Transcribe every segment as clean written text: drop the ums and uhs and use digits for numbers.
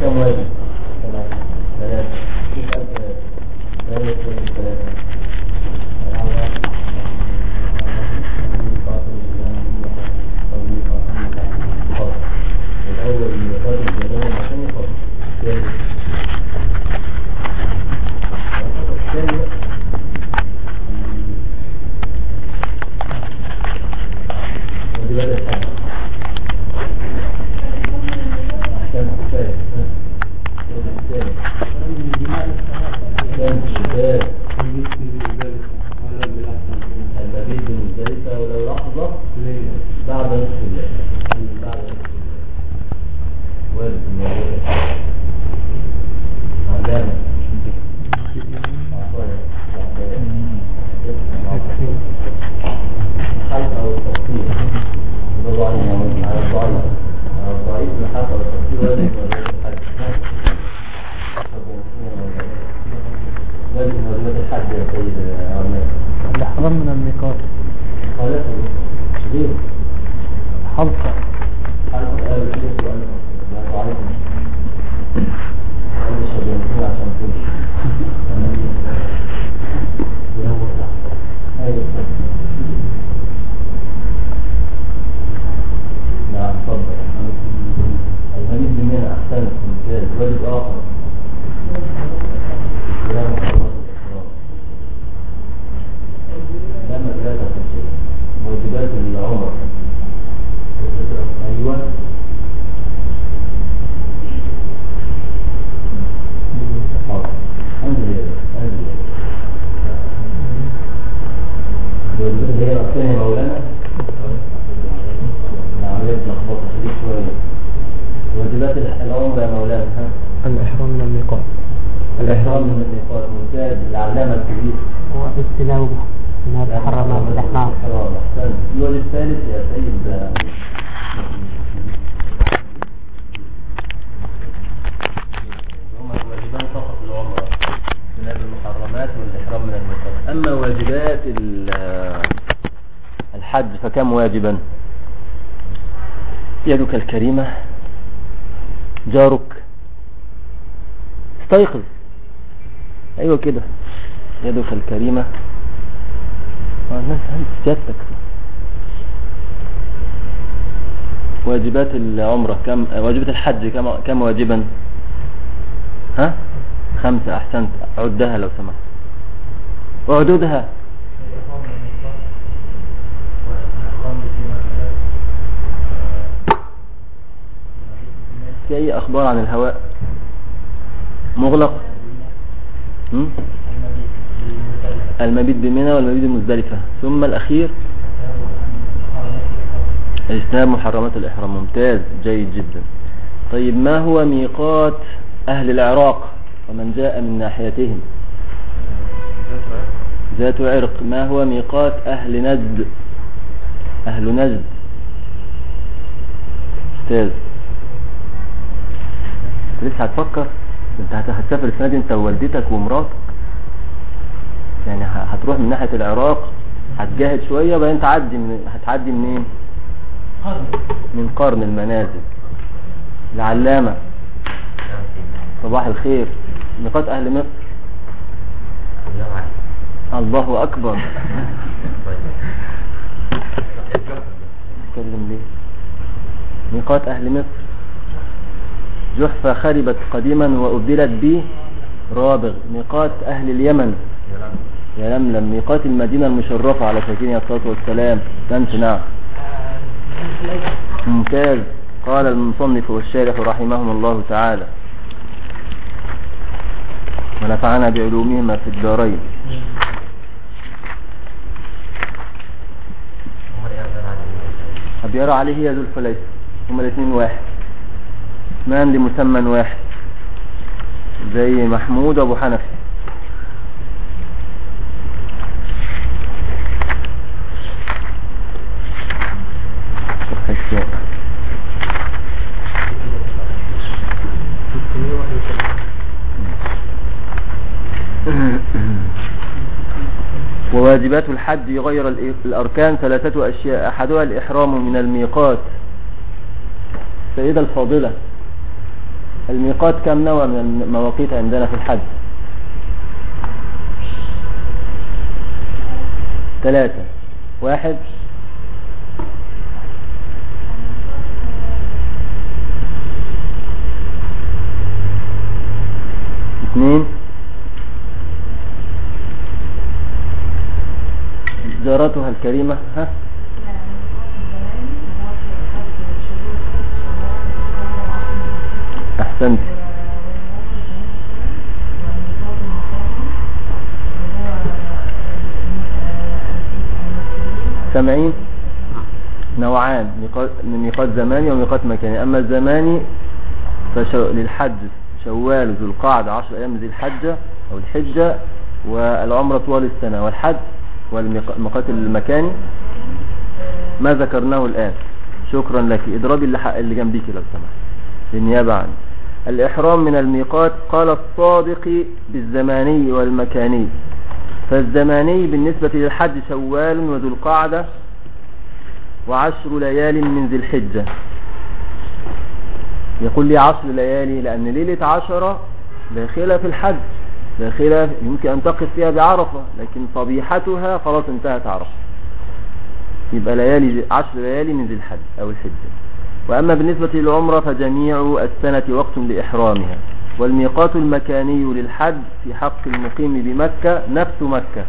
كم واجب؟ ثلاثة. كيف قال ثلاثة؟ الأول ميقات الزمان عشان يخط الثاني وجبات الحج أحكام كفاية الثاني المبيت بمزدلفة ولو لحظة بعد نصف الليل وارد الموضوع علامة الحلقة أو التفصيل برضو على الضعيف الحلقة أو التفصيل وارد موضوع وارد موضوع الحج يا سيد عرمان الإحرام من الميقات قالت غير حلقة قال الشيخ وأنا ضعيف أنا شبهتني عشان تمشي نعم تفضل المريض بمعنى أحسنت ممتاز واجب آخر استلام محرمات الإحرام لا مدلات في شيء واجبات العمر أيوة هي رأسين مولانا العملية لخبطة شديد شوية واجبات العمر يا مولانا الإحرام من الميقات الإحرام من الميقات ممتاز العلامة الكبير هو استلام من محرمات الإحرام أحسن الواجب الثالث يا سيد هما الواجبان فقط العمرة اجتناب المحرمات والإحرام من الميقات. أما واجبات الحج فكم واجبا؟ يدك الكريمة جارك استيقظ أيوة كده يدك الكريمة الناس سيادتك. واجبات العمرة كم؟ واجبات الحج كم واجبا؟ ها 5 أحسنت عدها لو سمحت وعدودها في أي أخبار عن الهواء مغلق المبيت بمنى والمبيت بمزدلفة ثم الأخير اجتناب محرمات الإحرام ممتاز جيد جدا. طيب ما هو ميقات أهل العراق ومن جاء من ناحيتهم؟ ذات عرق. ما هو ميقات أهل نجد؟ أهل نجد استاذ لسه هتفكر انت هتسافر السنة دي انت ووالدتك ومراتك يعني هتروح من ناحية العراق هتجاهد شوية وبعدين هتعدي منين؟ من قرن المنازل. العلامة صباح الخير. ميقات أهل مصر الله أكبر اتكلم ليه؟ ميقات أهل مصر جحفة خربت قديما وأبدلت به رابغ. ميقات أهل اليمن يا لملم. ميقات المدينة المشرفة على ساكنها الصلاة والسلام تنس. نعم ممتاز. قال المصنف والشارح رحمهم الله تعالى ونفعنا بعلومهما في الدارين. أبيار عليه هي ذو الحليفة هما الاثنين واحد اسمان لمسمى واحد زي محمود وابو حنفي. وواجبات الحج غير الأركان 3 أشياء أحدها الإحرام من الميقات. سيدة الفاضلة الميقات كم نوع من المواقيت عندنا في الحج؟ 3. 1. 2. جارتها الكريمة. ها؟ أحسنت. سامعين؟ نوعان، ميقات زماني وميقات مكاني. أما الزماني للحج شوال ذو القعدة 10 أيام ذي الحجة أو الحجة، والعمرة طوال السنة. والحج والميقات المكاني ما ذكرناه الآن. شكرا لك. اضربي اللي جنبيك لو سمحت بالنيابة عني. الإحرام من الميقات قال الصادق بالزماني والمكاني. فالزماني بالنسبة للحج شوال وذو القعدة و10 ليال من ذي الحجة. يقول لي 10 ليالي لأن ليلة 10 داخلة في الحج، داخلة يمكن أن تقف فيها بعرفة، لكن صبيحتها خلاص انتهت عرفة، يبقى 10 ليالي من ذي الحج أو الحجة. وأما بالنسبة للعمرة فجميع السنة وقت لإحرامها. والميقات المكاني للحج في حق المقيم بمكة نفس مكة،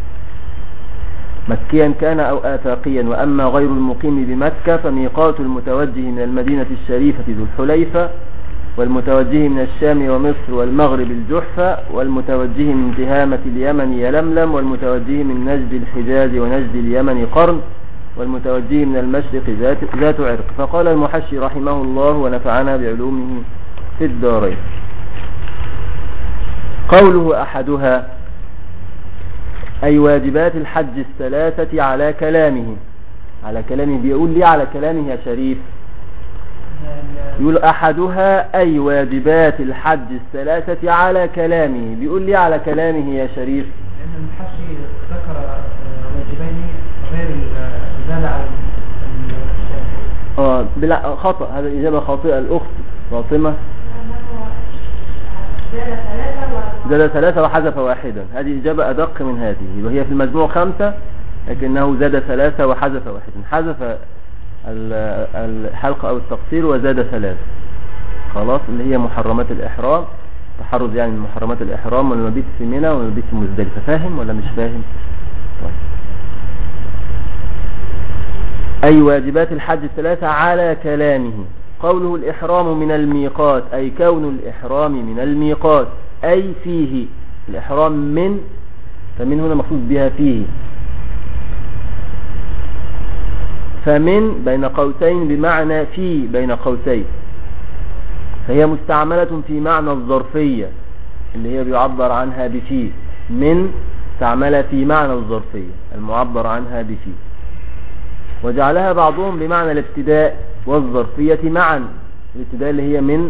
مكيا كان أو آفاقيا. وأما غير المقيم بمكة فميقات المتوجه من المدينة الشريفة ذو الحليفة، والمتوجه من الشام ومصر والمغرب الجحفة، والمتوجه من تهامة اليمن يلملم، والمتوجه من نجد الحجاز ونجد اليمن قرن، والمتوجه من المشرق ذات عرق. فقال المحشي رحمه الله ونفعنا بعلومه في الدارين. قوله أحدها أي واجبات الحج 3 على كلامه. على كلامه بيقول لي على كلامه يا شريف، يقول أحدها أي واجبات الحج 3 على كلامه. بيقول لي على كلامه يا شريف لأن المحشي ذكر واجبين غير الزيادة على بلا خطأ، هذا الإجابة خاطئة. الأخت فاطمة زاد 3 وحذف 1. هذه إجابة أدق من هذه، وهي في المجموع 5 لكنه زاد 3 وحذف 1. حذف الحلقة أو التقصير وزاد 3 خلاص، اللي هي محرمات الإحرام، تحرز يعني من محرمات الإحرام، والمبيت في منى والمبيت في مزدلفة. فاهم ولا مش فاهم؟ طيب. أي واجبات الحج 3 على كلامه. قوله الإحرام من الميقات أي كون الإحرام من الميقات أي فيه. الإحرام من، فمن هنا مقصود بها فيه. فمن بين قوسين بمعنى في بين قوسين، فهي مستعملة في معنى الظرفية اللي هي بيعبر عنها بفي. من استعمل في معنى الظرفية المعبر عنها بفي، وجعلها بعضهم بمعنى الابتداء والظرفية معا. الابتداء اللي هي من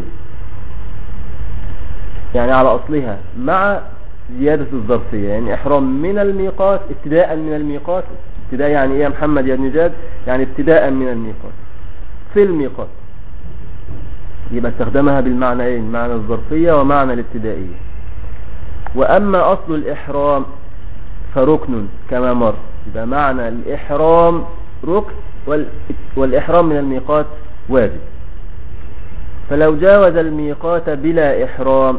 يعني على أصلها مع زيادة الظرفية، يعني إحرام من الميقات ابتداء من الميقات. ابتداء يعني إيه يا محمد يا ابن جاد؟ يعني ابتداء من الميقات في الميقات، يبقى استخدمها بالمعنى ايه؟ معنى الظرفية ومعنى الابتدائية. وأما أصل الإحرام فركن كما مر، يبقى معنى الإحرام ركن والإحرام من الميقات واجب. فلو جاوز الميقات بلا إحرام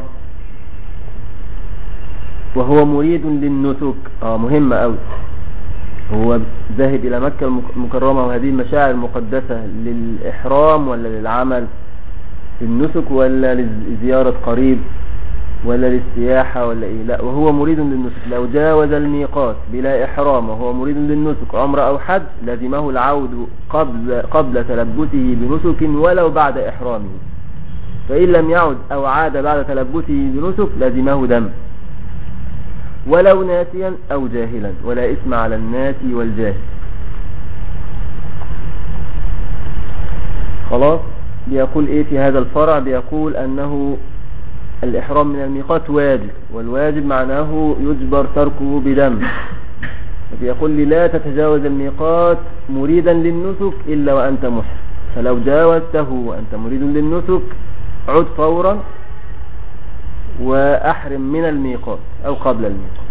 وهو مريد للنسك، مهمة أوي، هو ذاهب إلى مكة المكرمة وهذه المشاعر المقدسة للإحرام ولا للعمل للنسك ولا لزيارة قريب ولا للسياحة ولا إيه؟ لا، وهو مريد للنسك. لو جاوز الميقات بلا إحرام وهو مريد للنسك عمره أو حج لزمه العود قبل تلبسه بنسك ولو بعد إحرامه. فإن لم يعد أو عاد بعد تلبسه بنسك لزمه دم، ولو ناسيا أو جاهلا، ولا إثم على الناسي والجاهل. خلاص. بيقول إيه في هذا الفرع؟ بيقول أنه الإحرام من الميقات واجب، والواجب معناه يجبر تركه بدم. بيقول لي لا تتجاوز الميقات مريدا للنسك إلا وأنت محرم. فلو جاوزته وأنت مريد للنسك عد فورا وأحرم من الميقات أو قبل الميقات،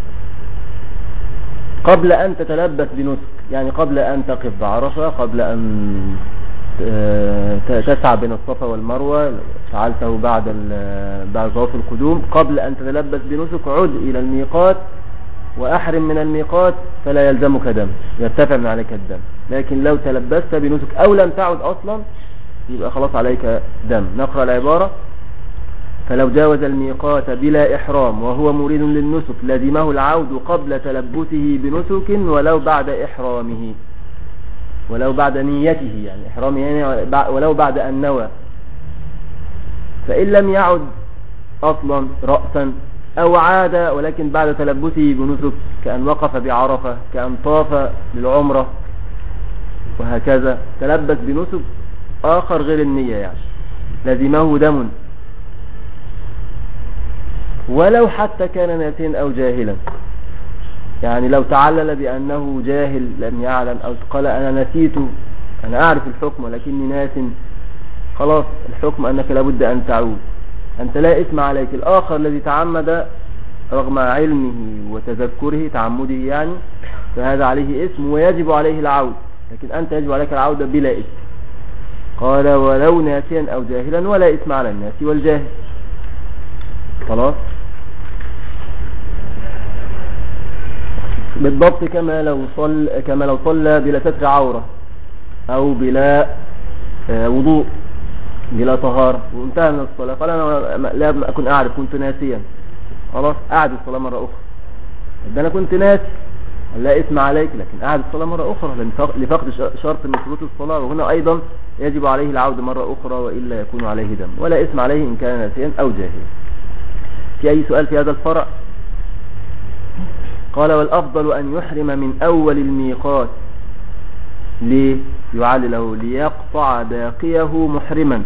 قبل أن تتلبس بنسك، يعني قبل أن تقف بعرفة، قبل أن تسعى بين الصفا والمروة، فعلته بعد طواف القدوم، قبل أن تتلبس بنسك عد إلى الميقات وأحرم من الميقات، فلا يلزمك دم، يرتفع من عليك الدم. لكن لو تلبست بنسك أو لم تعد أصلا يبقى خلاص عليك دم. نقرأ العبارة: فلو جاوز الميقات بلا إحرام وهو مريد للنسك لزمه العود قبل تلبسه بنسك ولو بعد إحرامه، ولو بعد نيته، يعني إحرامه يعني ولو بعد أن نوى. فإن لم يعد أصلا رأسا أو عاد ولكن بعد تلبسه بنسك، كأن وقف بعرفة، كأن طاف للعمرة، وهكذا تلبس بنسك آخر غير النية، يعني لزمه دم، ولو حتى كان ناسيا أو جاهلا. يعني لو تعلل بأنه جاهل لم يعلم، أو قال أنا نسيت، أنا أعرف الحكم ولكني ناس، خلاص الحكم أنك لابد أن تعود، أنت لا إثم عليك. الآخر الذي تعمد رغم علمه وتذكره، تعمده يعني، فهذا عليه إثم ويجب عليه العود، لكن أنت يجب عليك العودة بلا إثم. قال ولو ناسيا أو جاهلا ولا إثم على الناس والجاهل. خلاص بالضبط كما لو صلى بلا ستر عورة أو بلا وضوء، بلا طهارة، وانتهى من الصلاة، قال أنا لا أكون أعرف، كنت ناسيا، خلاص أعد الصلاة مرة أخرى. ده أنا كنت ناسي، لا إثم عليك، لكن أعد الصلاة مرة أخرى لفقد شرط من شروط الصلاة، وهنا أيضا يجب عليه العودة مرة أخرى وإلا يكون عليه دم، ولا إثم عليه إن كان ناسيا أو جاهلا. في أي سؤال في هذا الفرع؟ قال والأفضل أن يحرم من أول الميقات. ليه؟ يعلله ليقطع باقيه محرما،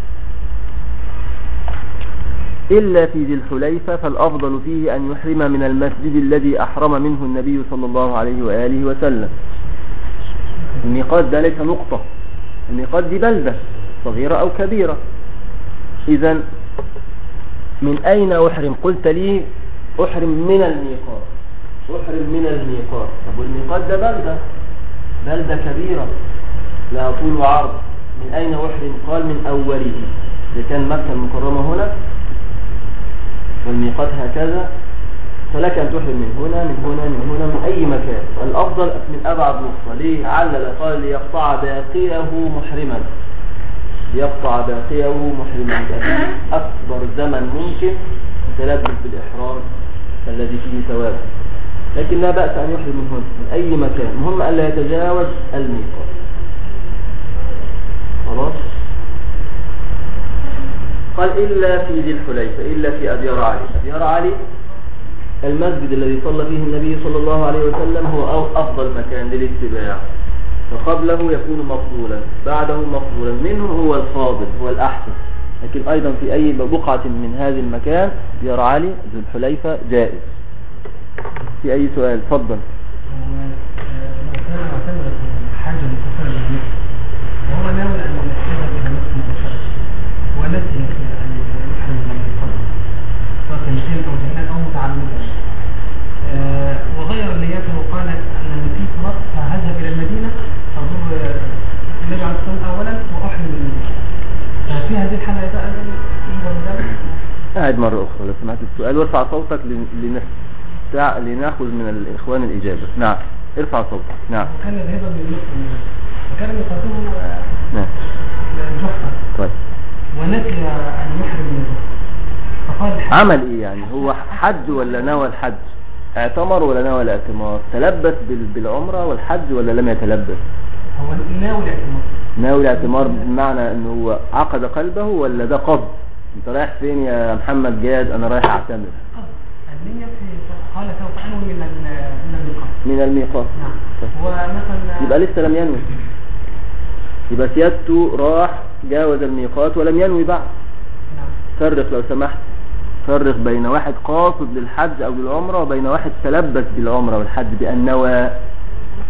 إلا في ذي الحليفة فالأفضل فيه أن يحرم من المسجد الذي أحرم منه النبي صلى الله عليه وآله وسلم. الميقات ده ليس نقطة، الميقات دي بلدة صغيرة أو كبيرة. إذن من أين أحرم؟ قلت لي أحرم من الميقات، أحرم من الميقات. طب والميقات ده بلدة كبيرة لها طول وعرض، من أين أحرم؟ قال من أوله. إذا كان مكة المكرمة هنا والميقات هكذا، فلك أن تحرم من هنا من هنا من هنا من أي مكان. الأفضل من أبعد نقطة. ليه؟ علل قال ليقطع باقيه محرما، ليقطع باقيه محرما، أكبر زمن ممكن تلبس بالإحرام الذي فيه ثواب، لكن لا بأس أن يحرم من هنا من أي مكان، المهم ألا يتجاوز الميقات. خلاص. قال إلا في ذي الحليفة، إلا في أبيار علي. أبيار علي المسجد الذي صلى فيه النبي صلى الله عليه وسلم هو أفضل مكان للاتباع، فقبله يكون مفضولا، بعده مفضولا، منه هو الفاضل، هو الأحسن. لكن أيضا في أي بقعة من هذه المكان أبيار علي ذي الحليفة جائز. في أي سؤال؟ تفضل. حاجة متصلة بالنفس وهو ناوي أن يحرم بها نفس مباشرة ونسي أن يحرم من القبر سواء نسيا أو جهلا أو متعمدا، وغير نيته، قال أنا نسيت مصر فهذهب إلى المدينة أزور النبي عليه الصلاة والسلام أولا وأحرم منه، ففي هذه الحالة يبقى أعد مرة أخرى لو سمعت السؤال وارفع صوتك لنأخذ من الإخوان الإجابة. نعم ارفع صوتك. نعم. كان ذهبا من مصر وكان يقاتله نعم الجحفة، طيب، ونسي أن يحرم منه، فقال عمل إيه يعني؟ هو حج ولا نوى الحج؟ اعتمر ولا نوى الاعتمار؟ تلبس بالعمرة والحج ولا لم يتلبس؟ هو ناوي الاعتمار. ناوي الاعتمار بمعنى أنه هو عقد قلبه ولا ده قصد؟ انت رايح فين يا محمد جاد؟ انا رايح اعتمر. النية قال سوف انوي من الميقات. من الميقات. نعم. ومثلا يبقى لسه لم ينوي، يبقى سيادته راح جاوز الميقات ولم ينوي بعد. نعم. فرق لو سمحت، فرق بين واحد قاصد للحج او للعمرة وبين واحد تلبس بالعمرة والحج بأن نوى.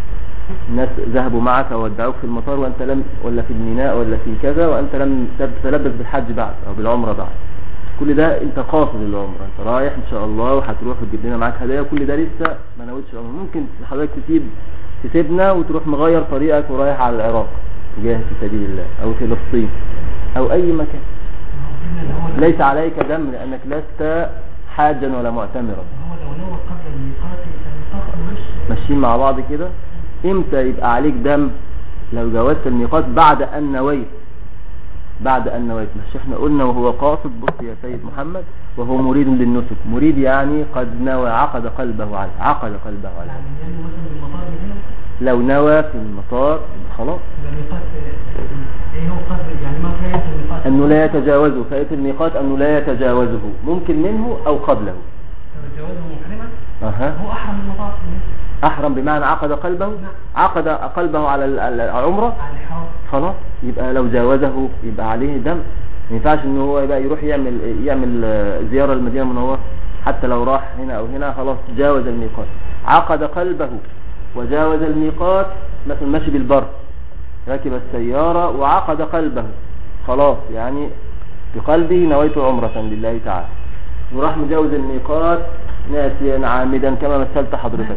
الناس ذهبوا معك وودعوك في المطار وانت لم، ولا في الميناء ولا في كذا، وانت لم تتلبس بالحج بعد او بالعمرة بعد. كل ده انت قاصد العمرة، انت رايح ان شاء الله وهتروح وتجيب لنا معاك هدايا، وكل ده لسه ما نويتش العمرة. ممكن حضرتك تسيبنا وتروح مغير طريقك ورايح على العراق تجاهد في سبيل الله، او فلسطين او اي مكان. ليس عليك دم لانك لست حاجا ولا معتمرا. هو لو نوى قبل الميقات الميقات مش ماشيين مع بعض كده. امتى يبقى عليك دم؟ لو جاوزت الميقات بعد ان نويت. بعد ان نويت، مش احنا قلنا وهو قاصد؟ بص يا سيد محمد، وهو مريد للنسك. مريد يعني قد نوى، عقد قلبه عليه، عقد قلبه عليه. يعني مثلا المطار هنا لو نوى في المطار خلاص. الميقات ايه هو قصد يعني ما فايت الميقات انه لا يتجاوزه، فائت الميقات انه لا يتجاوزه، ممكن منه او قبله. تجاوزه محرما. اها، هو احرم المطار احرم بمعنى عقد قلبه. نعم. عقد قلبه على العمرة على الإحرام. خلاص. يبقى لو جاوزه يبقى عليه دم. ما ينفعش ان هو يبقى يروح يعمل زيارة للمدينة المنورة، حتى لو راح هنا او هنا خلاص جاوز الميقات. عقد قلبه وجاوز الميقات، مثلا ماشي بالبر ركب السيارة وعقد قلبه خلاص، يعني بقلبه نويت عمرة لله تعالى، وراح مجاوز الميقات ناسيا عامدا كما مثلت حضرتك.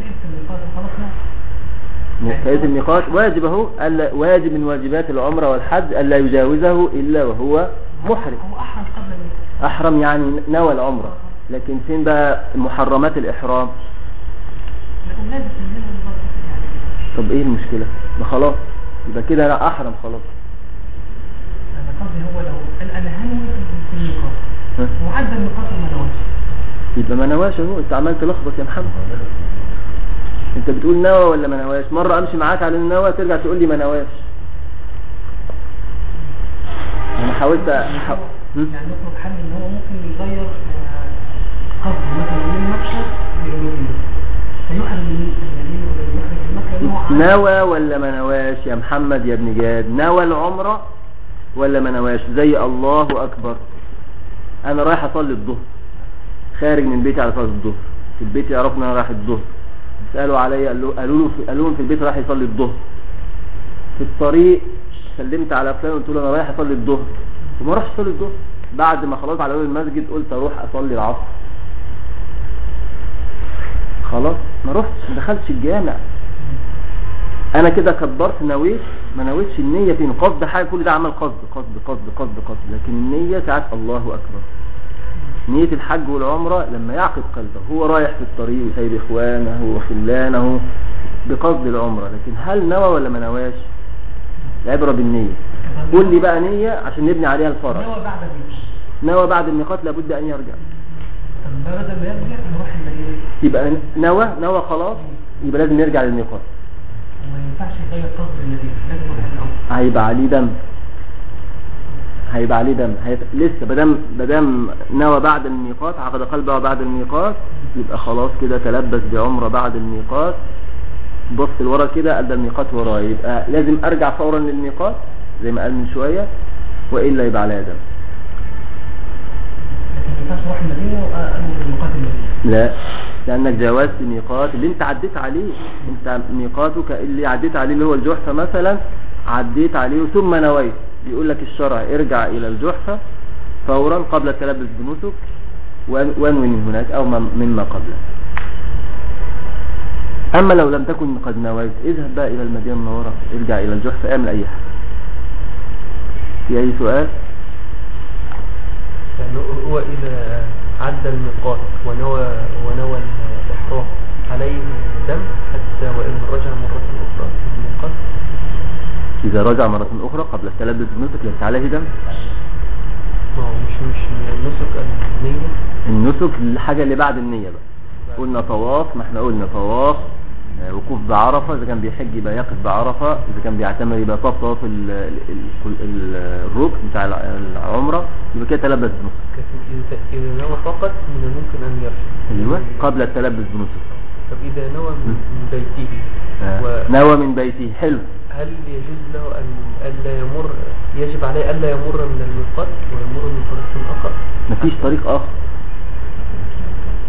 فائت الميقات واجب اهو، واجب من واجبات العمرة والحج ألا يجاوزه إلا وهو محرم. هو أحرم قبل الميقات. أحرم يعني نوى العمرة، لكن فين بقى محرمات الإحرام؟ لكن لابس من هنا بالضبط يعني. طب ايه المشكلة؟ ما خلاص يبقى كده انا احرم خلاص. أنا قصدي هو لو أنا هنوي في الميقات وعدى الميقات وما نواش، يبقى ما نواش اهو. انت عمال تلخبط يا محمد. انت بتقول نوى ولا ما نواش؟ مرة امشي معاك على النوى ترجع تقول لي ما نواش. انا حاولت يعني نطلب حل ان هو ممكن يغير قصد مثلا من مكة للمدينة، فيحرم من المدينة ولا يحرم من مكة. نوى ولا ما نواش يا محمد يا ابن جاد؟ نوى العمرة ولا ما نواش؟ زي الله اكبر، انا رايح اصلي الظهر، خارج من بيتي على صلاة الظهر، في البيت يعرفوا ان انا رايح الظهر، سألوا عليا قالوا لهم في البيت رايح يصلي الظهر. في الطريق سلمت على فلان قلت له انا رايح اصلي الظهر، وما رحتش اصلي الظهر. بعد ما خلاص على باب المسجد قلت اروح اصلي العصر، خلاص ما رحتش، ما دخلتش الجامع. انا كده كبرت نويت، ما نويتش. النية فين؟ قصد حاجة، كل ده عمل قصد قصد قصد قصد قصد، لكن النية ساعات الله اكبر. نية الحج والعمرة لما يعقد قلبه هو رايح في الطريق وسايب اخوانه وخلانه بقصد العمرة، لكن هل نوى ولا ما نواش؟ العبرة بالنية. قول لي بقى نية عشان نبني عليها الفرع. نوى بعد الميقات. نوى بعد الميقات لابد ان يرجع. طب بدل ما يرجع نروح المدينة. يبقى نوى خلاص، يبقى لازم يرجع للميقات. وما ينفعش يغير قصد المدينة، لازم يروح العمرة. هيبقى عليه دم، هيبقى عليه دم. لسه بدم نوى بعد الميقات، عقد قلبه بعد الميقات، يبقى خلاص كده تلبس بعمرة بعد الميقات. بص لورا كده، ادى الميقات ورايا، يبقى لازم ارجع فورا للميقات زي ما قال من شوية، والا يبقى عليها دم. لكن ما ينفعش اروح المدينة وأنوي الميقات المدينة. لا، لانك جاوزت ميقات اللي انت عديت عليه. انت ميقاتك اللي عديت عليه اللي هو الجحفة مثلا، عديت عليه ثم نويت. يقول لك الشرع ارجع الى الجحفة فورا قبل التلبس بنسك، وانوي من هناك او مما قبله. اما لو لم تكن قد نويت، اذهب بقى الى المدينة المنورة، ارجع الى الجحفة، اعمل اي حاجة. في اي سؤال؟ يعني هو اذا عدى الميقات ونوى الاحرام عليه دم حتى وان رجع مرة اخرى في الميقات؟ إذا رجع مرة أخرى قبل التلبس بنسك ليس عليه دم. ما هو مش النسك النية. النسك الحاجة اللي بعد النية بقى. قلنا طواف، ما احنا قلنا طواف، وقوف بعرفة، إذا كان بيحج يبقى يقف بعرفة، إذا كان بيعتمر يبقى طواف الركن بتاع العمرة، يبقى كده تلبس بنسك. لكن إذا نوى فقط من الممكن أن يرجع. أيوة، قبل التلبس بنسك. طب إذا نوى من بيته نوى من بيته، حلو. هل يجوز له ألا يمر، يجب عليه ألا يمر من الميقات ويمر من طريق آخر؟ مفيش طريق آخر،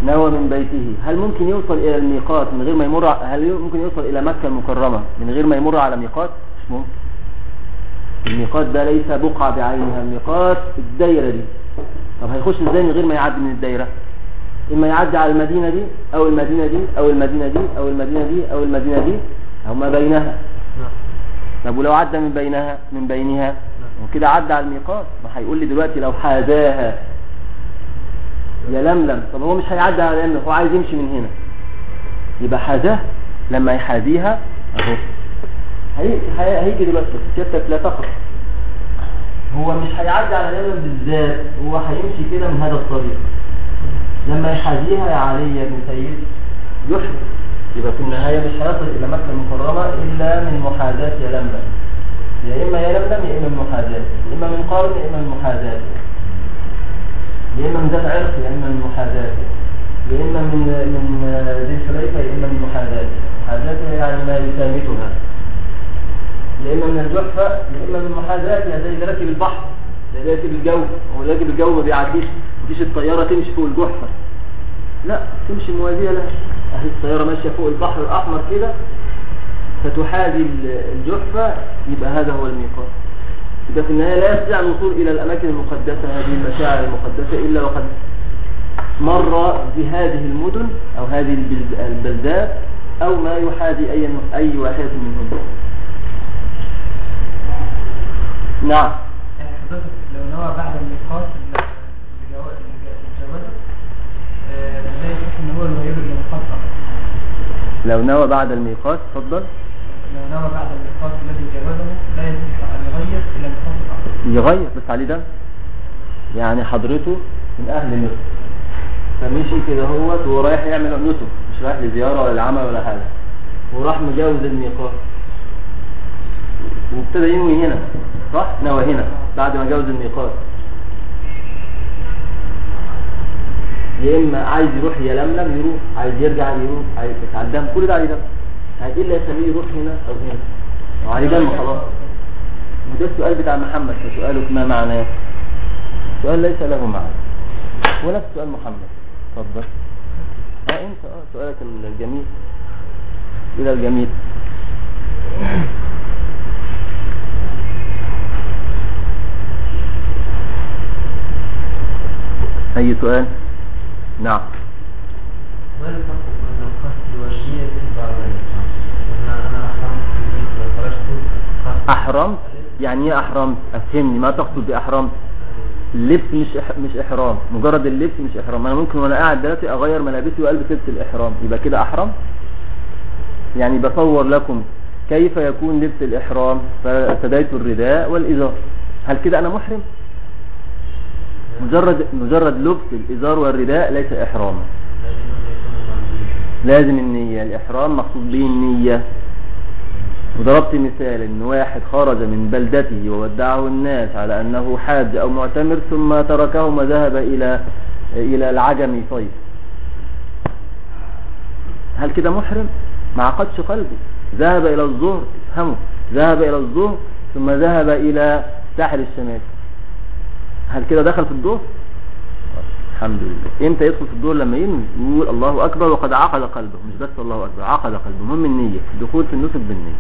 نوى من بيته، هل ممكن يوصل إلى الميقات من غير ما يمر؟ هل ممكن يوصل إلى مكة المكرمة من غير ما يمر على ميقات؟ مش ممكن. الميقات ده ليس بقعة بعينها، الميقات الدايرة دي. طب هيخش ازاي من غير ما يعدي من الدايرة؟ إما يعدي على المدينة دي أو المدينة دي أو المدينة دي أو المدينة دي أو المدينة دي أو ما بينها. طب ولو عدى من بينها وكده عدى على الميقات. ما هيقول لي دلوقتي لو حاذاها يا لملم، طب هو مش هيعدي على لملم، هو عايز يمشي من هنا، يبقى حاذاه لما يحاذيها اهو. هيجي دلوقتي سيادتك لا تقرأ، هو مش هيعدي على لملم بالذات، هو هيمشي كده من هذا الطريق لما يحاذيها يا علي بن سيد يحرم. يبقى في النهاية مش هيصل إلى مكة المكرمة إلا من محاذاة يا لملم، يا إما يا لملم يا إما من محاذاة، يا إما من قارن يا إما من محاذاة، يا إما من ذات عرق يا إما من محاذاة، يا إما من ذي الحليفة يا إما من محاذاة. محاذاة يعني ما يسامتها، يا إما من الجحفة يا إما من محاذاة. يا زي اللي راكب البحر، زي اللي راكب الجو، هو راكب الجو ما بيعديش، مفيش الطيارة تمشي فوق الجحفة، لا تمشي موازية لها. أهي الطيارة ماشية فوق البحر الأحمر كده فتحاذي الجحفة، يبقى هذا هو الميقات. يبقى في النهاية لا يستطيع الوصول إلى الأماكن المقدسة، هذه المشاعر المقدسة، إلا وقد مر بهذه المدن أو هذه البلدات أو ما يحاذي أي واحد منهم. نعم. حضرتك لو نوى بعد الميقات الجواز لا يصح ان هو يغير الميقات فقط. لو نوى بعد الميقات، اتفضل. لو نوى بعد الميقات الذي جاوزه لا يصح ان يغير الى ميقات اخر. يغير بس عليه ده، يعني حضرته من اهل مصر فمشي كده هو رايح يعمل نسك، مش رايح لزياره ولا لعمل ولا حاجه، وراح مجاوز الميقات وابتدى ينوي هنا، صح؟ نوى هنا بعد ما جاوز الميقات. يا اما عايز يروح يا لملم يروح، عايز يرجع يروح، عايز يتعلم، كل ده عليه دم. ايه اللي يخليه يروح هنا او هنا؟ وعليه دم خلاص. وده السؤال بتاع محمد، فسؤالك ما معناه؟ سؤال ليس له معنى، هو نفس سؤال محمد. اتفضل. انت سؤالك الجميل الى الجميل. اي سؤال؟ نعم. ما الفرق بين القصد والنية بعد الإحرام؟ أنا أحرمت في البيت وخرجت أحرمت؟ يعني إيه أحرمت؟ أفهمني، ما تقصد بأحرمت؟ اللبس مش إحرام، مجرد اللبس مش إحرام. أنا ممكن وأنا قاعد دلوقتي أغير ملابسي وألبس لبس الإحرام، يبقى كده أحرم؟ يعني بصور لكم كيف يكون لبس الإحرام، فارتديت الرداء والإزار، هل كده أنا محرم؟ مجرد لبس الإزار والرداء ليس إحراما، لازم النية. الإحرام مقصود به النية. وضربت مثال إن واحد خرج من بلدته وودعه الناس على أنه حاج أو معتمر ثم تركهم وذهب إلى العجم صيف، هل كده محرم؟ ما عقدش قلبه، ذهب إلى الظهر، افهموا، ذهب إلى الظهر ثم ذهب إلى ساحل الشمال، هل كده دخل في الظهر؟ الحمد لله. امتى يدخل في الظهر؟ لما ينوي، يقول الله أكبر وقد عقد قلبه، مش بس الله أكبر، عقد قلبه. المهم النية، الدخول في النسك بالنية.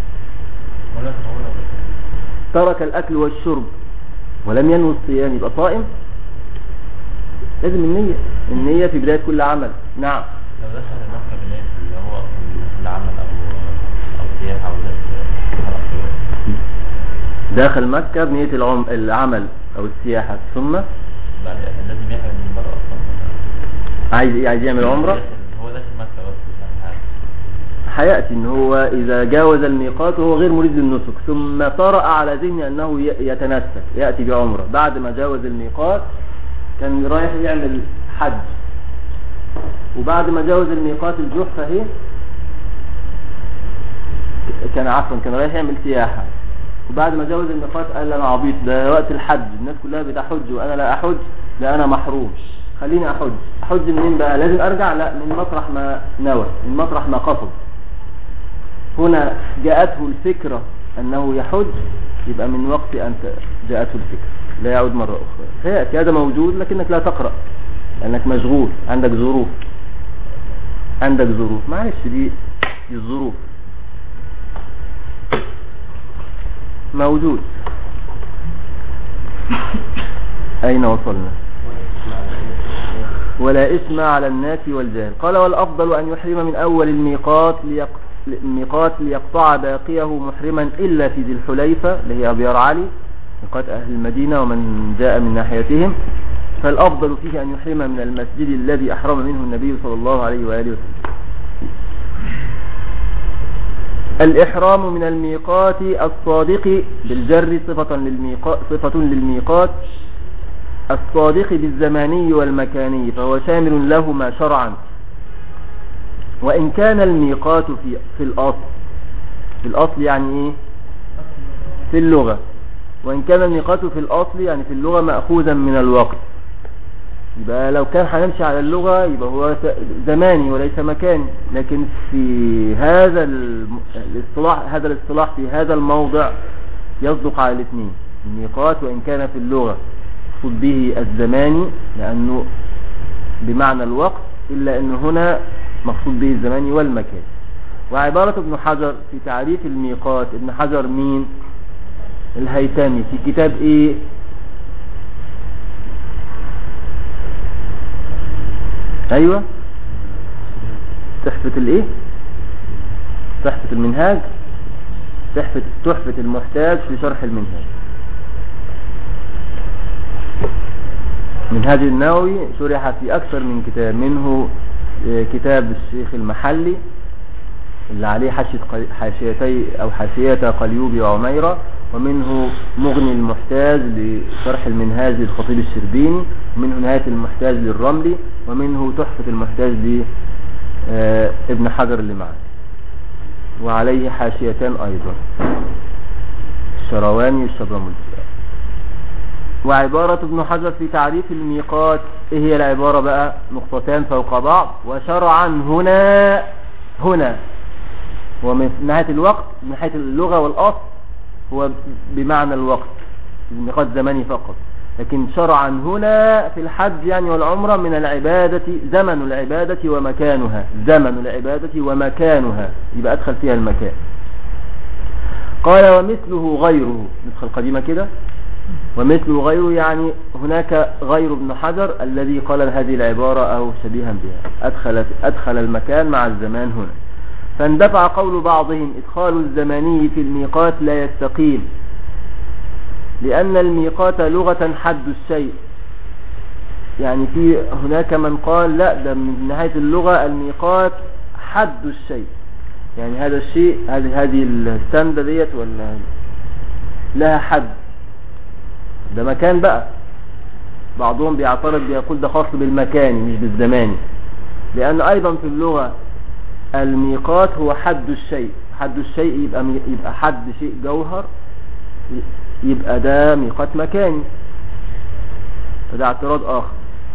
ترك الأكل والشرب ولم ينوي الصيام يبقى صائم؟ لازم النية في بداية كل عمل. نعم. لو دخل المكة بنية اللي هو العمل أو سياحة أو داخل مكة بنية العمل أو السياحة، ثم لازم يحرم من بره أصلا. عايز يعمل عمرة. هو داخل مكة بس حياتي ان هو اذا جاوز الميقات وهو غير مريد للنسك ثم طرأ على ذهنه انه يتنسك يأتي بعمرة بعد ما جاوز الميقات، كان رايح يعمل حج وبعد ما جاوز الميقات الجحفة هي كان رايح يعمل سياحة، وبعد ما جاوز الميقات قال انا عبيط، ده وقت الحج الناس كلها بتحج وانا لا احج، لا انا محروم، خليني احج منين بقى؟ لازم ارجع؟ لا، من مطرح ما نوى، من مطرح ما قصد. هنا جاءته الفكرة انه يحج، يبقى من وقت ان جاءته الفكرة لا يعود مرة اخرى. فيأتي هذا موجود لكنك لا تقرأ لانك مشغول، عندك ظروف. عندك ظروف، معلش دي الظروف موجود. أين وصلنا؟ ولا إثم على الناس والجاهل. قال والأفضل أن يحرم من أول الميقات ليقطع باقيه محرما إلا في ذي الحليفة اللي هي أبيار علي ميقات أهل المدينة ومن جاء من ناحيتهم، فالأفضل فيه أن يحرم من المسجد الذي أحرم منه النبي صلى الله عليه وآله وسلم. الإحرام من الميقات الصادق بالجر صفة للميقات الصادق بالزماني والمكاني، فهو شامل لهما شرعا. وإن كان الميقات في الأصل يعني إيه؟ في اللغة. وإن كان الميقات في الأصل يعني في اللغة مأخوذا من الوقت، يبقى لو كان هنمشي على اللغة يبقى هو زماني وليس مكاني. لكن في هذا الاصطلاح في هذا الموضع يصدق على الاثنين. الميقات وإن كان في اللغة مقصود به الزماني لأنه بمعنى الوقت، إلا أن هنا مقصود به الزماني والمكان. وعبارة ابن حجر في تعريف الميقات، ابن حجر مين؟ الهيثمي في كتاب ايه؟ ايوه تحفة الايه؟ تحفة المنهاج، تحفة المحتاج في شرح المنهاج. منهاج النووي شرح في اكثر من كتاب، منه كتاب الشيخ المحلي اللي عليه حاشيتي او حاشية قليوبي وعميرة، ومنه مغني المحتاج لشرح المنهاج للخطيب الشربيني، ومنه نهاية المحتاج للرملي، ومنه تحفة المحتاج لابن حجر اللي معه، وعليه حاشيتان ايضا الشرواني والشبرملي. وعبارة ابن حجر في تعريف الميقات ايه هي العبارة بقى؟ نقطتان فوق بعض. وشرعا هنا هو من ناحية الوقت، من ناحية اللغة والأصل هو بمعنى الوقت، الميقات زماني فقط. لكن شرعا هنا في الحج يعني والعمرة من العبادة، زمن العبادة ومكانها، زمن العبادة ومكانها، يبقى أدخل فيها المكان. قال ومثله غيره، نسخة القديمة كده، ومثله غيره يعني هناك غير ابن حجر الذي قال هذه العبارة أو شبيها بها، أدخل المكان مع الزمان هنا. فاندفع قول بعضهم إدخال الزماني في الميقات لا يستقيم، لأن الميقات لغة حد الشيء. يعني في هناك من قال لا، ده من ناحية اللغة الميقات حد الشيء، يعني هذا الشيء، هذه السندة ديت ولا لها حد، ده مكان بقى. بعضهم بيعترض بيقول ده خاص بالمكان مش بالزمان، لأن أيضا في اللغة الميقات هو حد الشيء. حد الشيء يبقى حد شيء جوهر، يبقى ده ميقات مكاني، فده اعتراض آخر.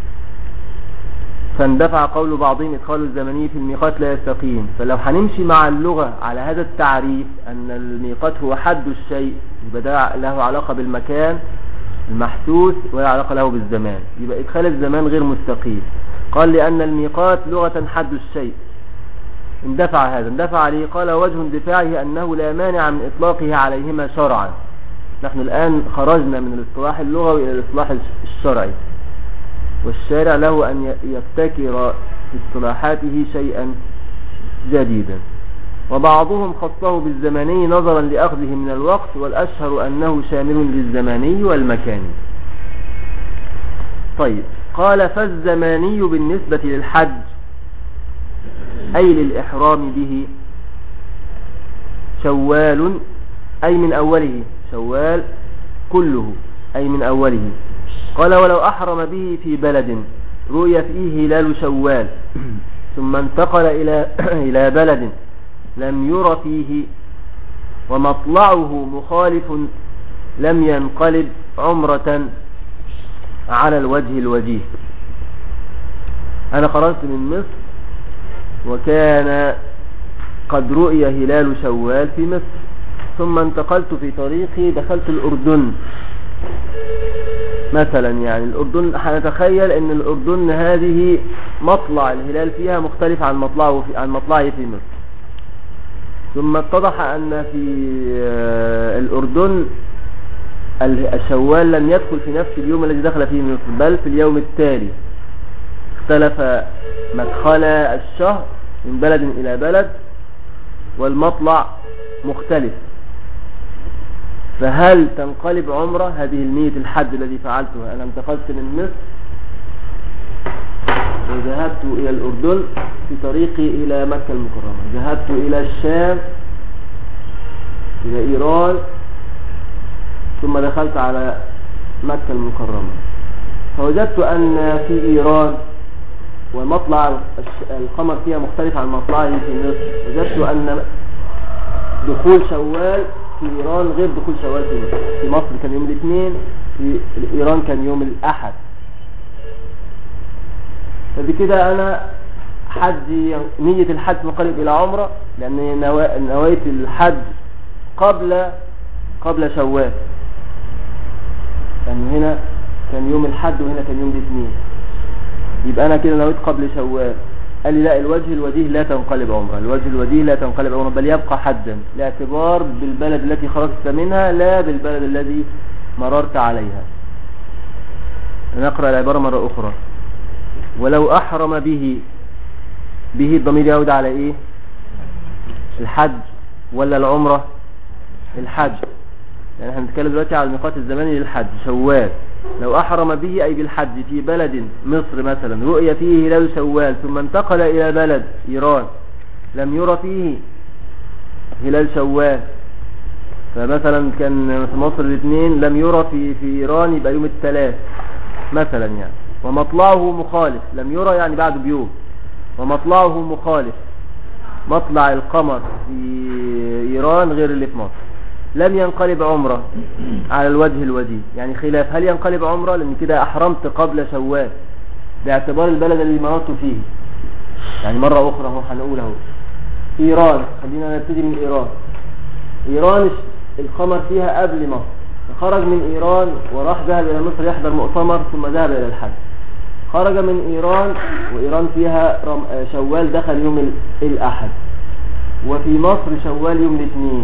فاندفع قول بعضهم إدخال الزمني في الميقات لا يستقيم. فلو هنمشي مع اللغة على هذا التعريف أن الميقات هو حد الشيء، يبقى ده له علاقة بالمكان المحسوس ولا علاقة له بالزمان، يبقى إدخال الزمان غير مستقيم. قال لأن الميقات لغة حد الشيء، اندفع هذا. اندفع عليه قال وجه اندفاعه أنه لا مانع من إطلاقه عليهما شرعا. نحن الآن خرجنا من الاصطلاح اللغوي إلى الاصطلاح الشرعي، والشارع له أن يبتكر في اصطلاحاته شيئا جديدا. وبعضهم خصه بالزماني نظرا لأخذه من الوقت، والأشهر أنه شامل للزماني والمكاني. طيب، قال فالزماني بالنسبة للحج أي للإحرام به شوال أي من أوله، شوال كله أي من أوله. قال ولو أحرم به في بلد رؤي فيه هلال شوال ثم انتقل إلى بلد لم ير فيه ومطلعه مخالف لم ينقلب عمرة على الوجه الوجيه. أنا خرجت من مصر وكان قد رؤي هلال شوال في مصر، ثم انتقلت في طريقي دخلت الأردن مثلا يعني الأردن هنتخيل ان الأردن هذه مطلع الهلال فيها مختلف عن مطلعه في مصر، ثم اتضح ان في الأردن الشوال لم يدخل في نفس اليوم الذي دخل فيه مصر، بل في اليوم التالي. اختلف مدخل الشهر من بلد إلى بلد والمطلع مختلف، فهل تنقلب عمرة هذه النية الحج الذي فعلتها؟ أنا انتقلت من مصر وذهبت إلى الأردن في طريقي إلى مكة المكرمة، ذهبت إلى الشام إلى إيران ثم دخلت على مكة المكرمة، فوجدت أن في إيران ومطلع القمر فيها مختلف عن مطلعه في مصر، وجدت أن دخول شوال في إيران غير دخول شوال في مصر. في مصر كان يوم الاثنين، في إيران كان يوم الأحد. فبكده أنا حجي نية الحج منقلب إلى عمرة، لأن نويت الحج قبل شوال، يعني هنا كان يوم الحد وهنا كان يوم الاثنين، يبقى أنا كده نويت قبل شوال. قال لي لا، الوجه الوجيه لا تنقلب عمرة، الوجه الوجيه لا تنقلب عمرة، بل يبقى حجا لاعتبار بالبلد التي خرجت منها لا بالبلد الذي مررت عليها. نقرأ العبارة مرة أخرى. ولو أحرم به الضمير يعود على إيه؟ الحج ولا العمرة؟ الحج، يعني احنا بنتكلم دلوقتي على الميقات الزماني للحج شوال. لو أحرم به أي بالحج في بلد مصر مثلا رؤية فيه هلال شوال، ثم انتقل إلى بلد إيران لم يرى فيه هلال شوال، فمثلا كان في مصر الاثنين لم يرى في إيران، يبقى يوم الثلاث مثلا يعني، ومطلعه مخالف، لم يرى يعني بعد بيوم، ومطلعه مخالف، مطلع القمر في إيران غير اللي في مصر، لم ينقلب عمره على الوجه الوجيه. يعني خلاف هل ينقلب عمره، لأن كده أحرمت قبل شوال باعتبار البلد اللي مررت فيه. يعني مرة أخرى هو هنقوله إيران، خلينا نبتدي من إيران القمر فيها قبل مصر، فخرج من إيران وراح ذهب إلى مصر يحضر مؤتمر ثم ذهب إلى الحج، خرج من إيران وإيران فيها شوال دخل يوم الأحد، وفي مصر شوال يوم الاثنين،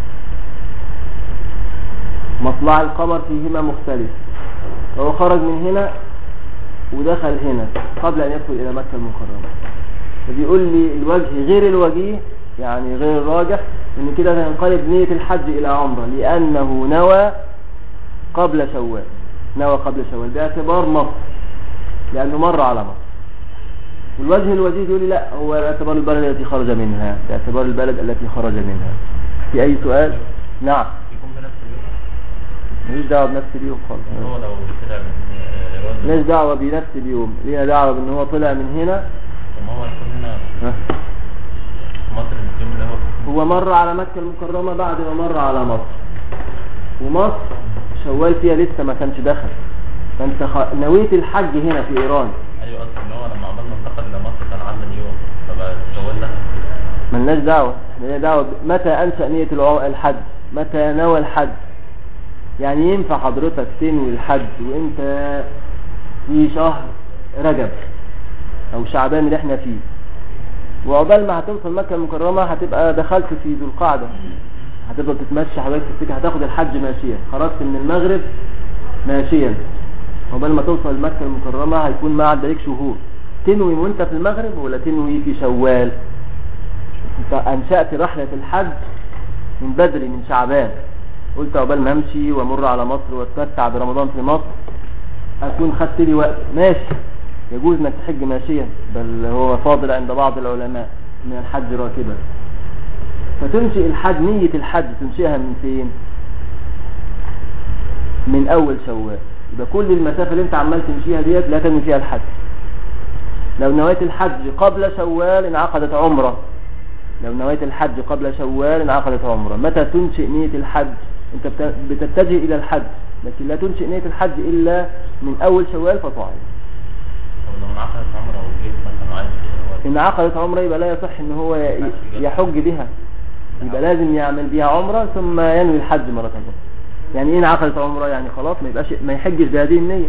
مطلع القمر فيهما مختلف، فهو خرج من هنا ودخل هنا قبل أن يدخل إلى مكة المكرمة. فبيقول لي الوجه غير الوجيه، يعني غير الراجح، إن كده هينقلب نية الحج إلى عمرة، لأنه نوى قبل شوال باعتبار مصر، لأنه مر على مصر. والوجه الوجيه يقول لي لا، هو باعتبار البلد التي خرج منها، باعتبار البلد التي خرج منها. في أي سؤال؟ نعم. يكون بنفس اليوم؟ ملوش دعوة بنفس اليوم خالص. هو لو طلع من إيران ملوش دعوة بنفس اليوم، لينا دعوة بأن هو طلع من هنا. طب هو يكون هنا في مصر اليوم اللي هو مر على مكة المكرمة بعد ما مر على مصر، ومصر شوال فيها لسه ما كانش دخل، فانت نويت الحج هنا في إيران. ايوه، اصلا ان هو لما عمال ما انتقل الى مصر كان عدى اليوم، فبقى شوال دخل. ملناش دعوة، احنا لنا دعوة متى أنشأ نية الحج، متى نوى الحج. يعني ينفع حضرتك تنوي الحج وانت في شهر رجب او شعبان اللي احنا فيه، وعقبال ما هتوصل مكة المكرمة هتبقى دخلت في ذو القعدة، هتفضل تتمشى حضرتك تفتكر هتاخد الحج ماشيا، خرجت من المغرب ماشيا، عقبال ما توصل مكة المكرمة هيكون ما عدالك شهور. تنوي وانت في المغرب ولا تنوي في شوال؟ انت انشأت رحلة الحج من بدري، من شعبان، قلت عقبال ما امشي وامر على مصر واتمتع برمضان في مصر اكون خدت لي وقت، ماشي، يجوز انك تحج ماشيا، بل هو فاضل عند بعض العلماء من الحج راكبا. فتنشئ الحج، نية الحج تنشئها من فين؟ من اول شوال. يبقى كل المسافة اللي انت عمال تمشيها ديت لا تنوي فيها الحج. لو نويت الحج قبل شوال انعقدت عمرة، لو نويت الحج قبل شوال انعقدت عمرة. متى تنشئ نية الحج؟ انت بتتجه الى الحج، لكن لا تنشئ نية الحج الا من اول شوال فطاعي. طب لو انعقدت عمره وجيت مثلا عايز شوال، انعقدت عمرة يبقى لا يصح ان هو يحج بها، يبقى لازم يعمل بها عمرة ثم ينوي الحج مرة اخرى. يعني ايه انعقدت عمره؟ يعني خلاص ما يحجش بهذه النية.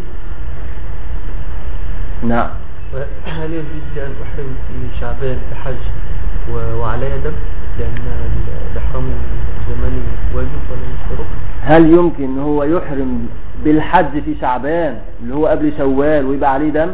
نعم. هل يجوز لي أن أحرم في شعبان بحج وعليها دم؟ لأن الإحرام الزماني واجب ولا مش ركن؟ هل يمكن ان هو يحرم بالحج في شعبان اللي هو قبل شوال ويبقى عليه دم؟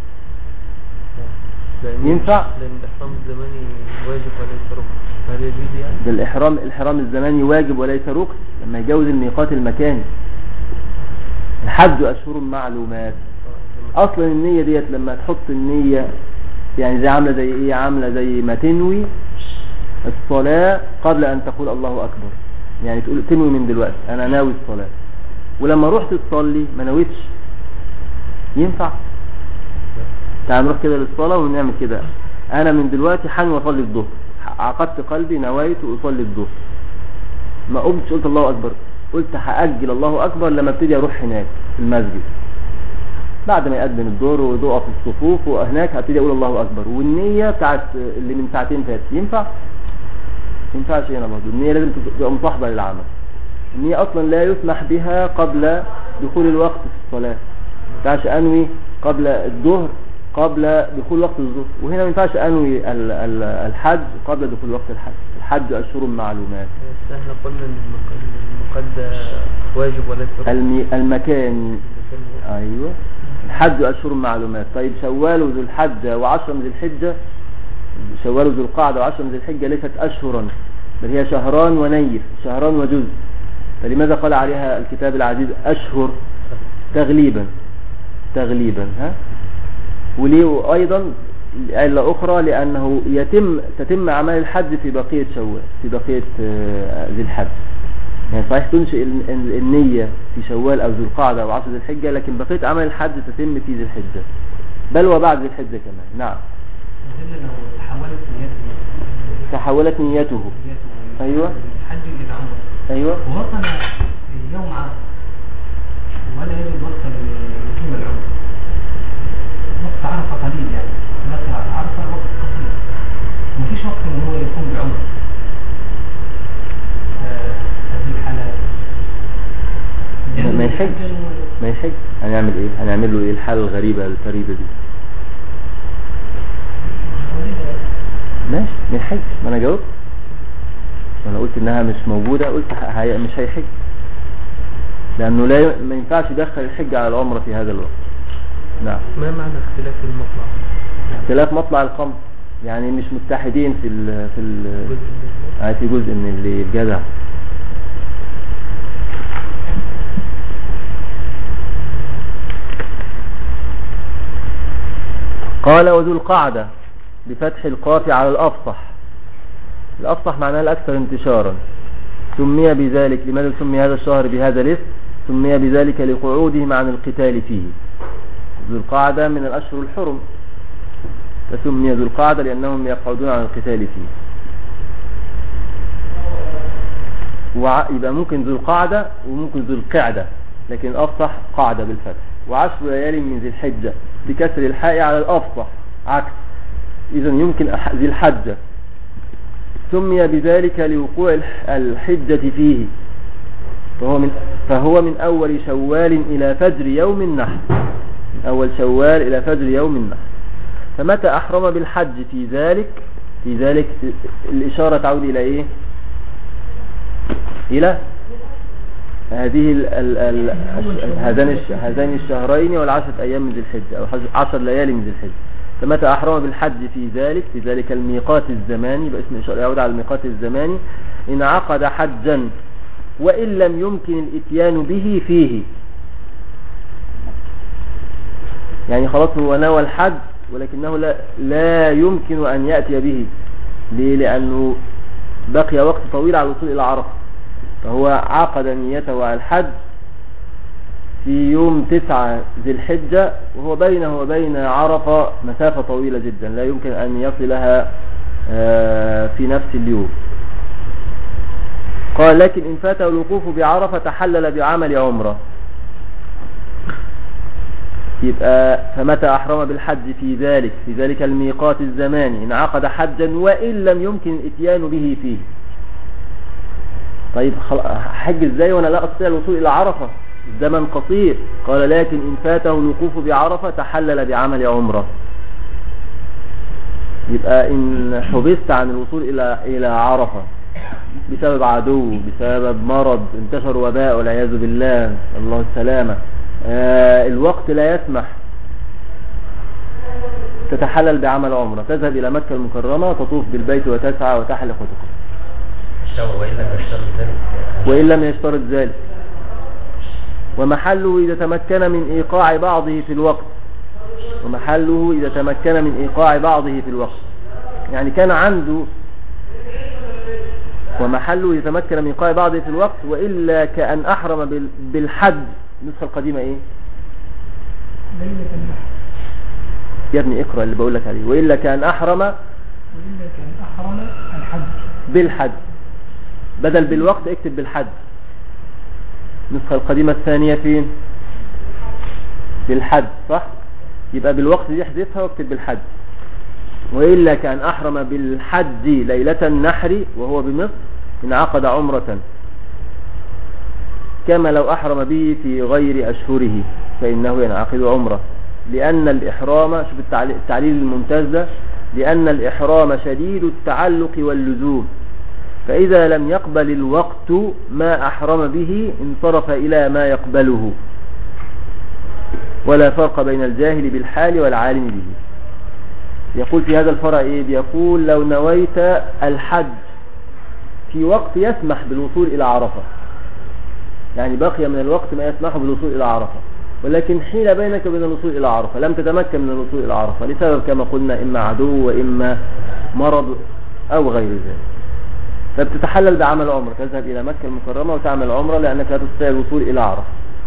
ينفع؟ لأن الإحرام الزماني واجب وليس ركن، هل يجوز يعني؟ ده الإحرام الزماني واجب وليس ركن لما يجوز الميقات المكاني. الحج أشهر معلومات. أصلا النية ديت لما تحط النية يعني زي عاملة زي إيه؟ عاملة زي ما تنوي الصلاة قبل أن تقول الله أكبر. يعني تنوي من دلوقتي أنا ناوي الصلاة، ولما رحت تصلي ما نويتش. ينفع؟ تعال نروح كده للصلاة ونعمل كده. أنا من دلوقتي حنوي أصلي الظهر، عقدت قلبي نويت وأصلي الظهر، ما قمتش قلت الله أكبر، قلت هأجل الله أكبر لما ابتدي أروح هناك في المسجد بعد ما يقدم الدور ويضوء في الصفوف، وهناك هبتدي أقول الله أكبر، والنية بتاعت اللي من ساعتين فاتت. ينفع؟ ينفعش هنا برضه. النية لازم تبقى مصاحبة للعمل. النية أصلا لا يسمح بها قبل دخول الوقت في الصلاة. ما ينفعش أنوي قبل الظهر قبل دخول وقت الظهر، وهنا ما ينفعش أنوي الحج قبل دخول وقت الحج. الحج أشهر معلومات. احنا قلنا ان المقد واجب وليس ركن. المكان. أيوة. الحج أشهر معلومات. طيب شوال وذو الحجة وعشر من ذي الحجة، شوال وذو القعدة وعشر من ذي الحجة ليست أشهرا، بل هي شهران ونيف، شهران وجزء. فلماذا قال عليها الكتاب العزيز أشهر؟ تغليبا ها. وليه أيضا علة أخرى؟ لأنه تتم أعمال الحج في بقية شوال، في بقية ذي الحج. يعني صحيح تنشئ النية في شوال أو ذو القعدة أو عشر ذي الحجة، لكن بقية أعمال الحج تتم في ذي الحجة، بل وبعد ذي الحجة كمان. نعم. تحولت نيته. أيوة. الحج إلى عمره. أيوة. ووصل يوم عرفة ولا يجب وقت ليتم العمرة. وقت عرفة قليل، يعني مثلا عرفة وقت قصير، مفيش وقت ان هو يقوم بعمرة. هذه الحالة ما يحج. هنعمل ايه؟ هنعمل له ايه الحالة الغريبة الفريدة دي؟ ماشي ما يحج. ما انا جاوبت، وانا قلت انها مش موجودة، قلت مش هيحج، لانه ما ينفعش يدخل الحج على العمرة في هذا الوقت. نعم. ما معنى اختلاف المطلع؟ اختلاف مطلع القمر، يعني مش متحدين في جزء من اللي الجدع. قال وذو القعدة بفتح القاف على الأفصح. الأفصح معناه الأكثر انتشارا. سمي بذلك لماذا سمي هذا الشهر بهذا الاسم؟ سمي بذلك لقعودهم عن القتال فيه. ذو القعدة من الأشهر الحرم، فسمي ذو القعدة لأنهم يقعدون عن القتال فيه. يبقى ممكن ذو القعدة وممكن ذو القعدة، لكن الأفصح قعدة بالفتح. وعشر ليال من ذي الحجة بكسر الحاء على الأفصح عكس، إذن يمكن ذي الحجة. سمي بذلك لوقوع الحجة فيه، فهو من أول شوال إلى فجر يوم النحر. أول شوال إلى فجر يوم النحر. فمتى أحرم بالحج في ذلك الإشارة تعود إلى إيه؟ إلى هذين الشهرين والعشرة أيام من ذي الحجة أو 10 ليالي من ذي الحجة. فمتى أحرم بالحج في ذلك الميقات الزماني، باسم إشارة يعود على الميقات الزماني، إن عقد حجا وإن لم يمكن الإتيان به فيه. يعني خلاص هو نوى الحج ولكنه لا يمكن أن يأتي به. ليه؟ لأنه بقي وقت طويل على الوصول إلى عرفة، فهو عقد نيته على الحج في يوم 9 ذي الحجة، وهو بينه وبين عرفة مسافة طويلة جدا لا يمكن أن يصلها في نفس اليوم. قال لكن إن فاته الوقوف بعرفة تحلل بعمل عمرة. يبقى فمتى أحرم بالحج في ذلك الميقات الزماني إن عقد حجا وإن لم يمكن الإتيان به فيه. طيب حج ازاي وانا لا استطيع الوصول الى عرفة؟ الزمن قصير. قال لكن ان فاته الوقوف بعرفة تحلل بعمل عمرة. يبقى ان حبست عن الوصول الى عرفة بسبب عدو، بسبب مرض، انتشر وباء والعياذ بالله، الله السلامة، الوقت لا يسمح، تتحلل بعمل عمرة، تذهب إلى مكة المكرمة، تطوف بالبيت وتسعى وتحلق وتقصر. وإن لم يشترط ذلك. ومحله إذا تمكن من إيقاع بعضه في الوقت. ومحله إذا تمكن من إيقاع بعضه في الوقت، يعني كان عنده. ومحله يتمكن من إيقاع بعضه في الوقت، وإلا كأن أحرم بالحج. النسخة القديمة إيه؟ يا ابني اقرأ اللي بقول لك عليه. وإلا كأن أحرم الحج بالحج، بدل بالوقت اكتب بالحج. النسخة القديمة الثانية فين؟ بالحج، صح؟ يبقى بالوقت دي احذفها واكتب بالحج. وإلا كأن أحرم بالحج ليلة النحر وهو بمصر انعقد عمرة، كما لو أحرم به في غير أشهره فإنه ينعقد عمرة. لأن الإحرام، شوف التعليل الممتاز ده، لأن الإحرام شديد التعلق واللزوم، فإذا لم يقبل الوقت ما أحرم به انصرف إلى ما يقبله، ولا فرق بين الجاهل بالحال والعالم به. يقول في هذا الفرع إيه؟ يقول لو نويت الحج في وقت يسمح بالوصول إلى عرفة، يعني بقي من الوقت ما يسمح بالوصول إلى عرفة، ولكن حين بينك وبين الوصول إلى عرفة لم تتمكن من الوصول إلى عرفة لسبب كما قلنا إما عدو وإما مرض أو غير ذلك، فبتتحلل بعمل عمرة، تذهب إلى مكة المكرمة وتعمل عمرة لأنك لا تستطيع الوصول إلى عرفة.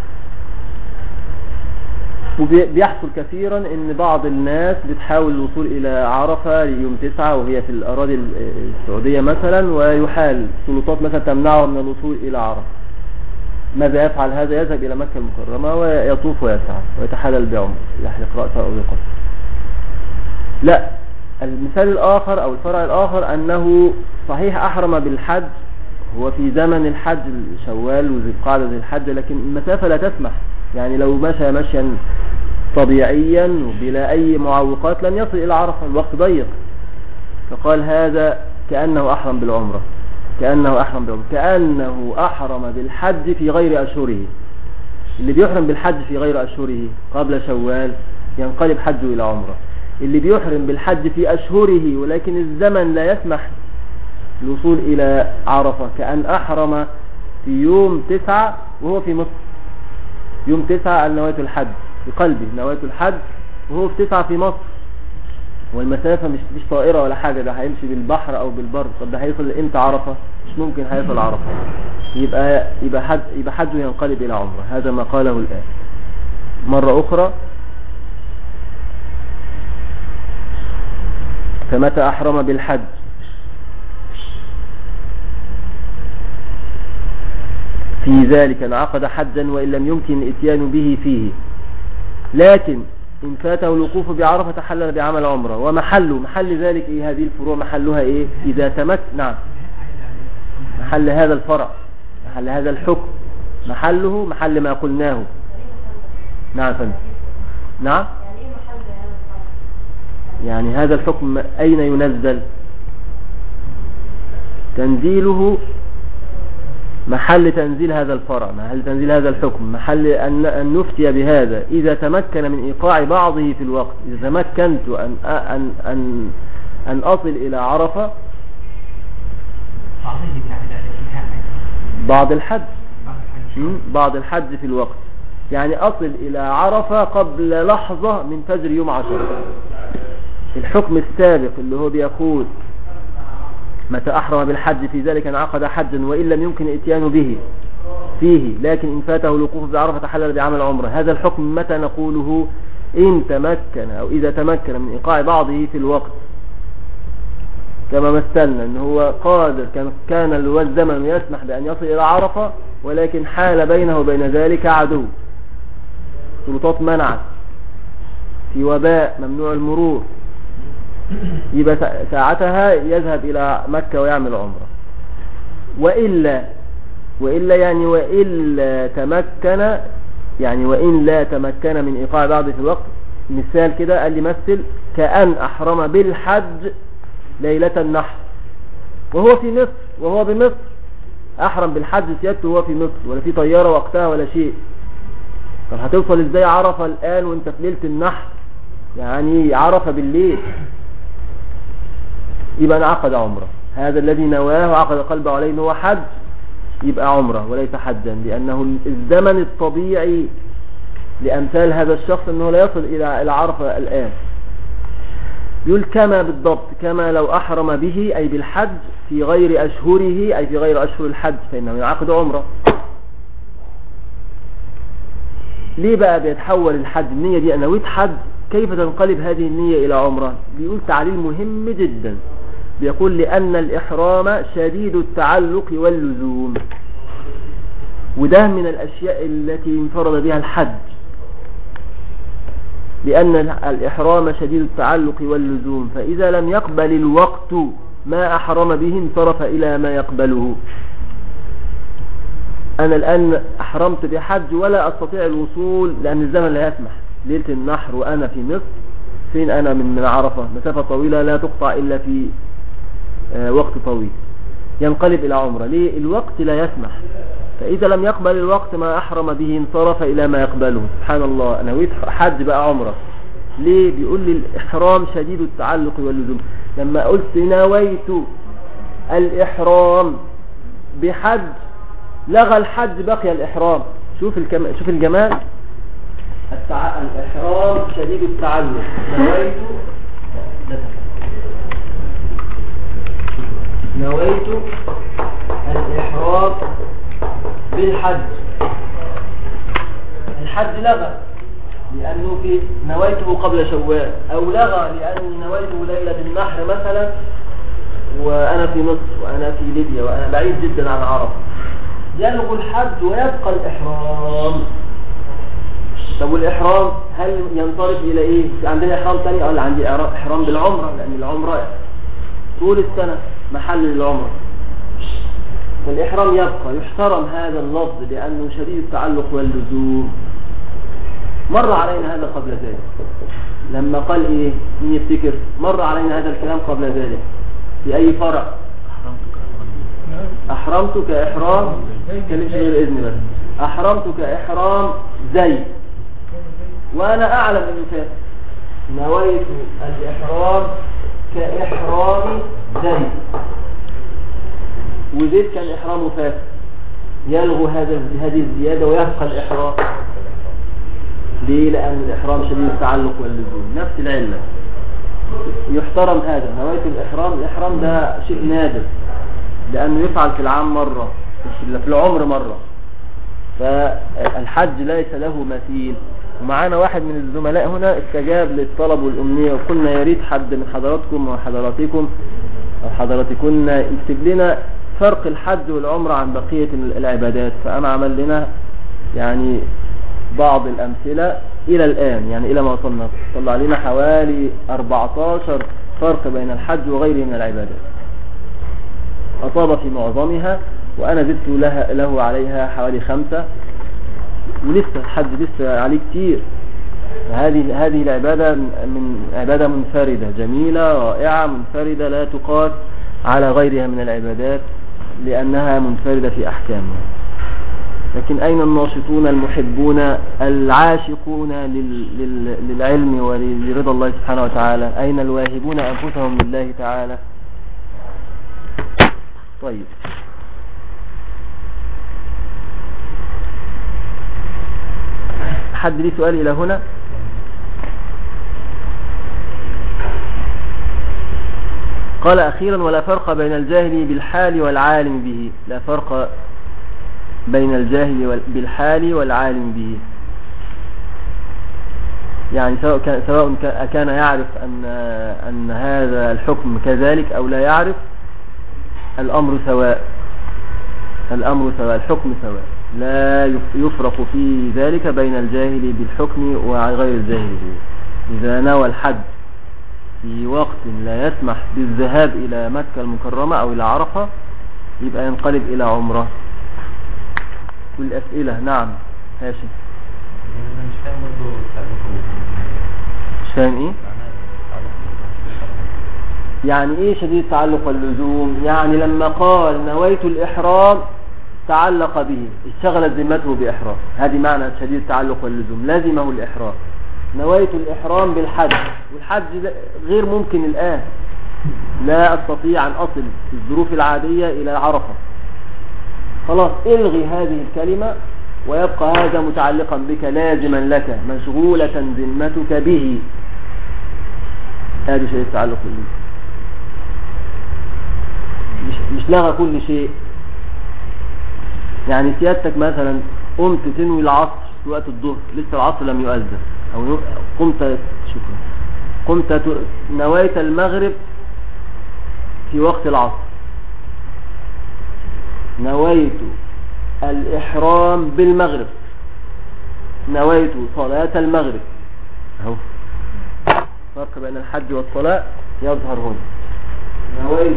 وبيحصل كثيرا ان بعض الناس بتحاول الوصول الى عرفة يوم 9 وهي في الاراضي السعودية مثلا، ويحال السلطات مثلا تمنعه من الوصول الى عرفة. ماذا يفعل هذا؟ يذهب الى مكة المكرمة ويطوف ويسعى ويتحلل بعمرة، يحلق رأسه او يقصر. لا، المثال الاخر او الفرع الاخر انه صحيح احرم بالحج هو في زمن الحج، شوال وذي القعدة ذي الحج، لكن المسافة لا تسمح، يعني لو مشى مشيا طبيعيا وبلا أي معوقات لن يصل إلى عرفة، الوقت ضيق. فقال هذا كأنه أحرم بالعمرة، كأنه أحرم بالحج في غير أشهره. اللي بيحرم بالحج في غير أشهره قبل شوال ينقلب حجه إلى عمرة. اللي بيحرم بالحج في أشهره ولكن الزمن لا يسمح الوصول إلى عرفة كأن أحرم في يوم 9 وهو في مصر. يوم 9 نواة الحج في قلبه، نواة الحج وهو في 9 في مصر، والمسافة مش طائرة ولا حاجة، ده هيمشي بالبحر او بالبر. طب ده هيصل امتى عرفة؟ مش ممكن هيصل عرفة. يبقى حجه ينقلب الى عمره. هذا ما قاله الآن مرة اخرى. فمتى احرم بالحج في ذلك انعقد حجا وإن لم يمكن الاتيان به فيه، لكن إن فاته الوقوف بعرفة تحلل بعمل عمرة. محل ذلك إيه؟ هذه الفروع محلها إيه؟ إذا نعم، محل هذا الفرع، محل هذا الحكم، محله محل ما قلناه. نعم فندم. نعم، يعني هذا الحكم أين ينزل؟ تنزيله محل تنزيل هذا الفرع، محل تنزيل هذا الحكم، محل أن نفتي بهذا إذا تمكن من إيقاع بعضه في الوقت. إذا تمكنت أن أصل إلى عرفة بعض الحج في الوقت، يعني أصل إلى عرفة قبل لحظة من فجر يوم 10. الحكم السابق اللي هو بيقول متى أحرم بالحج في ذلك انعقد حجا وإن لم يمكن الاتيان به فيه، لكن إن فاته الوقوف بعرفة تحلل بعمل عمرة. هذا الحكم متى نقوله؟ إن تمكن أو إذا تمكن من إيقاع بعضه في الوقت، كما مثلنا أنه هو قادر، كان الزمن يسمح بأن يصل إلى عرفة ولكن حال بينه وبين ذلك عدو، سلطات منعت، في وباء ممنوع المرور، يبقى ساعتها يذهب إلى مكة ويعمل عمرة. وإلا وإلا يعني وإلا تمكن، يعني وإن لا تمكن من إيقاع بعض في الوقت. مثال كده قال لي مثل كأن أحرم بالحج ليلة النحر وهو في مصر، وهو بمصر أحرم بالحج سيادته وهو في مصر، ولا في طيارة وقتها ولا شيء. طب هتوصل ازاي عرفة الآن وانت في ليلة النحر؟ يعني عرفة بالليل. يبقى انعقد عمره. هذا الذي نواه وعقد قلبه عليه انه حج يبقى عمره وليس حجا، لأنه الزمن الطبيعي لأمثال هذا الشخص أنه لا يصل إلى عرفة الآن. يقول كما بالضبط، كما لو أحرم به أي بالحج في غير أشهره أي في غير أشهر الحج فإنه ينعقد عمره. ليه بقى بيتحول الحج النية دي؟ أنا نويت حج، كيف تنقلب هذه النية إلى عمره؟ بيقول تعليل مهم جدا، بيقول لأن الإحرام شديد التعلق واللزوم، وده من الأشياء التي انفرد بها الحج، لأن الإحرام شديد التعلق واللزوم، فإذا لم يقبل الوقت ما أحرم به انصرف إلى ما يقبله. أنا الآن أحرمت بحج ولا أستطيع الوصول لأن الزمن لا يسمح، ليلة النحر وأنا في مصر، فين أنا من عرفة؟ مسافة طويلة لا تقطع إلا في وقت طويل، ينقلب إلى عمره. ليه؟ الوقت لا يسمح، فإذا لم يقبل الوقت ما أحرم به انصرف إلى ما يقبله. سبحان الله، أنا نويت حج بقى عمره. ليه؟ بيقول لي الإحرام شديد التعلق واللزوم. لما قلت نويت الإحرام بحج لغى الحج بقي الإحرام. شوف الجمال. الإحرام شديد التعلق، نويت الإحرام بالحج، الحج لغى لأنه في نويته قبل شوال، أو لغى لأني نويته ليلة النحر مثلا وأنا في مصر وأنا في ليبيا وأنا بعيد جدا عن عرفة، يلغى الحج ويبقى الإحرام. طب والإحرام هل ينصرف إلى إيه؟ عندنا إحرام ثاني؟ ولا عندي إحرام بالعمرة، لأن العمرة طول السنة محل العمرة، والإحرام يبقى. يحترم هذا اللفظ لأنه شديد التعلق واللزوم. مر علينا هذا قبل ذلك لما قال إيه؟ مين يفتكر؟ مر علينا هذا الكلام قبل ذلك في أي فرع؟ أحرمتك إحرام كلمة غير إذن بس. أحرمتك إحرام زيد، وأنا أعلم أنه فات. نويت الإحرام كإحرام زيد، وزيد كان إحرامه فات، يلغو هذه الزيادة ويبقى الإحرام. ليه؟ لأن الإحرام شديد التعلق واللزوم، نفس العلة. يحترم هذا. نويت الإحرام ده شيء نادر لأنه يفعل في العام مرة، في العمر مرة، فالحج ليس له مثيل. ومعانا واحد من الزملاء هنا استجاب للطلب والأمنية، وقلنا يا ريت حد من حضراتكم وحضراتكم أو حضراتكن يكتب لنا فرق الحج والعمرة عن بقية العبادات. فأنا عمل لنا يعني بعض الأمثلة إلى الآن، يعني إلى ما وصلنا طلع لنا حوالي 14 فرق بين الحج وغيره من العبادات، أصاب في معظمها، وأنا زدت له عليها حوالي 5، ولسه الحج لسه عليه كتير. هذه العبادة من عبادة منفردة جميلة رائعة منفردة لا تقاس على غيرها من العبادات لأنها منفردة في أحكامها. لكن أين الناشطون المحبون العاشقون للعلم ولرضا الله سبحانه وتعالى؟ أين الواهبون أنفسهم لله تعالى؟ طيب، حد لي سؤال إلى هنا؟ قال أخيرا ولا فرق بين الجاهل بالحال والعالم به. لا فرق بين الجاهل بالحال والعالم به، يعني سواء كان يعرف أن هذا الحكم كذلك أو لا يعرف، الأمر سواء، الحكم سواء، لا يفرق في ذلك بين الجاهل بالحكم وغير الجاهل به. إذا نوى الحج في وقت لا يسمح بالذهاب إلى مكة المكرمة أو إلى عرفة يبقى ينقلب إلى عمرة، والأسئلة. نعم هاشم. أنا مش فاهم برضه التعلق مش فاهم ايه؟ معناه التعلق يعني ايه شديد التعلق واللزوم؟ يعني لما قال نويت الإحرام تعلق به، اشتغلت ذمته بإحرام، هذه معنى شديد التعلق واللزوم، لزمه الإحرام. نويت الإحرام بالحج، والحج غير ممكن الآن، لا أستطيع أن أصل في الظروف العادية إلى عرفة، خلاص الغي هذه الكلمة ويبقى هذا متعلقا بك لازما لك مشغولة ذمتك به. هذه شديد التعلق واللزوم، مش لغى كل شيء. يعني سيادتك مثلا قمت تنوي العصر في وقت الظهر، لسه العصر لم يؤذن، او قمت نويت المغرب في وقت العصر، نويت الإحرام بالمغرب، نويت صلاة المغرب، اهو فرق بين الحج والصلاة يظهر هنا. نويت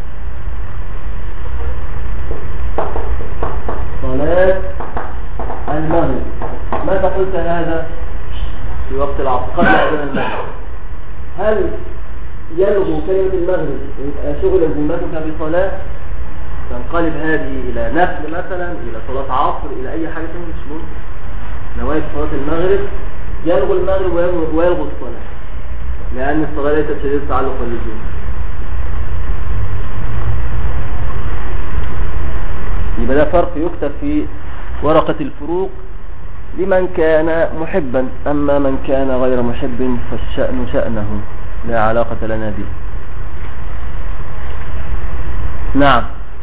صلاة المغرب، متى قلت هذا؟ في وقت العصر قبل أذان المغرب. هل يلغو كلمة المغرب ويبقى شغل ذمتك بصلاة تنقلب هذه إلى نفل مثلا، إلى صلاة عصر، إلى أي حاجة ثانية؟ مش ممكن. نويت صلاة المغرب يلغو المغرب ويلغو الصلاة، لأن الصلاة ليست شديدة التعلق واللزوم. يبقى ده فرق يكتب في ورقة الفروق لمن كان محبا، أما من كان غير محب فالشأن شأنه لا علاقة لنا به. نعم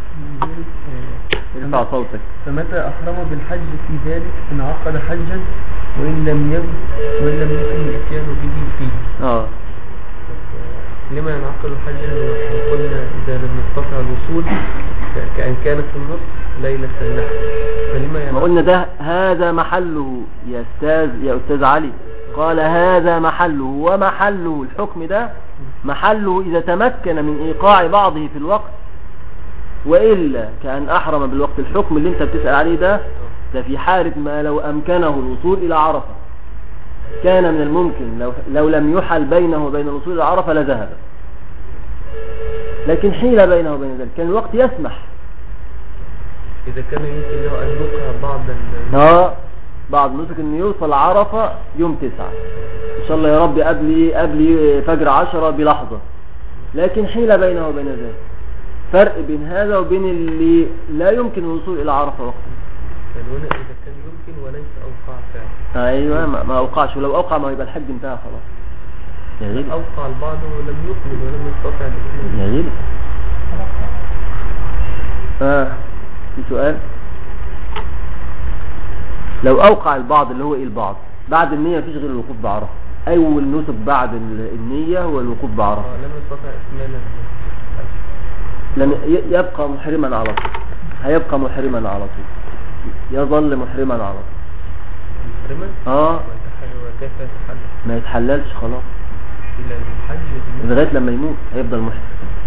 ارفع صوتك. فمتى أحرم بالحج في ذلك إن عقد حجا وإن لم يكن الإتيان به فيه. لما ينعقد حجا؟ وقلنا إذا لم يستطع الوصول كأن كانت في النصف ليلة النحر، فلما ما قلنا ده هذا محله يا أستاذ علي، قال هذا محله، ومحله الحكم ده محله إذا تمكن من إيقاع بعضه في الوقت، وإلا كأن أحرم بالوقت. الحكم اللي انت بتسأل عليه ده في حالة ما لو أمكنه الوصول إلى عرفة، كان من الممكن لو لم يحل بينه وبين الوصول إلى عرفة لذهب، لكن حيل بينه وبين ذلك، كان الوقت يسمح. إذا كان يمكن له أن يوقع بعض النسك أنه يوصل عرفة يوم 9 إن شاء الله يا رب قبل فجر 10 بلحظة، لكن حيل بينه وبين ذلك. فرق بين هذا وبين اللي لا يمكن الوصول إلى عرفة وقتا. يعني هنا إذا كان يمكن وليس أوقع فعلا. أيوة ما أوقعش، ولو أوقع ما يبقى الحج انتهى خلاص. يا أوقع البعض ولم يكمل ولم يستطع يا غير. في سؤال؟ لو أوقع البعض اللي هو إيه البعض؟ بعد النية مفيش غير الوقوف بعرفة. أول نسك بعد النية هو الوقوف بعرفة. لم يستطع إكمالا لم يبقى محرما على طول، هيبقى محرما على طول، يظل محرما على طول. محرما؟ وكيف يتحلل؟ ما يتحللش خلاص إلى الحج لغاية لما يموت هيفضل محرم.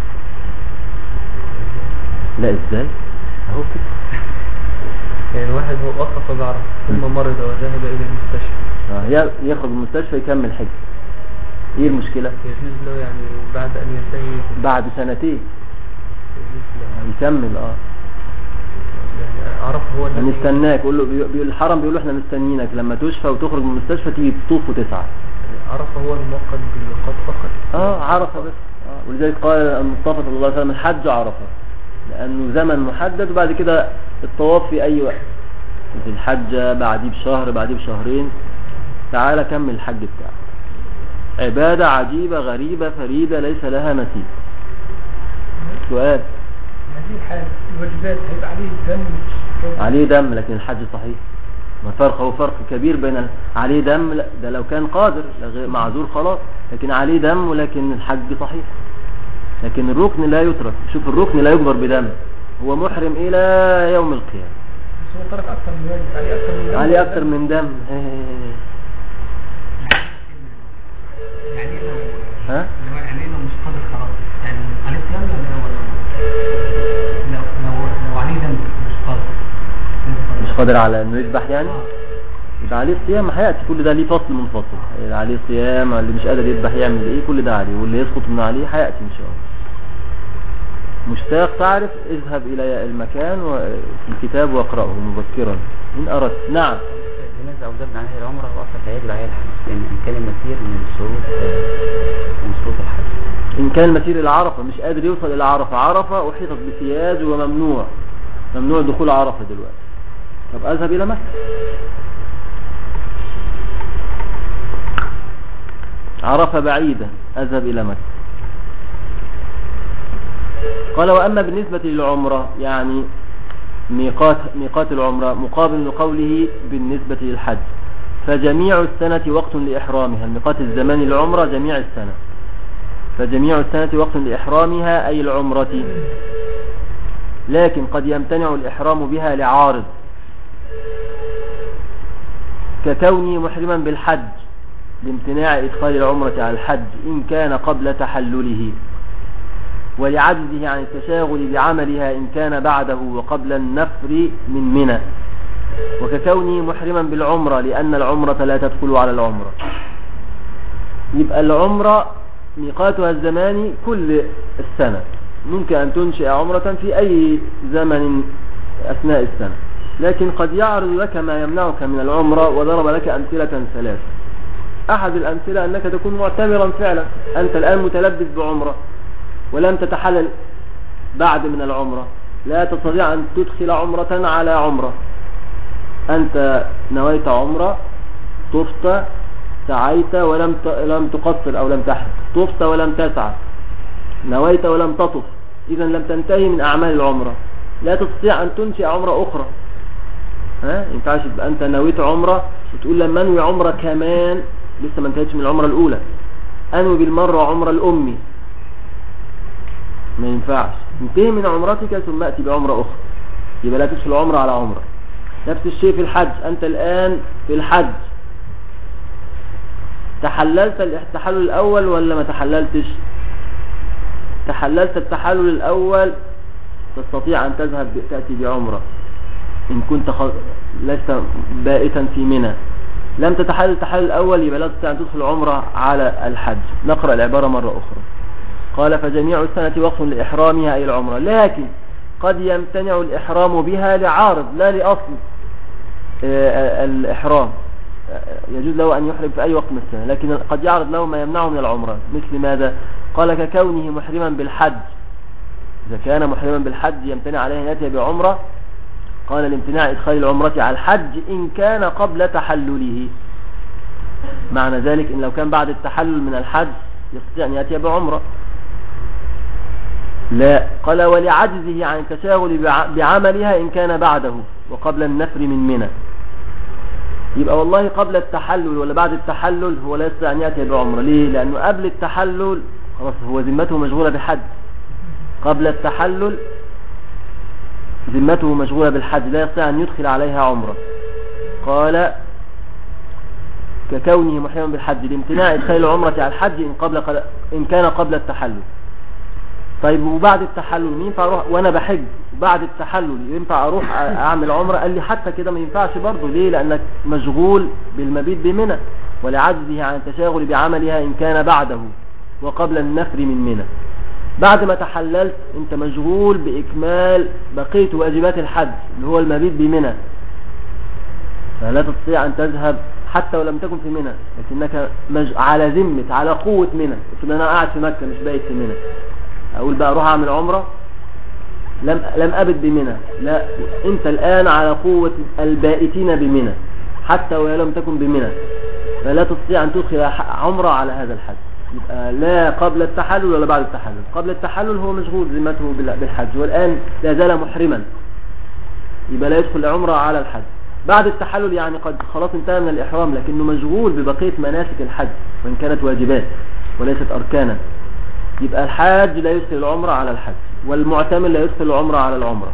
لا ازاي؟ اهو كده. يعني واحد هو وقف بعرفة ثم مرض وذهب إلى المستشفى، ياخد المستشفى يكمل حج، ايه المشكلة؟ يجوز له يعني بعد أن ينتهي بعد سنتين يكمل. يعني عرف هو اللي هنستناك، يقول له الحرم بيقول له احنا مستنيينك لما تشفى وتخرج من المستشفى تيجي تطوف وتسعى. عرف هو الموقت بالميقات فقط. عرفه بس. ولذلك قال المصطفى صلى الله عليه وسلم الحج عرفه، لانه زمن محدد، وبعد كده الطواف في اي وقت، في الحجة بعديه بشهر بعديه بشهرين، تعالى كمل الحج بتاعك. عبادة عجيبة غريبة فريدة ليس لها مثيل. سؤال؟ هذه الحالة الواجبات هيبقى عليه دم؟ عليه دم لكن الحج صحيح. ما فرق، هو فرق كبير بين عليه دم، لا ده لو كان قادر معذور خلاص، لكن عليه دم ولكن الحج صحيح. لكن الركن لا يترك، شوف الركن لا يجبر بدم، هو محرم إلى يوم القيامة. بس هو ترك أكثر من واجب، عليه أكثر من دم. يعني ها؟ يعني لو مش قادر خلاص، يعني عليه دم ولا لو عليه دم مش قادر؟ قادر على انه يذبح يعني، يبقى عليه صيام هيأتي كل ده، ليه فصل منفصل، عليه صيام، اللي مش قادر يذبح يعمل ايه، كل ده عليه، واللي يسقط من عليه هيأتي ان شاء الله. مشتاق تعرف، اذهب الى المكان وفي الكتاب واقرأه مبكرا ان اردت. نعم. بالنسبة أوجبنا عليه العمرة وأصلا يجب عليه الحج، يعني إن كان المسير من شروط الحج. إن كان المسير إلى عرفة مش قادر يوصل إلى عرفة، عرفة أحيطت بسياج وممنوع، ممنوع دخول عرفة دلوقتي، طب أذهب إلى مكة. عرفة بعيدة، أذهب إلى مكة. قال وأما بالنسبة للعمرة يعني ميقات العمرة مقابل لقوله بالنسبة للحج، فجميع السنة وقت لإحرامها، الميقات الزماني للعمرة جميع السنة، فجميع السنة وقت لإحرامها أي العمرة، لكن قد يمتنع الإحرام بها لعارض ككونه محرما بالحج بامتناع إدخال العمرة على الحج إن كان قبل تحلله، ولعجزه عن التشاغل بعملها إن كان بعده وقبل النفر من منى، وككونه محرما بالعمرة لأن العمرة لا تدخل على العمرة. يبقى العمرة ميقاتها الزماني كل السنة، ممكن أن تنشئ عمرة في أي زمن أثناء السنة، لكن قد يعرض لك ما يمنعك من العمرة، وضرب لك أمثلة ثلاثة. أحد الأمثلة أنك تكون معتبرا فعلا، أنت الآن متلبس بعمرة ولم تتحلل بعد من العمرة، لا تستطيع أن تدخل عمرة على عمرة، أنت نويت عمرة، طفت، سعيت ولم تقصر أو لم تحج، طفت ولم تسعى، نويت ولم تطف، إذا لم تنتهي من أعمال العمرة، لا تستطيع أن تنشئ عمرة أخرى. ينفعش يبقى أنت نويت عمرة وتقول لما أنوي عمرة كمان، لسه ما انتهيتش من العمرة الأولى، أنوي بالمرة عمرة الأمي، ما ينفعش، انتهي من عمرتك ثم أتي بعمرة أخرى، يبقى لا تدخل عمرة على عمرة. نفس الشيء في الحج، أنت الآن في الحج تحللت التحلل الأول ولا ما تحللتش؟ تحللت التحلل الأول تستطيع أن تذهب تأتي بعمرة إن كنت لست بائتا في منى. لم تتحلل التحلل الأول يبقى لا تستطيع أن تدخل عمرة على الحج. نقرأ العبارة مرة أخرى. قال فجميع السنة وقت لإحرامها أي العمرة، لكن قد يمتنع الإحرام بها لعارض لا لأصل الإحرام، يجوز له أن يحرم في أي وقت من السنة، لكن قد يعرض له ما يمنعه من العمرة. مثل ماذا؟ قال ككونه محرما بالحج، إذا كان محرما بالحج يمتنع عليه أن يأتي بعمرة، قال لامتناع إدخال العمرة على الحج إن كان قبل تحلله. معنى ذلك إن لو كان بعد التحلل من الحج يستطيع أن يأتي بعمرة. لا، قال ولعجزه عن التشاغل بعملها إن كان بعده وقبل النفر من منى. يبقى والله قبل التحلل ولا بعد التحلل هو لا يستطيع أن يأتي بعمرة. ليه؟ لأنه قبل التحلل خلاص هو ذمته مشغولة بحج، قبل التحلل ذمته مشغولة بالحج، لا يستطيع أن يدخل عليها عمرة. قال ككونه محرما بالحج لامتناع إدخال العمرة على الحج إن كان قبل التحلل. طيب وبعد التحلل ينفع أروح وأنا بحج بعد التحلل ينفع أروح أعمل عمرة؟ قال لي حتى كده ما ينفعش برضه. ليه؟ لأنك مشغول بالمبيت بمنى، ولعجزه عن التشاغل بعملها إن كان بعده وقبل النفر من منى. بعد ما تحللت أنت مشغول بإكمال بقية واجبات الحج اللي هو المبيت بمنى، فلا تستطيع أن تذهب حتى ولم تكن في منى، لكنك على ذمة على قوة منى. أنا قاعد في مكة مش بايت في منى، أقول بقى أروح أعمل عمرة لم أبت بمنى، لا، أنت الآن على قوة البائتين بمنى حتى ولم تكن بمنى، فلا تستطيع أن تدخل عمرة على هذا الحج. يبقى لا قبل التحلل ولا بعد التحلل. قبل التحلل هو مشغول ذمته بالحج والآن لا زال محرما، يبقى لا يدخل عمرة على الحج. بعد التحلل يعني قد خلاص انتهى من الإحرام لكنه مشغول ببقية مناسك الحج وإن كانت واجبات وليست أركانا، يبقى الحاج لا يدخل العمرة على الحج والمعتمر لا يدخل العمرة على العمرة.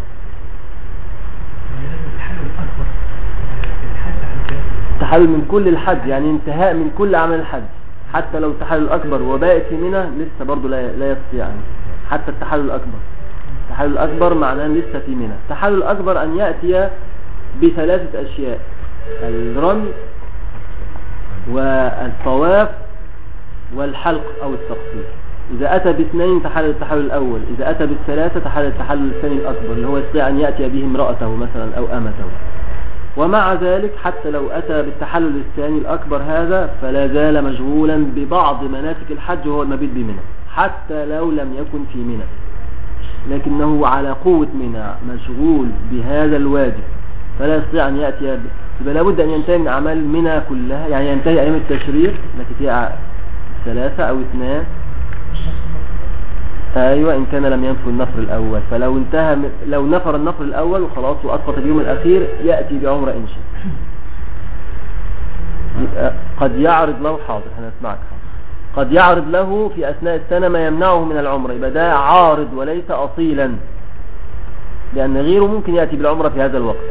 التحلل من كل الحج يعني انتهاء من كل عمل الحج، حتى لو التحلل الأكبر وبائت في منى لسه برضه لا يستطيع يعني. حتى التحلل الأكبر، التحلل الأكبر معناه لسه في منى. التحلل الأكبر أن يأتي بثلاثة أشياء: الرمي والطواف والحلق أو التقصير. إذا أتى باثنين تحلل التحلل الأول، إذا أتى بالثلاثة تحلل التحلل الثاني الأكبر اللي هو يستطيع أن يأتي به امرأته مثلا أو أمته. ومع ذلك حتى لو أتى بالتحلل الثاني الأكبر هذا فلا زال مشغولا ببعض مناسك الحج وهو المبيت بمنى، حتى لو لم يكن في منى، لكنه على قوة منى مشغول بهذا الواجب فلا يستطيع أن يأتي يبقى لابد أن ينتهي من أعمال منى كلها، يعني ينتهي أيام التشريق التي هي 3 أو 2. أيوة إن كان لم ينفر النفر الأول، فلو انتهى لو نفر النفر الأول وخلاص وأسقط اليوم الأخير يأتي بعمرة إن شاء. قد يعرض له حاضر هنسمعك قد يعرض له في أثناء السنة ما يمنعه من العمرة، يبقى ده عارض وليس أصيلا، لأن غيره ممكن يأتي بالعمرة في هذا الوقت.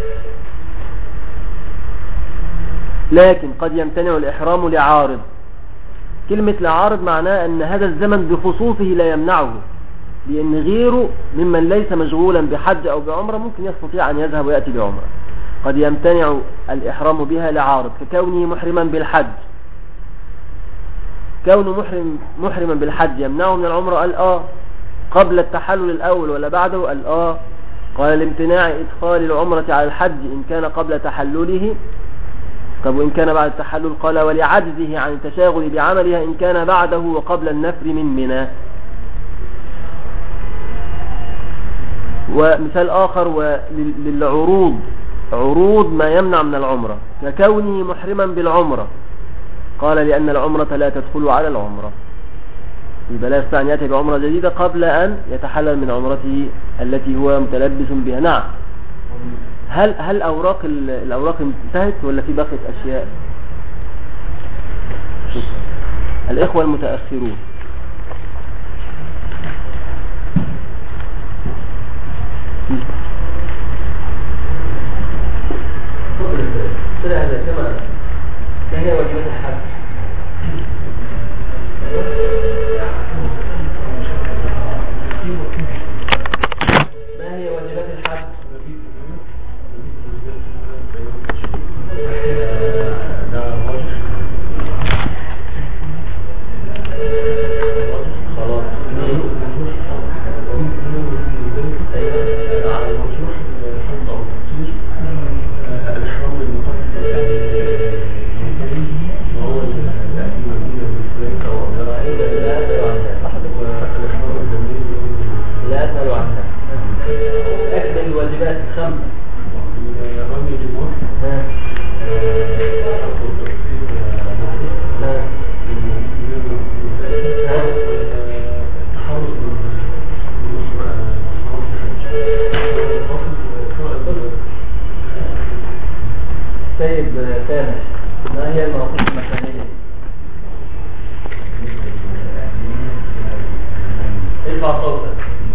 لكن قد يمتنع الإحرام لعارض. كلمة لعارض معناه أن هذا الزمن بخصوصه لا يمنعه، لأن غيره ممن ليس مشغولا بحج أو بعمرة ممكن يستطيع أن يذهب ويأتي بعمرة. قد يمتنع الإحرام بها لعارض ككونه محرما بالحج. كونه محرما بالحج يمنعه من العمرة؟ قال قبل التحلل الأول ولا بعده؟ قال قال لامتناع إدخال العمرة على الحج إن كان قبل تحلله. طب وإن كان بعد التحلل؟ قال ولعجزه عن التشاغل بعملها إن كان بعده وقبل النفر من منى. ومثال آخر وللعروض، عروض ما يمنع من العمرة ككونه محرما بالعمرة، قال لأن العمرة لا تدخل على العمرة، يبقى لا يستطيع أن يأتي بعمرة جديدة قبل أن يتحلل من عمرته التي هو متلبس بها. نعم. هل الأوراق انتهت ولا في بقية أشياء؟ شكرا. الإخوة المتأخرون. ما هي واجبات الحج؟ ما هي واجبات الحج؟ ما هي المواقف المكانية؟ ارفع صوتك.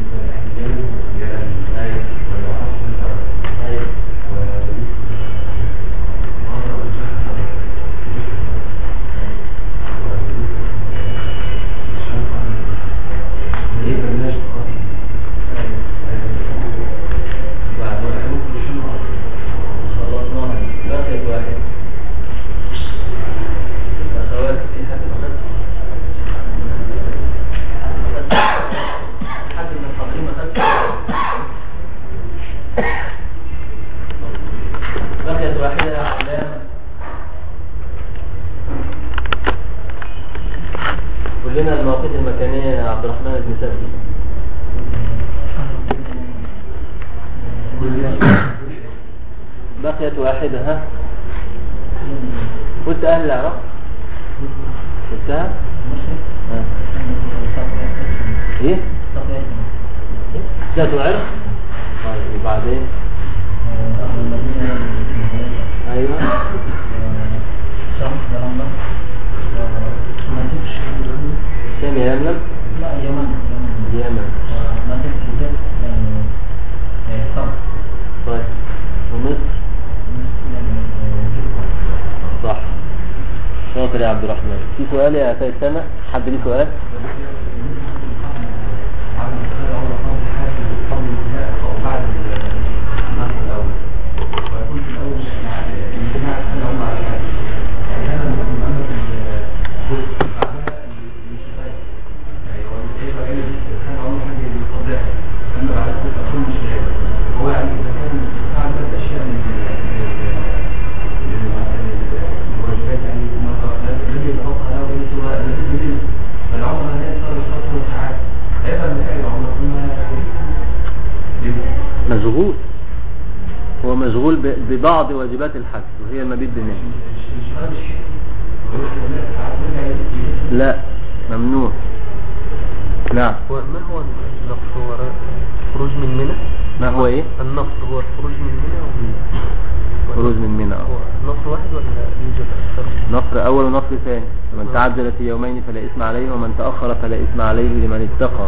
كلنا المواقف المكانية يا عبد الرحمن بن سفي. بقيت واحدة. ها قلت أهل العراق قلتها؟ ايه؟ ذات عرق. طيب وبعدين؟ ايوه سامي يمن؟ لا يمن طيب ومصر؟ صح. شاطر يا عبد الرحمن. في سؤال يا سيد سامح؟ حد ليه سؤال؟ بعد بعض واجبات الحج وهي المبيت بالنية. لا ممنوع. نعم. ما هو النقص؟ هو خروج من منى؟ ما هو ايه النقص؟ هو الخروج من منى خروج من منى. هو نصر واحد ولا يوجد أكثر؟ نصر أول ونصر ثاني. ومن تعجل في يومين فلا إثم عليه ومن تأخر فلا إثم عليه لمن اتقى.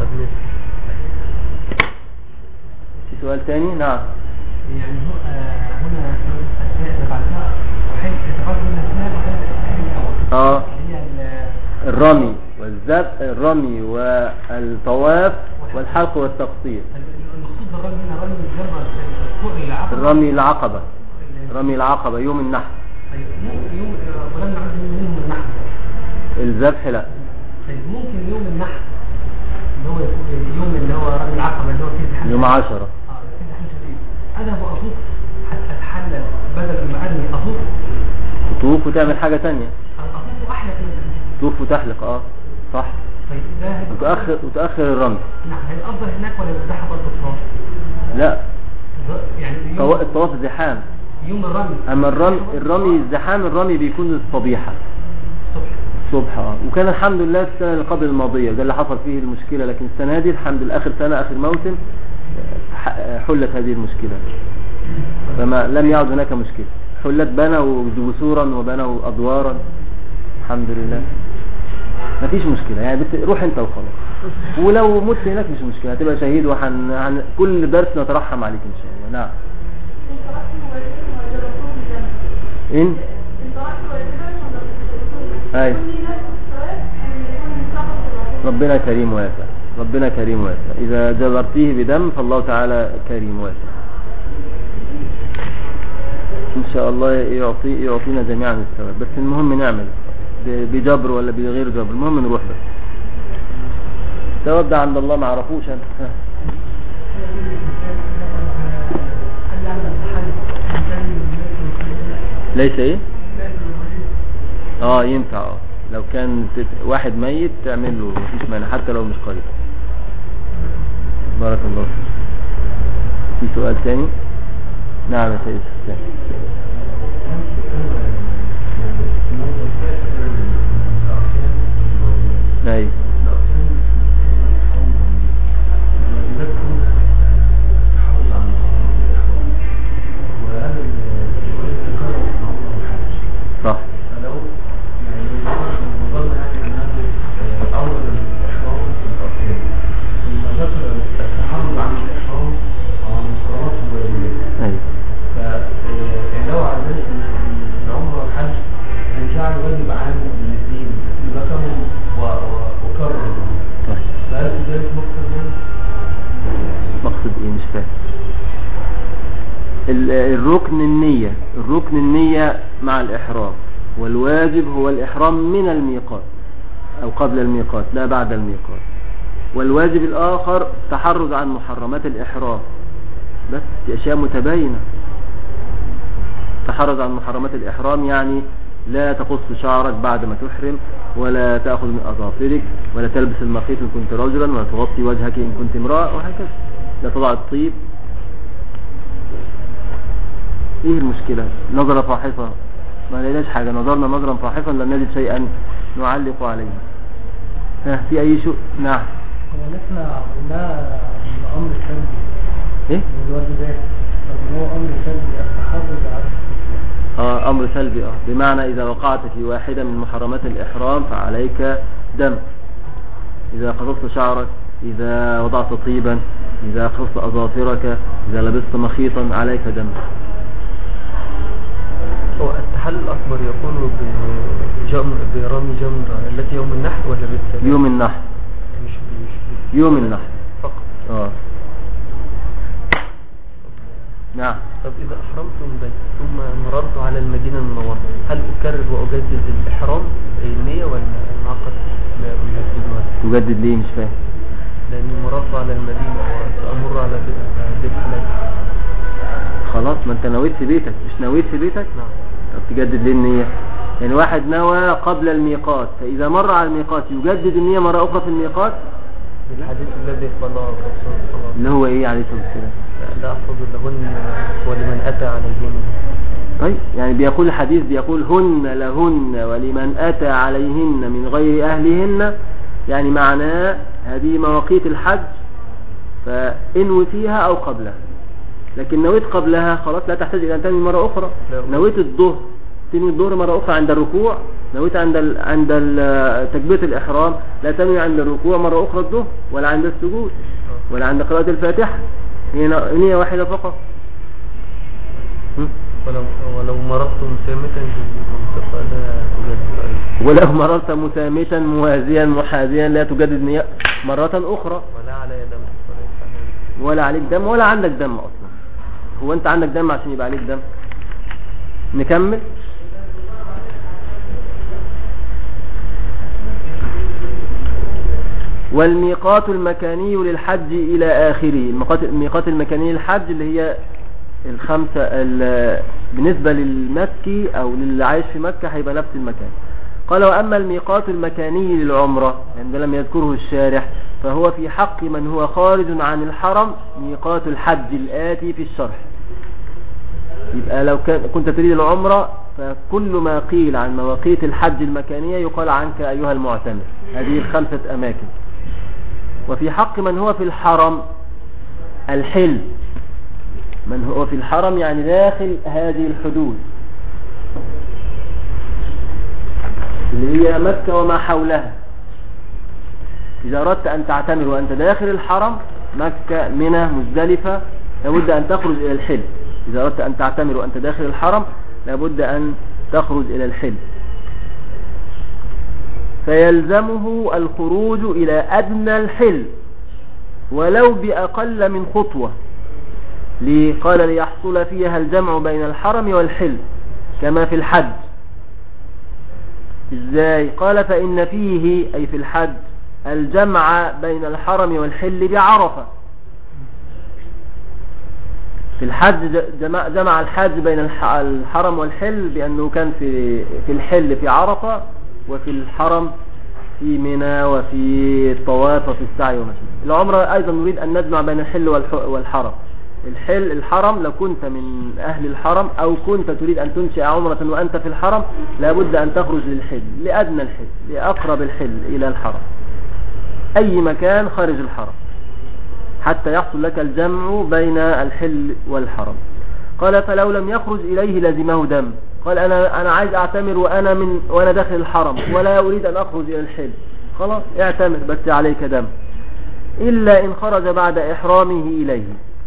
في سؤال تاني؟ نعم. يعني هنا أشياء بعدها وحيث يتفرد من الأسنان وحيث هي الرمي والذبح، الرمي والطواف والحلق والتقصير. المقصود بالرمي هنا رمي الجمرة فوق العقبة. الرمي العقبة، رمي العقبة يوم النحر. يوم ولم نعرف يوم النحر. الذبح لا. ممكن يوم النحر اللي هو يوم اللي هو رمي العقبة اللي هو فيه زحام. يوم 10. أنا بأطوف حتى أتحلل بدل ما أرمي أطوف. تطوف وتعمل حاجة تانية. أطوف وأحلق منها. تطوف وتحلق صح. وتأخر الرمي. نعم. هي الأفضل هناك ولا يزدحم برضه الطواف؟ لا. يعني الطواف زحام. يوم الرمي. أما الرمي الزحام، الرمي بيكون الصبيحة. الصبح. وكان الحمد لله السنة اللي قبل الماضية ده اللي حصل فيه المشكلة، لكن السنة دي الحمد لله آخر سنة آخر موسم حلت هذه المشكلة، فما لم يعد هناك مشكلة. حلت، بنوا جسورا وبنوا أدوارا الحمد لله، ما فيش مشكلة يعني. بس روح انت وخلاص، ولو مت هناك مش مشكلة، هتبقى شهيد كل درس نترحم عليك ان شاء الله. نعم. ان اي ربنا كريم واسع، ربنا كريم واسع. اذا جبرتيه بدم فالله تعالى كريم واسع ان شاء الله. يعطينا جميعا الثواب، بس المهم نعمل بجبر ولا بغير جبر، المهم نروح بس. الثواب ده عند الله ما عرفوش انا. ليس ايه ينفع. لو كان واحد ميت تعمل له مفيش مانع حتى لو مش قريب. بارك الله فيك. في سؤال ثاني؟ نعم يا سيد الثاني. اي صح. الركن النية مع الإحرام، والواجب هو الإحرام من الميقات أو قبل الميقات لا بعد الميقات. والواجب الآخر تحرز عن محرمات الإحرام، بس دي أشياء متباينة. تحرز عن محرمات الإحرام يعني لا تقص شعرك بعد ما تحرم، ولا تأخذ من أظافرك، ولا تلبس المخيط إن كنت رجلا، ولا تغطي وجهك إن كنت امرأة، وهكذا. لا تضع الطيب. ايه المشكلة؟ نظرة فاحصة ما لقيناش حاجة، نظرنا نظرا فاحصا لم نجد شيئا نعلق عليه. في اي شيء؟ نعم. هو نحن عملناه امر سلبي ايه؟ من الواجبات، هو امر سلبي التحرز على امر سلبي. بمعنى اذا وقعت في واحدة من محرمات الاحرام فعليك دم. اذا قصصت شعرك، اذا وضعت طيبا، اذا قصصت اظافرك، اذا لبست مخيطا، عليك دم. هو التحلل الأكبر يكون برمي جمرة التي يوم النحر ولا بالثلاث؟ يوم النحر. مش يوم النحر فقط. نعم. طب إذا أحرمت من بيت ثم مررت على المدينة المنورة، هل أكرر وأجدد الإحرام النية ولا انعقد؟ لا تجدد ليه؟ مش فاهم. لأني مررت على المدينة وسأمر على بيت حلال. خلاص، ما انت نويت في بيتك، مش نويت في بيتك؟ نعم. طب تجدد ليه النية؟ يعني واحد نوى قبل الميقات، فإذا مر على الميقات يجدد النية مرة أخرى في الميقات. الحديث الذي قاله الرسول صلى الله عليه وسلم اللي هو إيه عليه الصلاة والسلام؟ لا أحفظ لهن ولمن أتى عليهن. طيب يعني بيقول الحديث بيقول هن لهن ولمن أتى عليهن من غير أهلهن، يعني معناه هذه مواقيت الحج فإنوي فيها أو قبلها. لكن نويت قبلها خلاص لا تحتاج إلى أن تنوي مرة أخرى. نويت الظهر تنوي الظهر مرة أخرى عند الركوع، نويت عند تكبيرة الإحرام لا تنوي عند الركوع مرة أخرى الظهر، ولا عند السجود، ولا عند قراءة الفاتحة، هي نية واحدة فقط. ولو مررت مسامتا في المنطقة لا تجدد، ولو مررت مسامتا موازيا محاذيا لا تجدد نية مرة أخرى، ولا علي دم، ولا عليك دم ولا عندك دم أصلا. هو أنت عندك دم عشان يبقى عليك دم؟ نكمل. والميقات المكاني للحج إلى آخره. الميقات المكاني للحج اللي هي الخمسة بالنسبة للمكي أو للي عايش في مكة هيبقى نفس المكان. قال وأما الميقات المكاني للعمرة يعني لم يذكره الشارح فهو في حق من هو خارج عن الحرم ميقات الحج الآتي في الشرح. يبقى لو كنت تريد العمرة فكل ما قيل عن مواقيت الحج المكانية يقال عنك أيها المعتمر، هذه الخمسة أماكن. وفي حق من هو في الحرم الحل، من هو في الحرم يعني داخل هذه الحدود اللي هي مكة وما حولها. إذا أردت أن تعتمر وأنت داخل الحرم مكة منى مزدلفة لابد أن تخرج إلى الحل. إذا أردت أن تعتمر وأنت داخل الحرم لابد أن تخرج إلى الحل، فيلزمه الخروج إلى أدنى الحل ولو بأقل من خطوة. ليه؟ قال ليحصل فيها الجمع بين الحرم والحل كما في الحج. إزاي؟ قال فإن فيه أي في الحج الجمع بين الحرم والحل بعرفة. في الحج جمع الحاج بين الحرم والحل بأنه كان في الحل في عرفة، وفي الحرم في منى، وفي الطواف وفي السعي وما شابه. العمرة أيضا نريد أن نجمع بين الحل والحرم. الحرم لو كنت من أهل الحرم أو كنت تريد أن تنشئ عمرة وأنت في الحرم لابد أن تخرج للحل، لأدنى الحل، لأقرب الحل إلى الحرم، أي مكان خارج الحرم حتى يحصل لك الجمع بين الحل والحرم. قال فلو لم يخرج إليه لزمه دم. قال أنا عايز أعتمر وأنا داخل الحرم ولا أريد أن أخرج إلى الحل، خلاص اعتمر بس عليك دم، إلا إن خرج بعد إحرامه إليه.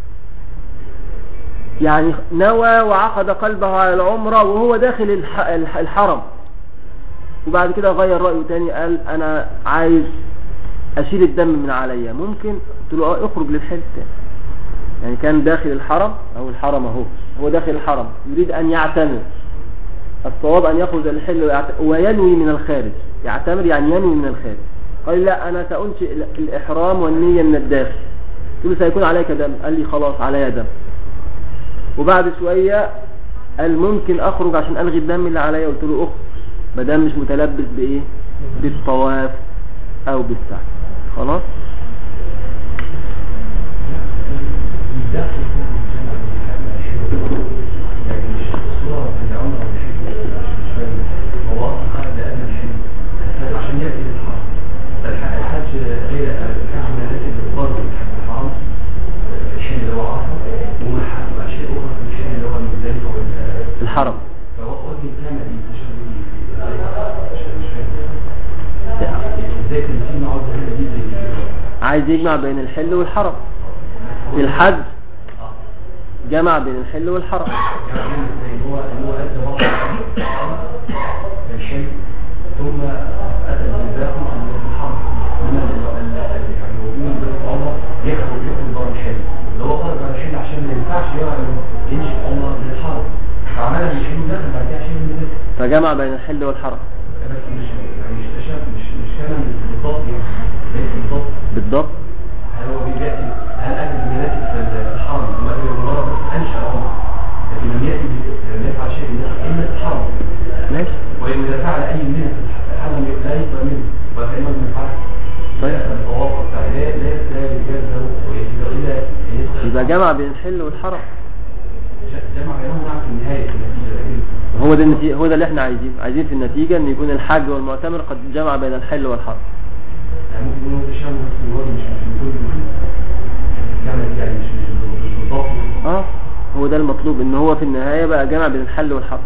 يعني نوى وعقد قلبه على العمرة وهو داخل الحرم، وبعد كده غير رأيه تاني قال أنا عايز أشيل الدم من عليا، ممكن قلت له اخرج للحل تاني. يعني كان داخل الحرم أو الحرم هو داخل الحرم يريد أن يعتمر، الصواب أن يخرج للحل وينوي من الخارج. يعتمر يعني ينوي من الخارج. قال لا أنا سأنشئ الإحرام والنية من الداخل. قلت له سيكون عليك دم، قال لي خلاص عليا دم. وبعد شوية قال ممكن أخرج عشان ألغي الدم اللي عليا، قلت له أخرج ما دام مش متلبس بإيه، بالطواف أو بالسعي، خلاص. الحرم عايز يجمع بين الحل والحرم. في الحج جمع بين الحل والحرم. هو الحل ثم أتى بالباقي من الحرم، يخرج بره الحل، اللي هو خرج بره الحل عشان ما ينفعش يمشي عمره من الحرم، فعملها بالحل ودخل بعد كده عشان من فجمع بين الحل والحرم. بس مش تشابه، مش كلام بالضبط يعني بالضبط. هو بيأتي هل أجد بيأتي في الحرم ثم أجد المرة بس أنشأ عمره، لكن لم يفعل شيء إلا في الحرم. ماشي. وإذا فعل أي منها في الحرم لا يقبل منه وكأنه من الحرم. طيب. الطواف بتاع لا يجازه إلا يبقى جمع بين الحل والحرم. جمع بينهم في النهاية في النتيجة. هو ده النتيجة، هو ده اللي احنا عايزين في النتيجة ان يكون الحاج والمعتمر قد جمع بين الحل والحرم. يعني ممكن يكون تشابه في الوضع مش من كل كامل يعني مش بالضبط. هو ده المطلوب، ان هو في النهاية بقى جمع بين الحل والحرم.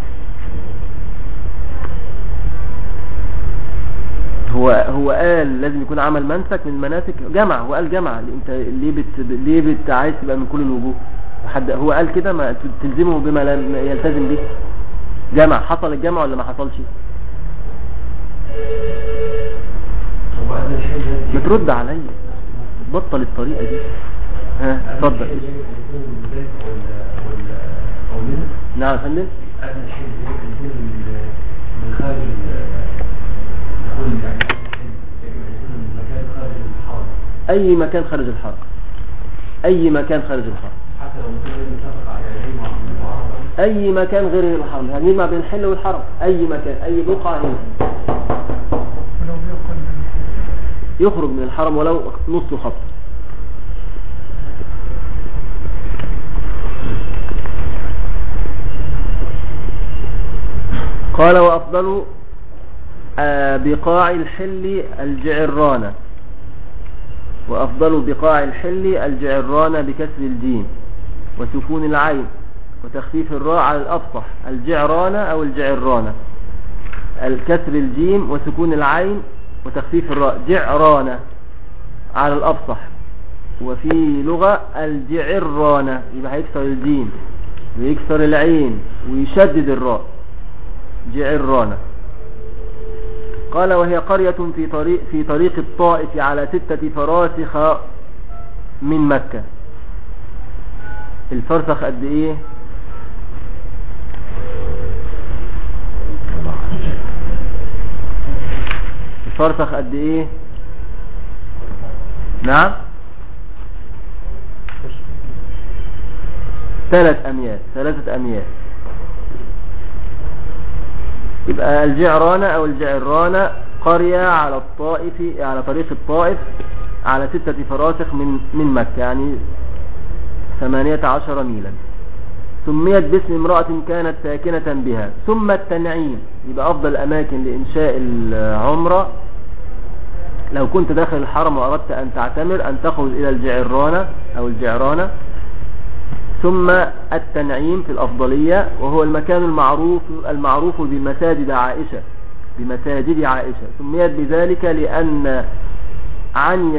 هو قال لازم يكون عمل منسك من المناسك، جمع، هو قال جمع. انت ليه عايز تبقى من كل الوجوه؟ هو قال كده، ما تلزمه بما لم يلتزم به. جمع، حصل الجمع ولا ما حصلش؟ ما ترد عليا، بطل الطريقة دي. اتفضل. نعم يا فندم. من خارج اي مكان خارج الحرم، اي مكان خارج الحرم، حتى لو متفق على اي مكان غير الحرم، يعني ما بين الحل والحرم، اي مكان، اي بقعة هنا يخرج من الحرم ولو نص خط. قال وأفضل بقاع الحل الجعرانة، وأفضل بقاع الحل الجعرانة بكسر الجيم وسكون العين وتخفيف الراء على الأفصح، الجعرانة أو الجعرانة، الكسر الجيم وسكون العين وتخفيف الراء، جعرانة على الأفصح. وفي لغة الجعرانة يبقى هيكسر الجيم ويكسر العين ويشدد الراء، جعرانة. قال وهي قرية في طريق الطائف على 6 فراسخ من مكة. الفرسخ قد ايه؟ الفرسخ قد ايه؟ نعم 3 أميال. يبقى الجعرانة أو الجعرانة قرية على الطائف، على طريق الطائف على 6 فراسخ من مكة، يعني 18 ميلا. سميت باسم امرأة كانت ساكنة بها. ثم التنعيم، يبقى أفضل أماكن لإنشاء العمرة لو كنت داخل الحرم وأردت أن تعتمر أن تخرج إلى الجعرانة أو الجعرانة. ثم التنعيم في الأفضلية، وهو المكان المعروف بمساجد عائشة. سميت بذلك لأن عن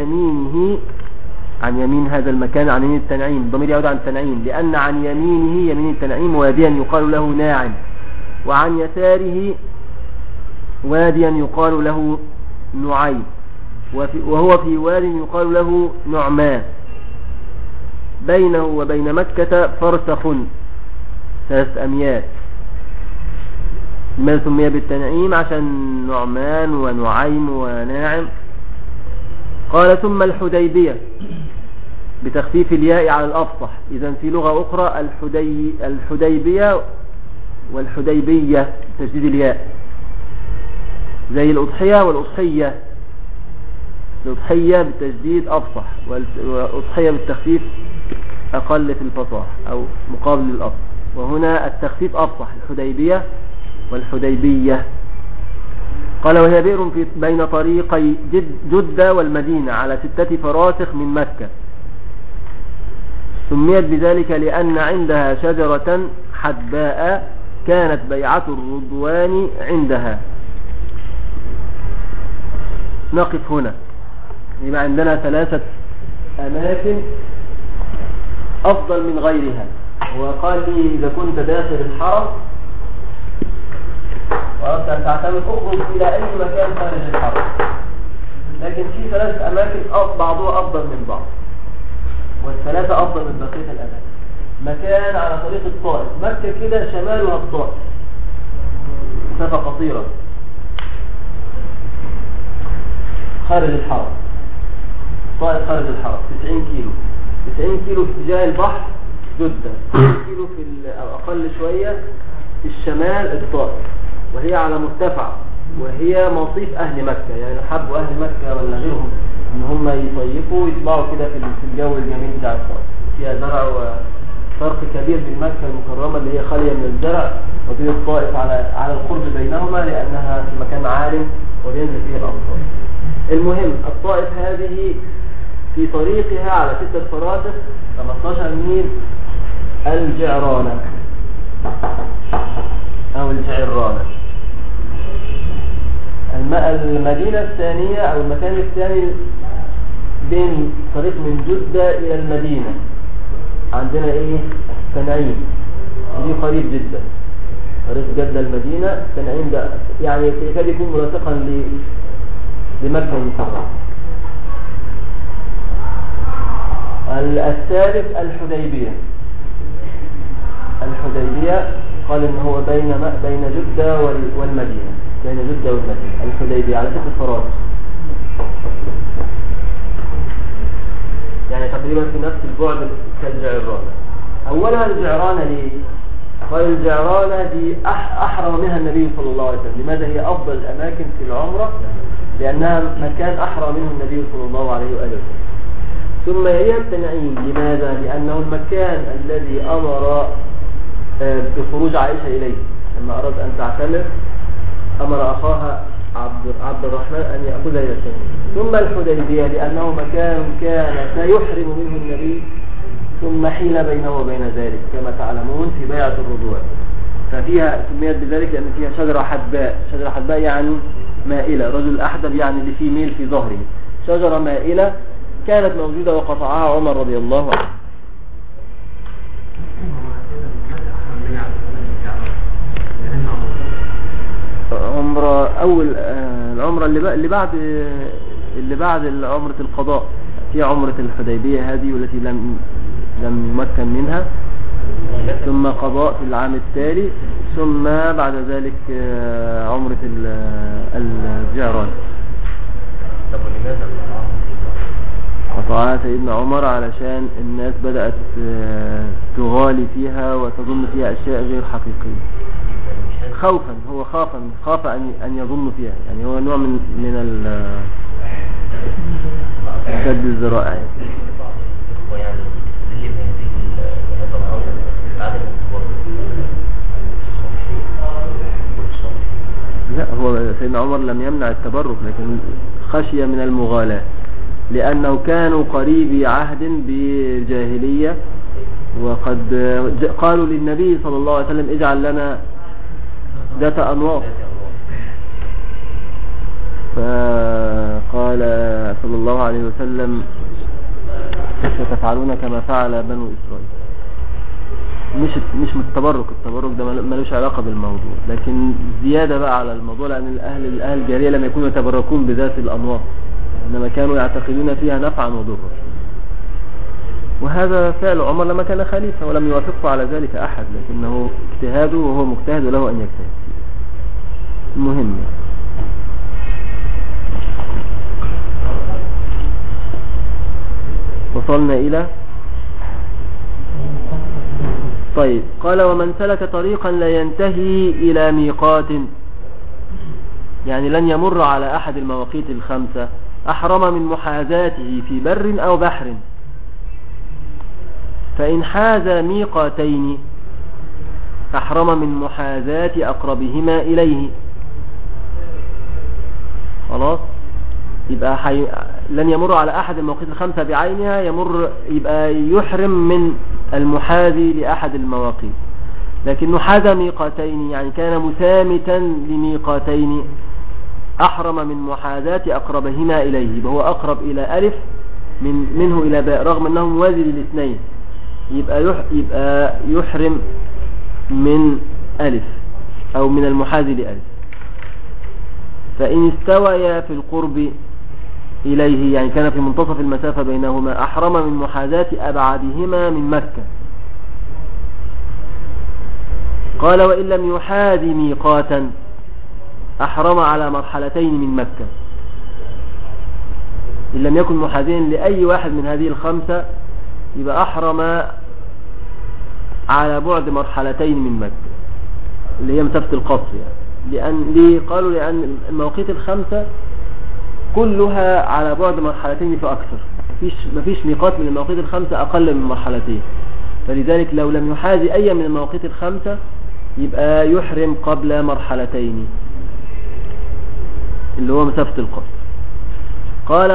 يمين هذا المكان، عن يمين التنعيم، الضمير يعود عن التنعيم، لأن عن يمينه يمين التنعيم واديا يقال له ناعم، وعن يساره واديا يقال له نعيم، وهو في واد يقال له نعمان. بينه وبين مكة فرسخ 3 أميال. ما سمي بالتنعيم عشان نعمان ونعيم وناعم. قال ثم الحديبية بتخفيف الياء على الأفصح. إذن في لغة أخرى الحديبية والحديبية تشديد الياء، زي الأضحية والأضحية. الأضحية بالتشديد أفصح، والأضحية بالتخفيف أقل في الفصاح أو مقابل للأفصح. وهنا التخفيف أفصح، الحديبية والحديبية. قال وهي بئر بين طريقي جدة والمدينة على 6 فراسخ من مكة. سميت بذلك لأن عندها شجرة حدباء كانت بيعة الرضوان عندها. نقف هنا. يبقى عندنا 3 أماكن أفضل من غيرها. وقال لي إذا كنت داخل الحرم وأردت أن تعتمد أخرج إلى أي مكان خارج الحرم، لكن في 3 أماكن بعضها أفضل من بعض، وال3 أفضل من بقية الأماكن. مكان على طريق الطائف، مكة كده شمالها الطائف، مسافة قصيرة خارج الحرم. طائف خارج الحرم 90 كيلو، 90 كيلو في اتجاه البحر جدة، 90 كيلو في أقل شوية في الشمال الطائف، وهي على مرتفع، وهي مصيف أهل مكة. يعني حبوا أهل مكة ولا غيرهم إن هم يصيفوا ويطلعوا كده في الجو الجميل بتاع الطائف، فيها زرع فرق كبير بين مكة المكرمة اللي هي خالية من الزرع وبين الطائف على القرب بينهما لأنها في مكان عالي وينزل فيه الأمطار. المهم الطائف هذه في طريقها على 6 فراسخ 15 ميل الجعرانة أو الجعرانة. المدينة الثانية أو المكان الثاني بين طريق من جدة إلى المدينة عندنا إيه؟ تنعيم، دي قريب جدا. طريق جدة المدينة تنعيم ده يعني يكاد يكون ملاصقا لمكة المكرمة. الثالث الحديبية. الحديبية قال إن هو بين جدة والمدينة، بين جدة والمدينة. الحديبية على 6 فراسخ يعني تقريبا في نفس البعد كالجعرانة. أولها الجعرانة ليه؟ قال الجعرانة دي أحرم منها النبي صلى الله عليه وسلم. لماذا هي أفضل الأماكن في العمرة؟ لأنها مكان أحرم منه النبي صلى الله عليه وآله وسلم. ثم يليها التنعيم. لماذا؟ لأنه المكان الذي أمر بخروج عائشة إليه لما أراد أن تعتمر، أمر أخاها عبد الرحمن أن يأخذها إلى التنعيم. ثم الحديبية لأنه مكان كان سيحرم منه النبي ثم حيل بينه وبين ذلك كما تعلمون في بيعة الرضوع، ففيها سميت بذلك لأن فيها شجرة حدباء. شجرة حدباء يعني مائلة، رجل أحدب يعني اللي فيه ميل في ظهره. شجرة مائلة كانت موجودة وقطعها عمر رضي الله عنه. عمرة أول العمرة اللي بعد عمرة القضاء في عمرة الحديبية هذه والتي لم يمكن منها، ثم قضاء في العام التالي، ثم بعد ذلك عمرة الجعران. طب ولماذا قطعها سيدنا عمر؟ علشان الناس بدأت تغالي فيها وتظن فيها أشياء غير حقيقية، خوفا. هو خاف أن يظن فيها، يعني هو نوع من سد الذرائع. لا، هو سيدنا عمر لم يمنع التبرك، لكن خشية من المغالاة، لأنه كانوا قريبي عهد بالجاهلية، وقد قالوا للنبي صلى الله عليه وسلم اجعل لنا ذات أنواط، فقال صلى الله عليه وسلم ستفعلون كما فعل بنو إسرائيل. مش من التبرك ده ملوش علاقة بالموضوع، لكن زيادة بقى على الموضوع، لأن الأهل الجارية لما يكونوا يتبركون بذات الأنواط، إنما كانوا يعتقدون فيها نفعا وضرا. وهذا فعل عمر لما كان خليفة ولم يوافقه على ذلك أحد، لكنه اجتهاده وهو مجتهد له أن يجتهد. المهم وصلنا إلى طيب. قال ومن سلك طريقا لا ينتهي إلى ميقات، يعني لن يمر على أحد المواقيت الخمسة، أحرم من محاذاته في بر أو بحر، فإن حاز ميقاتين أحرم من محاذاة أقربهما إليه. خلاص، يبقى لن يمر على أحد المواقيت الخمسة بعينها، يبقى يحرم من المحاذي لأحد المواقيت. لكن حاز ميقاتين يعني كان مسامتا لميقاتين، أحرم من محاذاة أقربهما إليه، يبقى هو أقرب إلى ألف منه إلى باء، رغم أنه موازي للاثنين، يبقى يحرم من ألف أو من المحاذي لألف. فإن استويا في القرب إليه، يعني كان في منتصف المسافة بينهما، أحرم من محاذاة أبعدهما من مكة. قال وإن لم يحاذي ميقاتا أحرم على مرحلتين من مكة. إن لم يكن محاذيا لأي واحد من هذه الخمسة يبقى أحرم على بعد مرحلتين من مكة، اللي هي مسافة القصر يعني. قالوا لأن المواقيت الخمسة كلها على بعد مرحلتين فأكثر، مفيش ميقات من المواقيت الخمسة أقل من مرحلتين، فلذلك لو لم يحاذي أي من المواقيت الخمسة يبقى يحرم قبل مرحلتين اللي هو مسافة القصر. قال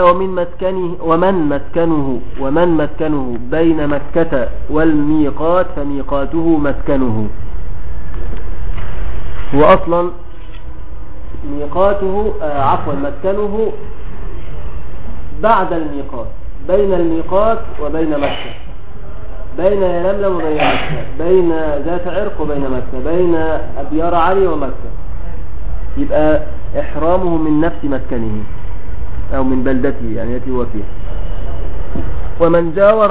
ومن مسكنه بين مكة والميقات فميقاته مسكنه. هو أصلا ميقاته مسكنه بعد الميقات، بين الميقات وبين مكة، بين يلملم وبين مكة، بين ذات عرق وبين مكة، بين أبيار علي ومكة. يبقى إحرامه من نفس مسكنه أو من بلدته يعني التي هو فيها. ومن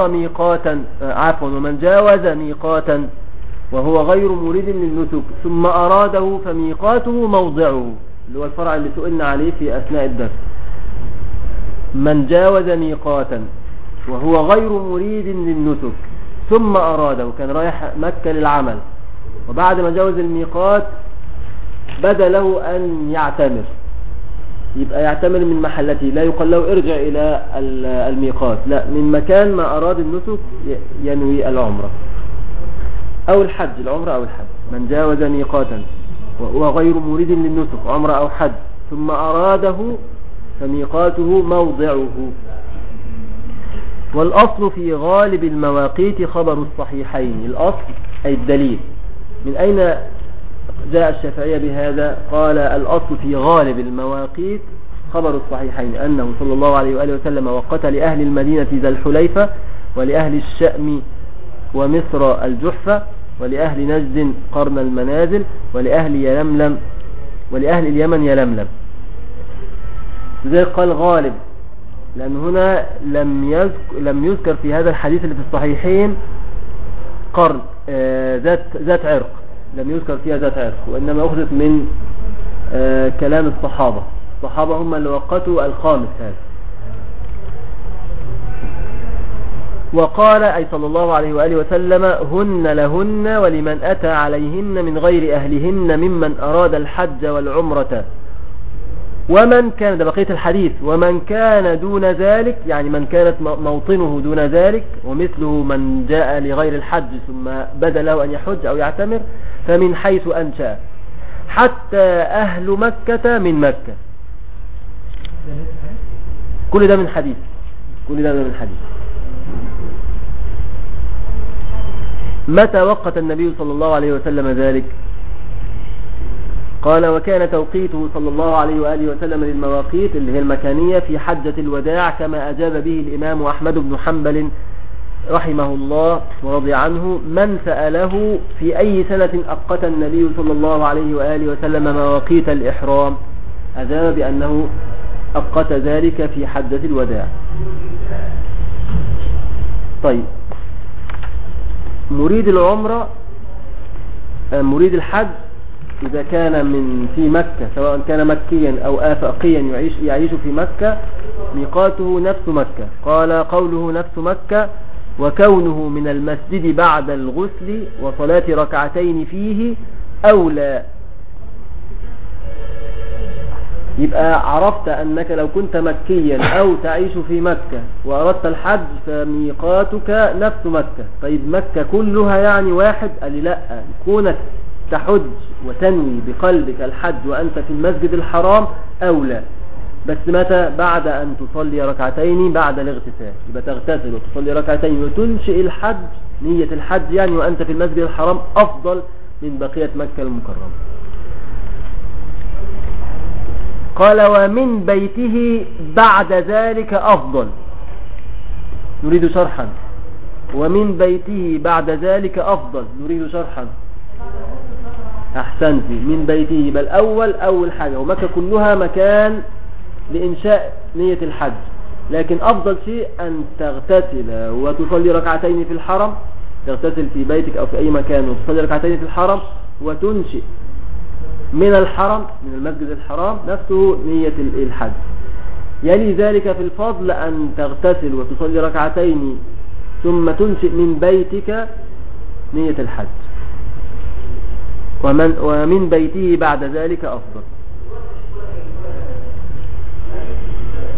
جاوز ميقاتا وهو غير مريد للنسك ثم أراده فميقاته موضعه، اللي هو الفرع اللي سئلنا عليه في أثناء الدرس. من جاوز ميقاتا وهو غير مريد للنسك ثم أراده، كان رايح مكة للعمل وبعد ما جاوز الميقات بدا له أن يعتمر، يبقى يعتمر من محلته، لا يقال له ارجع إلى الميقات، لا، من مكان ما أراد النسك ينوي العمرة أو الحج، العمرة أو الحج. من جاوز ميقاتا وهو غير مريد للنسك عمرة أو حج ثم أراده فميقاته موضعه. والأصل في غالب المواقيت خبر الصحيحين، الأصل أي الدليل. من أين جاء الشافعية بهذا؟ قال الأصل في غالب المواقيت خبر الصحيحين، أنه صلى الله عليه وآله وسلم وقت لأهل المدينة ذا الحليفة، ولأهل الشأم ومصر الجحفة، ولأهل نجد قرن المنازل، ولأهل اليمن يلملم. لذلك قال غالب، لأن هنا لم يذكر في هذا الحديث اللي في الصحيحين قرن ذات عرق، لم يذكر فيها ذات عرق، وإنما أخذت من كلام الصحابة هم اللي وقتوا الخامس هذا. وقال أي صلى الله عليه وآله وسلم هن لهن ولمن أتى عليهن من غير أهلهن ممن أراد الحج والعمرة، ومن كان، ده بقية الحديث، ومن كان دون ذلك يعني من كانت موطنه دون ذلك، ومثله من جاء لغير الحج ثم بدا له أن يحج أو يعتمر، فمن حيث أنشأ حتى أهل مكة من مكة. كل ده من حديث. متى وقت النبي صلى الله عليه وسلم ذلك؟ قال وكان توقيته صلى الله عليه وآله وسلم للمواقيت اللي هي المكانية في حجة الوداع، كما أجاب به الإمام أحمد بن حنبل رحمه الله ورضي عنه من سأله في أي سنة أقت النبي صلى الله عليه وآله وسلم مواقيت الإحرام، أجاب بأنه أقت ذلك في حجة الوداع. طيب، مريد العمرة مريد الحج إذا كان في مكة، سواء كان مكيا أو آفاقيا يعيش في مكة، ميقاته نفس مكة. قال قوله نفس مكة وكونه من المسجد بعد الغسل وصلاة ركعتين فيه أولى. يبقى عرفت أنك لو كنت مكيا أو تعيش في مكة وأردت الحج فميقاتك نفس مكة. طيب مكة كلها يعني واحد؟ قال لي لا، كونك تحج وتنوي بقلبك الحج وأنت في المسجد الحرام أولى، بس متى؟ بعد أن تصلي ركعتين بعد الاغتسال. يبقى تغتسل وتصلي ركعتين وتنشئ الحج، نية الحج يعني، وأنت في المسجد الحرام أفضل من بقية مكة المكرمة. قال ومن بيته بعد ذلك أفضل. نريد شرحا. ومن بيته بعد ذلك أفضل، نريد شرحا. أحسنتي، من بيته، بل أول حاجة، ومكة كلها مكان لإنشاء نية الحج، لكن أفضل شيء أن تغتسل وتصلي ركعتين في الحرم، تغتسل في بيتك أو في أي مكان وتصلي ركعتين في الحرم، وتنشئ من الحرم، من المسجد الحرام نفسه نية الحج. يلي ذلك في الفضل أن تغتسل وتصلي ركعتين ثم تنشئ من بيتك نية الحج. ومن بيته بعد ذلك أفضل.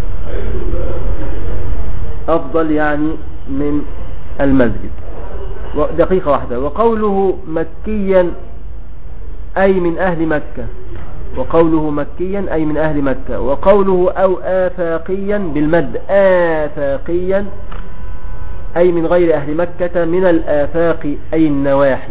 أفضل يعني من المسجد. دقيقة واحدة. وقوله مكيا أي من أهل مكة، وقوله مكيا أي من أهل مكة. وقوله أو آفاقيا بالمد آفاقيا أي من غير أهل مكة من الآفاق أي النواحي.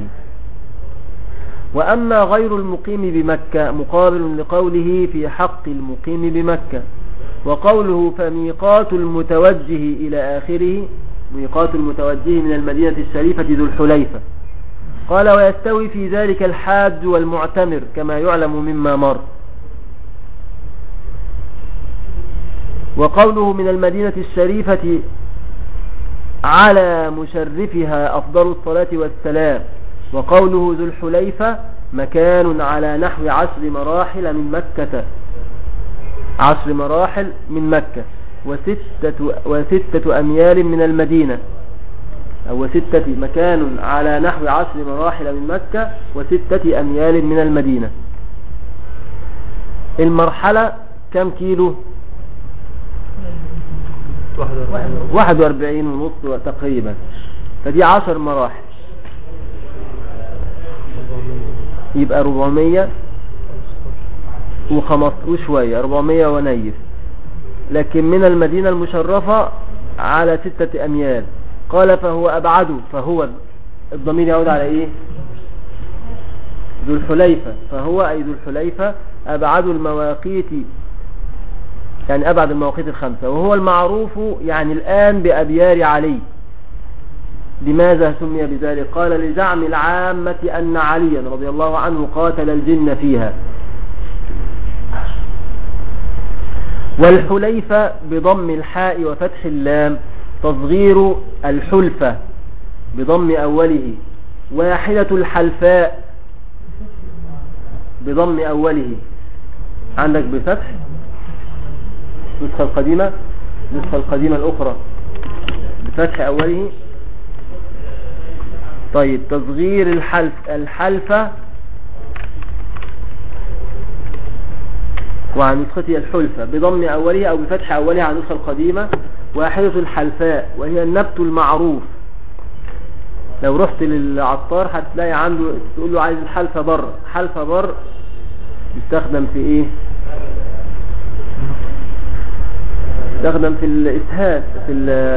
وأما غير المقيم بمكة مقابل لقوله في حق المقيم بمكة. وقوله فميقات المتوجه إلى آخره ميقات المتوجه من المدينة الشريفة ذو الحليفة. قال ويستوي في ذلك الحاج والمعتمر كما يعلم مما مر. وقوله من المدينة الشريفة على مشرفها أفضل الصلاة والسلام. وقوله ذو الحليفة مكان على نحو 10 مراحل من مكة 10 مراحل من مكة وستة أميال من المدينة أو 6 مكان على نحو 10 مراحل من مكة و6 أميال من المدينة. المرحلة كم كيلو؟ 41.5 تقريبا، فدي 10 مراحل يبقى 400 وشوية 400 ونيف. لكن من المدينة المشرفة على 6 أميال. قال فهو أبعده، فهو الضمير يعود على إيه؟ ذو الحليفة. فهو أي ذو الحليفة أبعد المواقيت، يعني أبعد المواقيت ال5. وهو المعروف يعني الآن بأبيار علي. لماذا سمي بذلك؟ قال لزعم العامة أن عليا رضي الله عنه قاتل الجن فيها. والحليفة بضم الحاء وفتح اللام تصغير الحلفة بضم أوله. واحدة الحلفاء بضم أوله عندك بفتح النسخة القديمة الأخرى بفتح أوله. طيب تصغير الحلفة وعن نسختي الحلفة بضم أولها أو بفتح أولها عن النسخة القديمة. واحدة الحلفاء وهي النبت المعروف. لو رحت للعطار هتلاقي عنده تقول له عايز الحلفة بر. حلفة بر يستخدم في ايه؟ يستخدم في الإسهال، في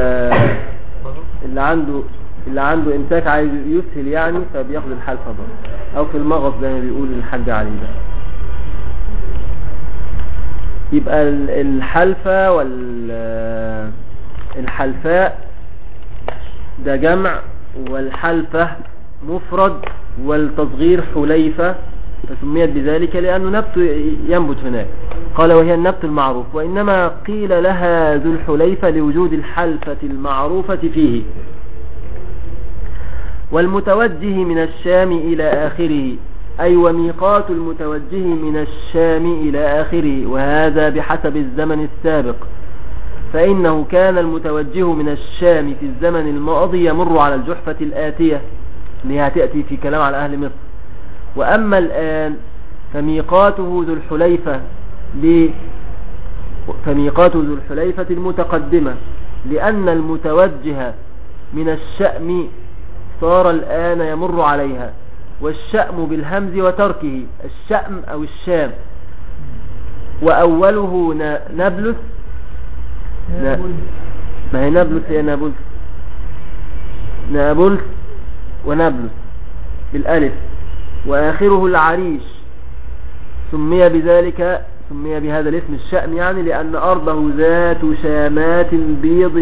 اللي عنده امساك عايز يسهل يعني، فبياخد الحلفة بر. او في المغص زي ما بيقول الحاج علي ده. يبقى الحلفة والحلفاء ده جمع، والحلفة مفرد، والتصغير حليفة، فسميت بذلك لأنه نبت ينبت هناك. قال وهي النبت المعروف. وإنما قيل لها ذو الحليفة لوجود الحلفة المعروفة فيه. والمتوجه من الشام إلى آخره أي وميقات المتوجه من الشام إلى آخره، وهذا بحسب الزمن السابق. فإنه كان المتوجه من الشام في الزمن الماضي يمر على الجحفة الآتية اللي هتأتي في كلام على أهل مصر. وأما الآن فميقاته ذو الحليفة المتقدمة، لأن المتوجه من الشأم صار الآن يمر عليها. والشأم بالهمز وتركه الشأم أو الشام. وأوله نابلس، ما هي نابلس هي نابلس ونابلس بالألف. وآخره العريش. سمي بهذا الاسم الشأم يعني لأن أرضه ذات شامات بيض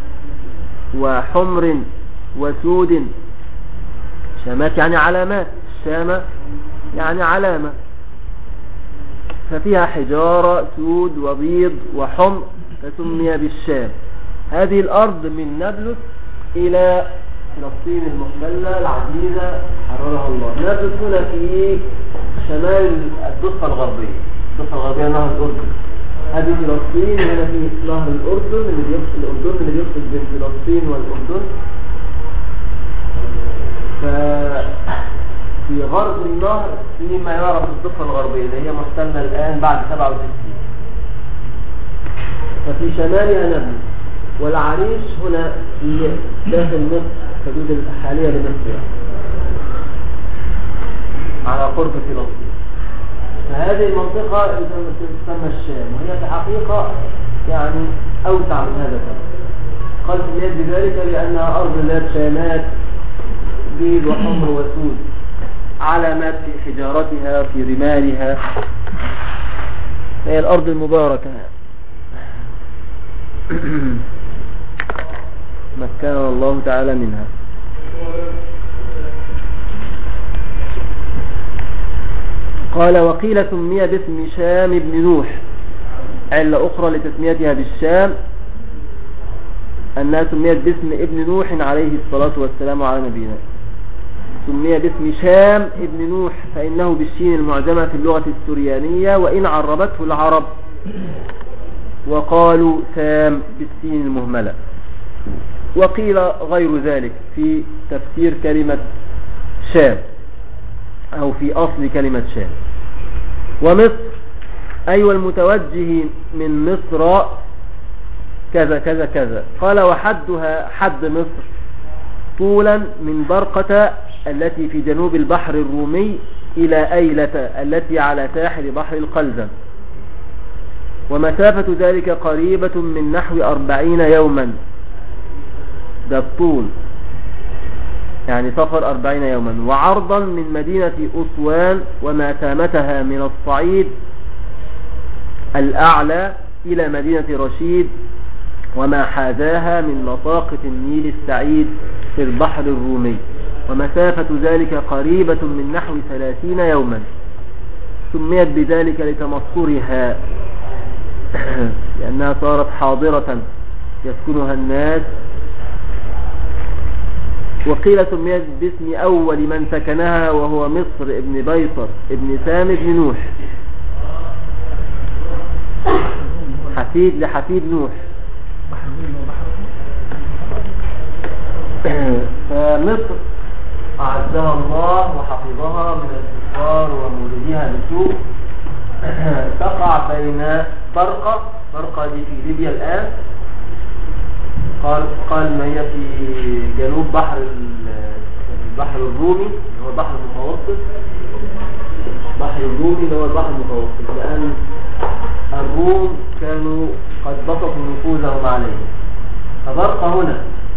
وحمر وسود. شامات يعني علامات، الشامة يعني علامة، ففيها حجارة سود وبيض وحمر فسمي بالشام. هذه الأرض من نابلس إلى فلسطين المحتلة العزيزة حررها الله. نابلس هنا في شمال الضفة الغربية. الضفة الغربية نهر الأردن. هذه فلسطين، هنا في نهر الأردن اللي بيفصل بين فلسطين والأردن. ففي غرب النهر في ما يعرف بالضفة الغربية اللي هي محتلة الآن بعد 67. ففي شمالها نابلس. والعريش هنا في داخل مصر الحدود الحالية لمصر على قرب فلسطين. فهذه المنطقة تسمى الشام، وهي في حقيقة يعني أوسع من هذا كمان. قال سميت بذلك لأنها أرض ذات شامات بيض وحمر وسود، علامات في حجارتها في رمالها، هي الأرض المباركة. مكننا الله تعالى منها. قال وقيل سمي باسم شام بن نوح، علة أخرى لتسميتها بالشام أنها سميت باسم ابن نوح عليه الصلاة والسلام على نبينا. سمي باسم شام ابن نوح فإنه بالشين المعجمة في اللغة السريانية، وإن عربته العرب وقالوا سام بالسين المهملة. وقيل غير ذلك في تفسير كلمة شام أو في أصل كلمة شام. ومصر أيوة المتوجه من مصر كذا كذا كذا. قال وحدها حد مصر طولا من برقة التي في جنوب البحر الرومي إلى أيلة التي على ساحل بحر القلزم، ومسافة ذلك قريبة من نحو 40 يوما، ده الطول يعني سفر 40 يوما. وعرضا من مدينة أسوان وما سامتها من الصعيد الأعلى إلى مدينة رشيد وما حاذاها من مساقط النيل السعيد في البحر الرومي، ومسافة ذلك قريبة من نحو 30 يوما. سميت بذلك لتمصرها لأنها صارت حاضرة يسكنها الناس. وقيل سميت باسم أول من سكنها وهو مصر ابن بيصر ابن سام ابن نوح، حفيد لحفيد نوح. فمصر أعزها الله وحفظها من الكفار ومولديها بسوء. تقع بين برقة دي في ليبيا الآن، قال ما هي في جنوب البحر الرومي اللي هو البحر المتوسط. البحر الرومي اللي هو البحر المتوسط، لأن الروم كانوا قد بسطوا نفوذهم عليه. فبرقة هنا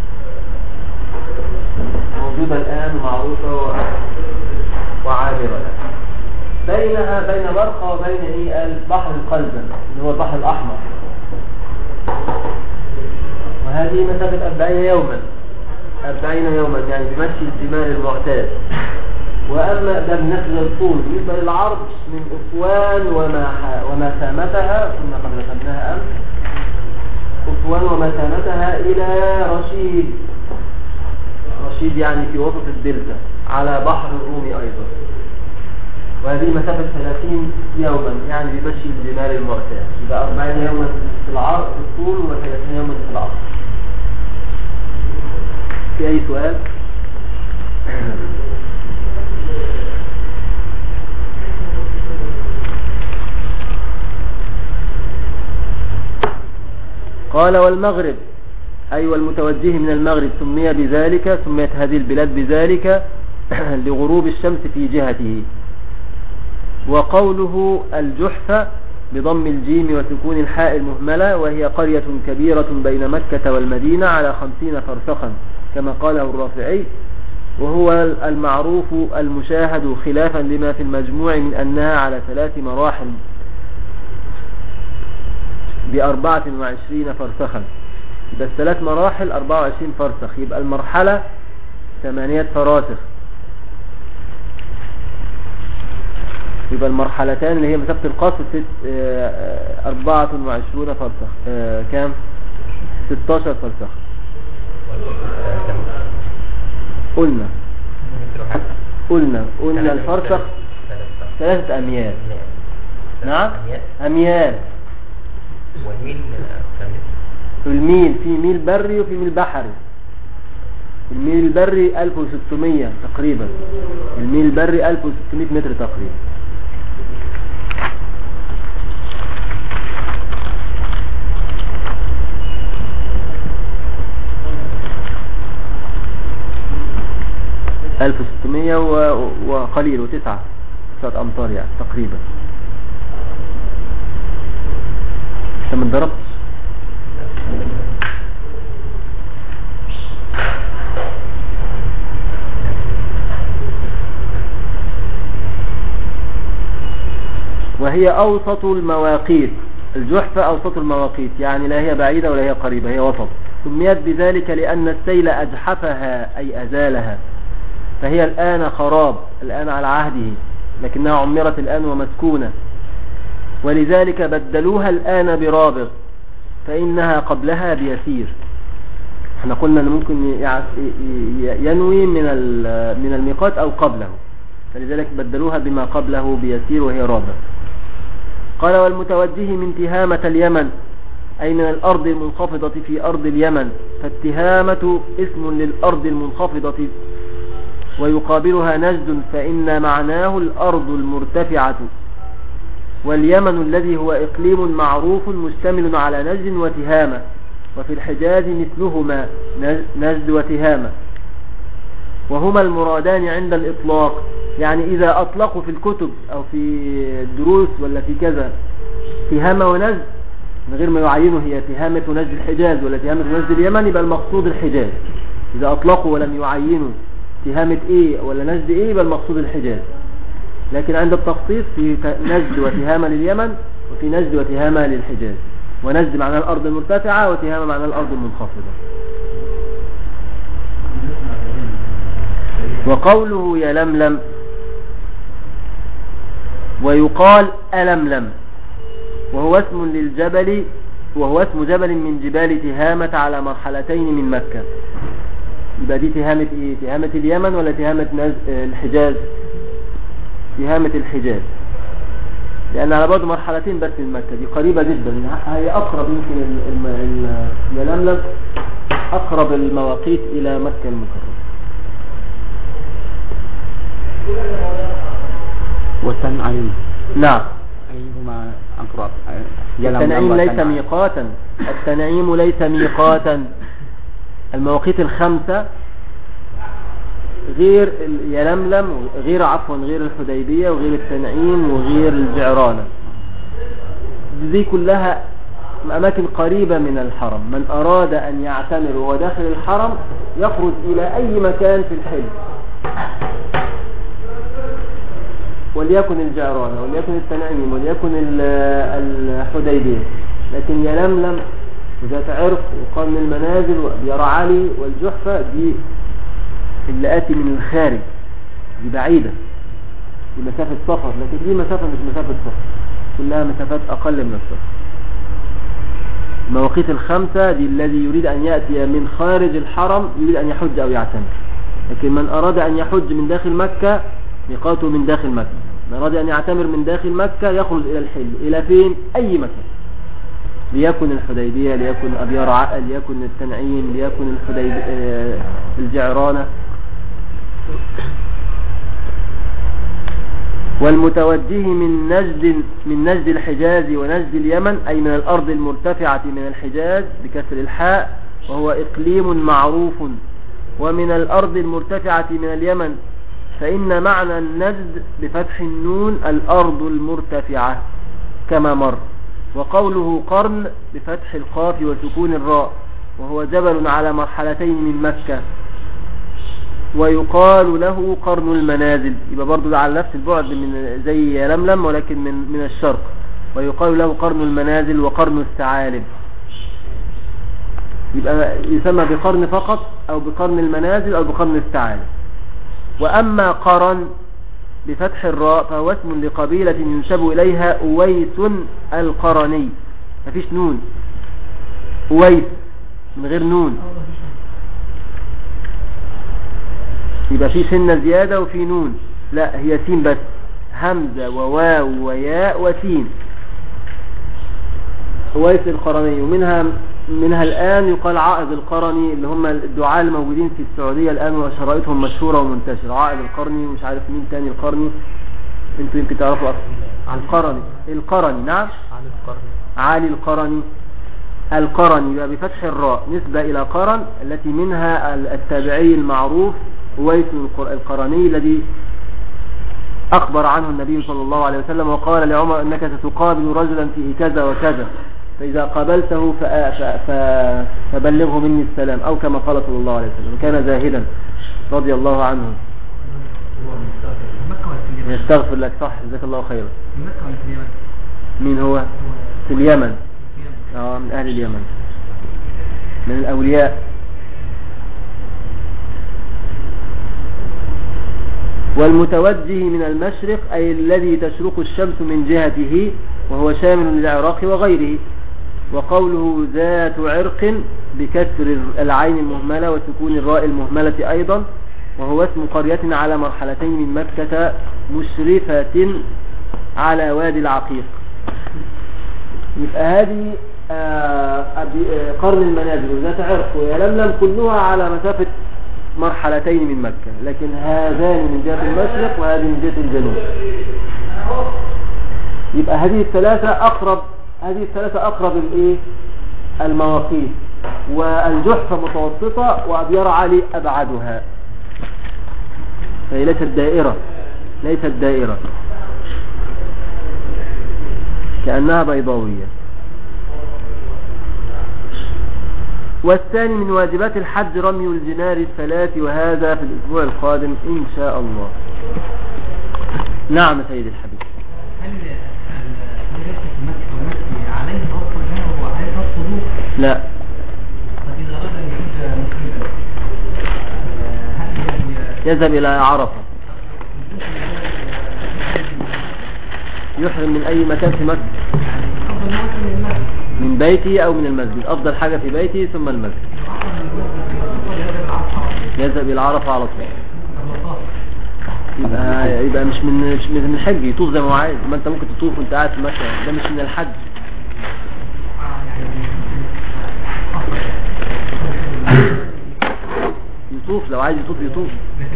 موجودة الآن معروفة وعامرة. بين برقة وبين البحر القلزم اللي هو البحر الأحمر، وهذه مسافة 40 يوما 40 يوما يعني بمشي الجمال المعتاد. وأما ده بالنسبة للطول، بالنسبة للعرض من أسوان وما سامتها كنا قد رسمناها أمس، أسوان وما سامتها إلى رشيد يعني في وسط الدلتا على بحر الرومي أيضا، وهذه مسافة 30 يوما يعني بمشي الجمال المعتاد. يبقى 40 يوما في العرض في الطول و30 يوما في العرض. في أي سؤال؟ قال والمغرب أيوة المتوجه من المغرب سمي بذلك، سميت هذه البلاد بذلك لغروب الشمس في جهته. وقوله الجحفة بضم الجيم وسكون الحاء المهملة، وهي قرية كبيرة بين مكة والمدينة على 50 فرسخا كما قاله الرافعي، وهو المعروف المشاهد خلافا لما في المجموع من أنها على 3 مراحل ب24 فرسخا. يبقى 3 مراحل 24 فرسخ، يبقى المرحلة 8 فراسخ. يبقى المرحلتان اللي هي مسافة القصر 24 فرسخ، كام؟ 16 فرسخ. قلنا الفرسخ 3 أميال. نعم أميال. الميل في ميل بري وفي ميل بحري. الميل البري 1600 تقريبا، الميل البري 1600 متر تقريبا. 1600 وقليل وتسعة 9 أمتار يعني تقريبا. انت ما اتضربتش. وهي أوسط المواقيت. الجحفة أوسط المواقيت، يعني لا هي بعيدة ولا هي قريبة، هي وسط. سميت بذلك لأن السيل أجحفها أي أزالها، فهي الآن خراب، الآن على عهده، لكنها عمرت الآن ومسكونة، ولذلك بدلوها الآن برابغ، فإنها قبلها بيسير. احنا قلنا أن ممكن ينوي من الميقات أو قبله، فلذلك بدلوها بما قبله بيسير وهي رابغ. قال والمتوجه من تهامة اليمن أي من الأرض المنخفضة في أرض اليمن، فالتهامة اسم للأرض المنخفضة ويقابلها نجد، فإن معناه الأرض المرتفعة، واليمن الذي هو إقليم معروف مشتمل على نجد وتهامة، وفي الحجاز مثلهما نجد وتهامة، وهما المرادان عند الإطلاق. يعني إذا أطلقوا في الكتب أو في الدروس ولا في كذا تهامة ونجد من غير ما يعينوا هي تهامة ونجد الحجاز ولا تهامة ونجد اليمن، يبقى المقصود الحجاز. إذا أطلقوا ولم يعينوا تهامة إيه ولا نجد إيه يبقى المقصود الحجاز. لكن عند التخصيص في نجد وتهامة لليمن، وفي نجد وتهامة للحجاز، ونجد معنى الأرض المرتفعة وتهامة معنى الأرض المنخفضة. وقوله يلملم ويقال ألملم، وهو اسم للجبل، وهو اسم جبل من جبال تهامة على مرحلتين من مكة. يبقى دي تهامة ايه؟ تهامة اليمن ولا تهامة الحجاز؟ تهامة الحجاز، لأن على بعد مرحلتين بس من مكة، دي قريبة جدا، هي أقرب يمكن يلملم أقرب المواقيت إلى مكة المكرمة. والتنعيم نعم أيهما أقرب؟ التنعيم ليس ميقاتا، التنعيم ليس ميقاتا. المواقيت الخمسة غير يلملم، غير الحديبية وغير التنعيم وغير الجعرانة، دي كلها أماكن قريبة من الحرم. من أراد أن يعتمر وهو داخل الحرم يخرج إلى أي مكان في الحج، وليكن الجعرانة وليكن التنعيم وليكن الحديبية، لكن يلملم وذات عرق وقرن المنازل وأبيار علي والجحفة دي اللي آتي من الخارج، دي بعيدة، دي مسافة سفر، لكن دي مسافة مش مسافة سفر، كلها مسافات أقل من السفر. المواقيت الخمسة دي الذي يريد أن يأتي من خارج الحرم يريد أن يحج أو يعتمر، لكن من أراد أن يحج من داخل مكة ميقاته من داخل مكة، من أراد أن يعتمر من داخل مكة يخرج إلى الحل. إلى فين؟ أي مكان، ليكن الحديبية، ليكن أبيار عقل، ليكن التنعيم، ليكن الجعرانة. والمتوجه من نجد الحجاز ونجد اليمن أي من الأرض المرتفعة من الحجاز بكسر الحاء وهو إقليم معروف، ومن الأرض المرتفعة من اليمن، فإن معنى النجد بفتح النون الأرض المرتفعة كما مر. وقوله قرن بفتح القاف وسكون الراء، وهو جبل على مرحلتين من مكة، ويقال له قرن المنازل، يبقى برضو ده على نفس البعد من زي يلملم ولكن من الشرق، ويقال له قرن المنازل وقرن الثعالب، يبقى يسمى بقرن فقط أو بقرن المنازل أو بقرن الثعالب. وأما قرن بفتح الراء فهو اسم لقبيلة ينسب إليها أويس القرني، مفيش نون، أويس من غير نون، يبقى في سنة زيادة وفي نون، لا هي سين بس، همزة وواو وياء وسين. أويس القرني، ومنها الآن يقال عائد القرني، اللي هم الدعاة الموجودين في السعودية الآن وشرائطهم مشهورة ومنتشرة، عائد القرني ومش عارف مين تاني القرني، انتوا يمكن تعرفوا أكثر. القرني نعم، علي القرني، القرني يبقى بفتح الراء نسبة إلى قرن التي منها التابعي المعروف أويس القرني الذي أخبر عنه النبي صلى الله عليه وسلم وقال لعمر أنك ستقابل رجلا فيه كذا وكذا، فإذا قابلته فبلغه مني السلام، أو كما قال صلى الله عليه وسلم. كان زاهدا رضي الله عنه. يستغفر لك، صح، جزاك الله خيرا. مين هو؟ في اليمن. من أهل اليمن، من الأولياء. والمتوجه من المشرق أي الذي تشرق الشمس من جهته، وهو شامل للعراق وغيره. وقوله ذات عرق بكسر العين المهملة وسكون الراء المهملة أيضا، وهو اسم قرية على مرحلتين من مكة مشرفة على وادي العقيق. يبقى هذه قرن المنازل وذات عرق ويلملم كلها على مسافة مرحلتين من مكة، لكن هذان من جهة المشرق وهذه من جهة الجنوب. يبقى هذه الثلاثة أقرب المواقيت، والجحفة متوسطة وأبيار علي أبعدها، فهي ليست دائرة كأنها بيضاوية. والثاني من واجبات الحج رمي الجمار الثلاث، وهذا في الأسبوع القادم إن شاء الله. نعم سيد الحبيب. هل المسجد عليه رفض الجمع وعليه رفض الوضوء؟ لا. فإذا أراد أن يحج مسلما يذهب إلى عرفة، يحرم من أي مكان في مكة، من بيته أو من المسجد. أفضل حاجة في بيته ثم المسجد. يذهب إلى عرفة على طول. يبقى مش من الحج، يطوف زي ما هو عايز. ما أنت ممكن تطوف وأنت قاعد في مكة، ده مش من الحج. يطوف لو عايز يطوف.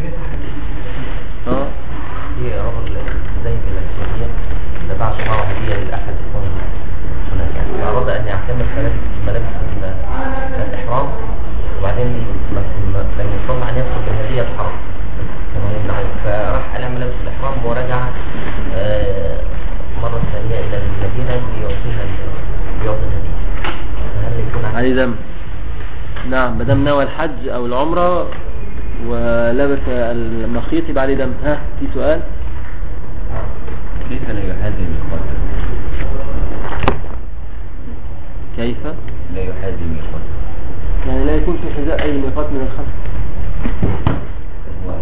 هي رجل زي السعودية دفع شمعة هدية لأحد هناك، يعني أراد أن يعتمد ملابس الإحرام، وبعدين لما يصنع أن يدخل بالهدية الحرام فراح قلع ملابس الإحرام ورجع مرة ثانية إلى المدينة ليعطي الهدية. هل يكون عليه ذنب؟ نعم، مدام نوى الحج أو العمرة ولبس المخيط يبقى عليه دم. في سؤال؟ كيف لا يحاذي ميقات؟ كيف لا يحاذي ميقات؟ يعني لا يكون في حذاء أي ميقات من الخمس. هو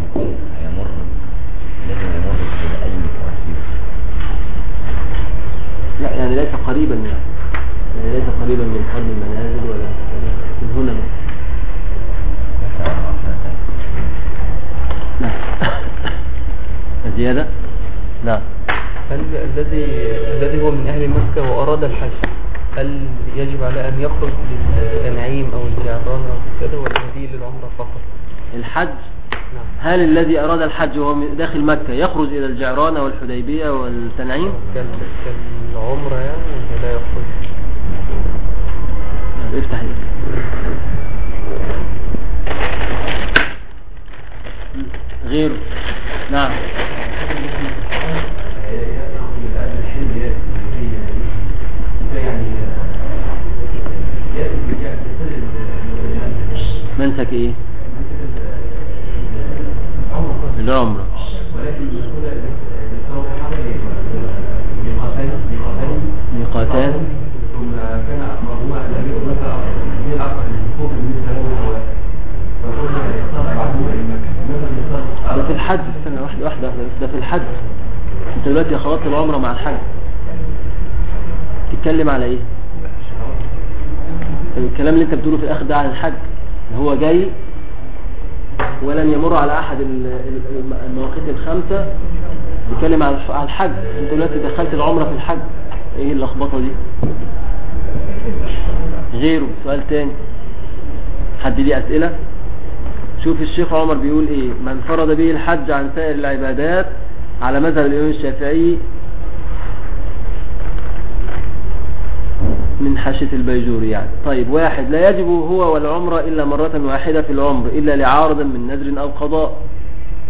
لازم يمر في أي ميقات فيه. لا يعني ليس قريبا، يعني ليس قريبا من قرن المنازل ولا من هنا. نعم. زيادة؟ نعم. هل الذي هو من أهل مكة وأراد الحج، هل يجب عليه أن يخرج للتنعيم أو الجعران أو كذا، ولا هذه للعمرة فقط؟ الحج؟ نعم. هل الذي أراد الحج وهو داخل مكة يخرج إلى الجعران والحديبية والتنعيم؟ كالعمرة يعني لا يخرج. افتح غيره. نعم. منسك ايه؟ العمرة. ميقاتان. ثم كان أقربهما الذي أمثل من الأقرب للفوق بالنسبة له ده في الحج. استنى واحدة ده في الحج. انت دلوقتي خلطت العمرة مع الحج، تتكلم على ايه؟ الكلام اللي انت بتقوله في الاخر ده عن الحج، هو جاي ولن يمر على احد المواقيت الخمسة، بيتكلم على الحج. انت دلوقتي دخلت العمرة في الحج، ايه اللخبطة دي؟ غيره. سؤال تاني، حد ليه اسئلة؟ شوف الشيخ عمر بيقول ايه: من فرض به الحج عن سائر العبادات على مذهب الامام الشافعي من حاشية البيجوري يعني. طيب، واحد: لا يجب هو والعمرة إلا مرة واحدة في العمر إلا لعارض من نذر أو قضاء.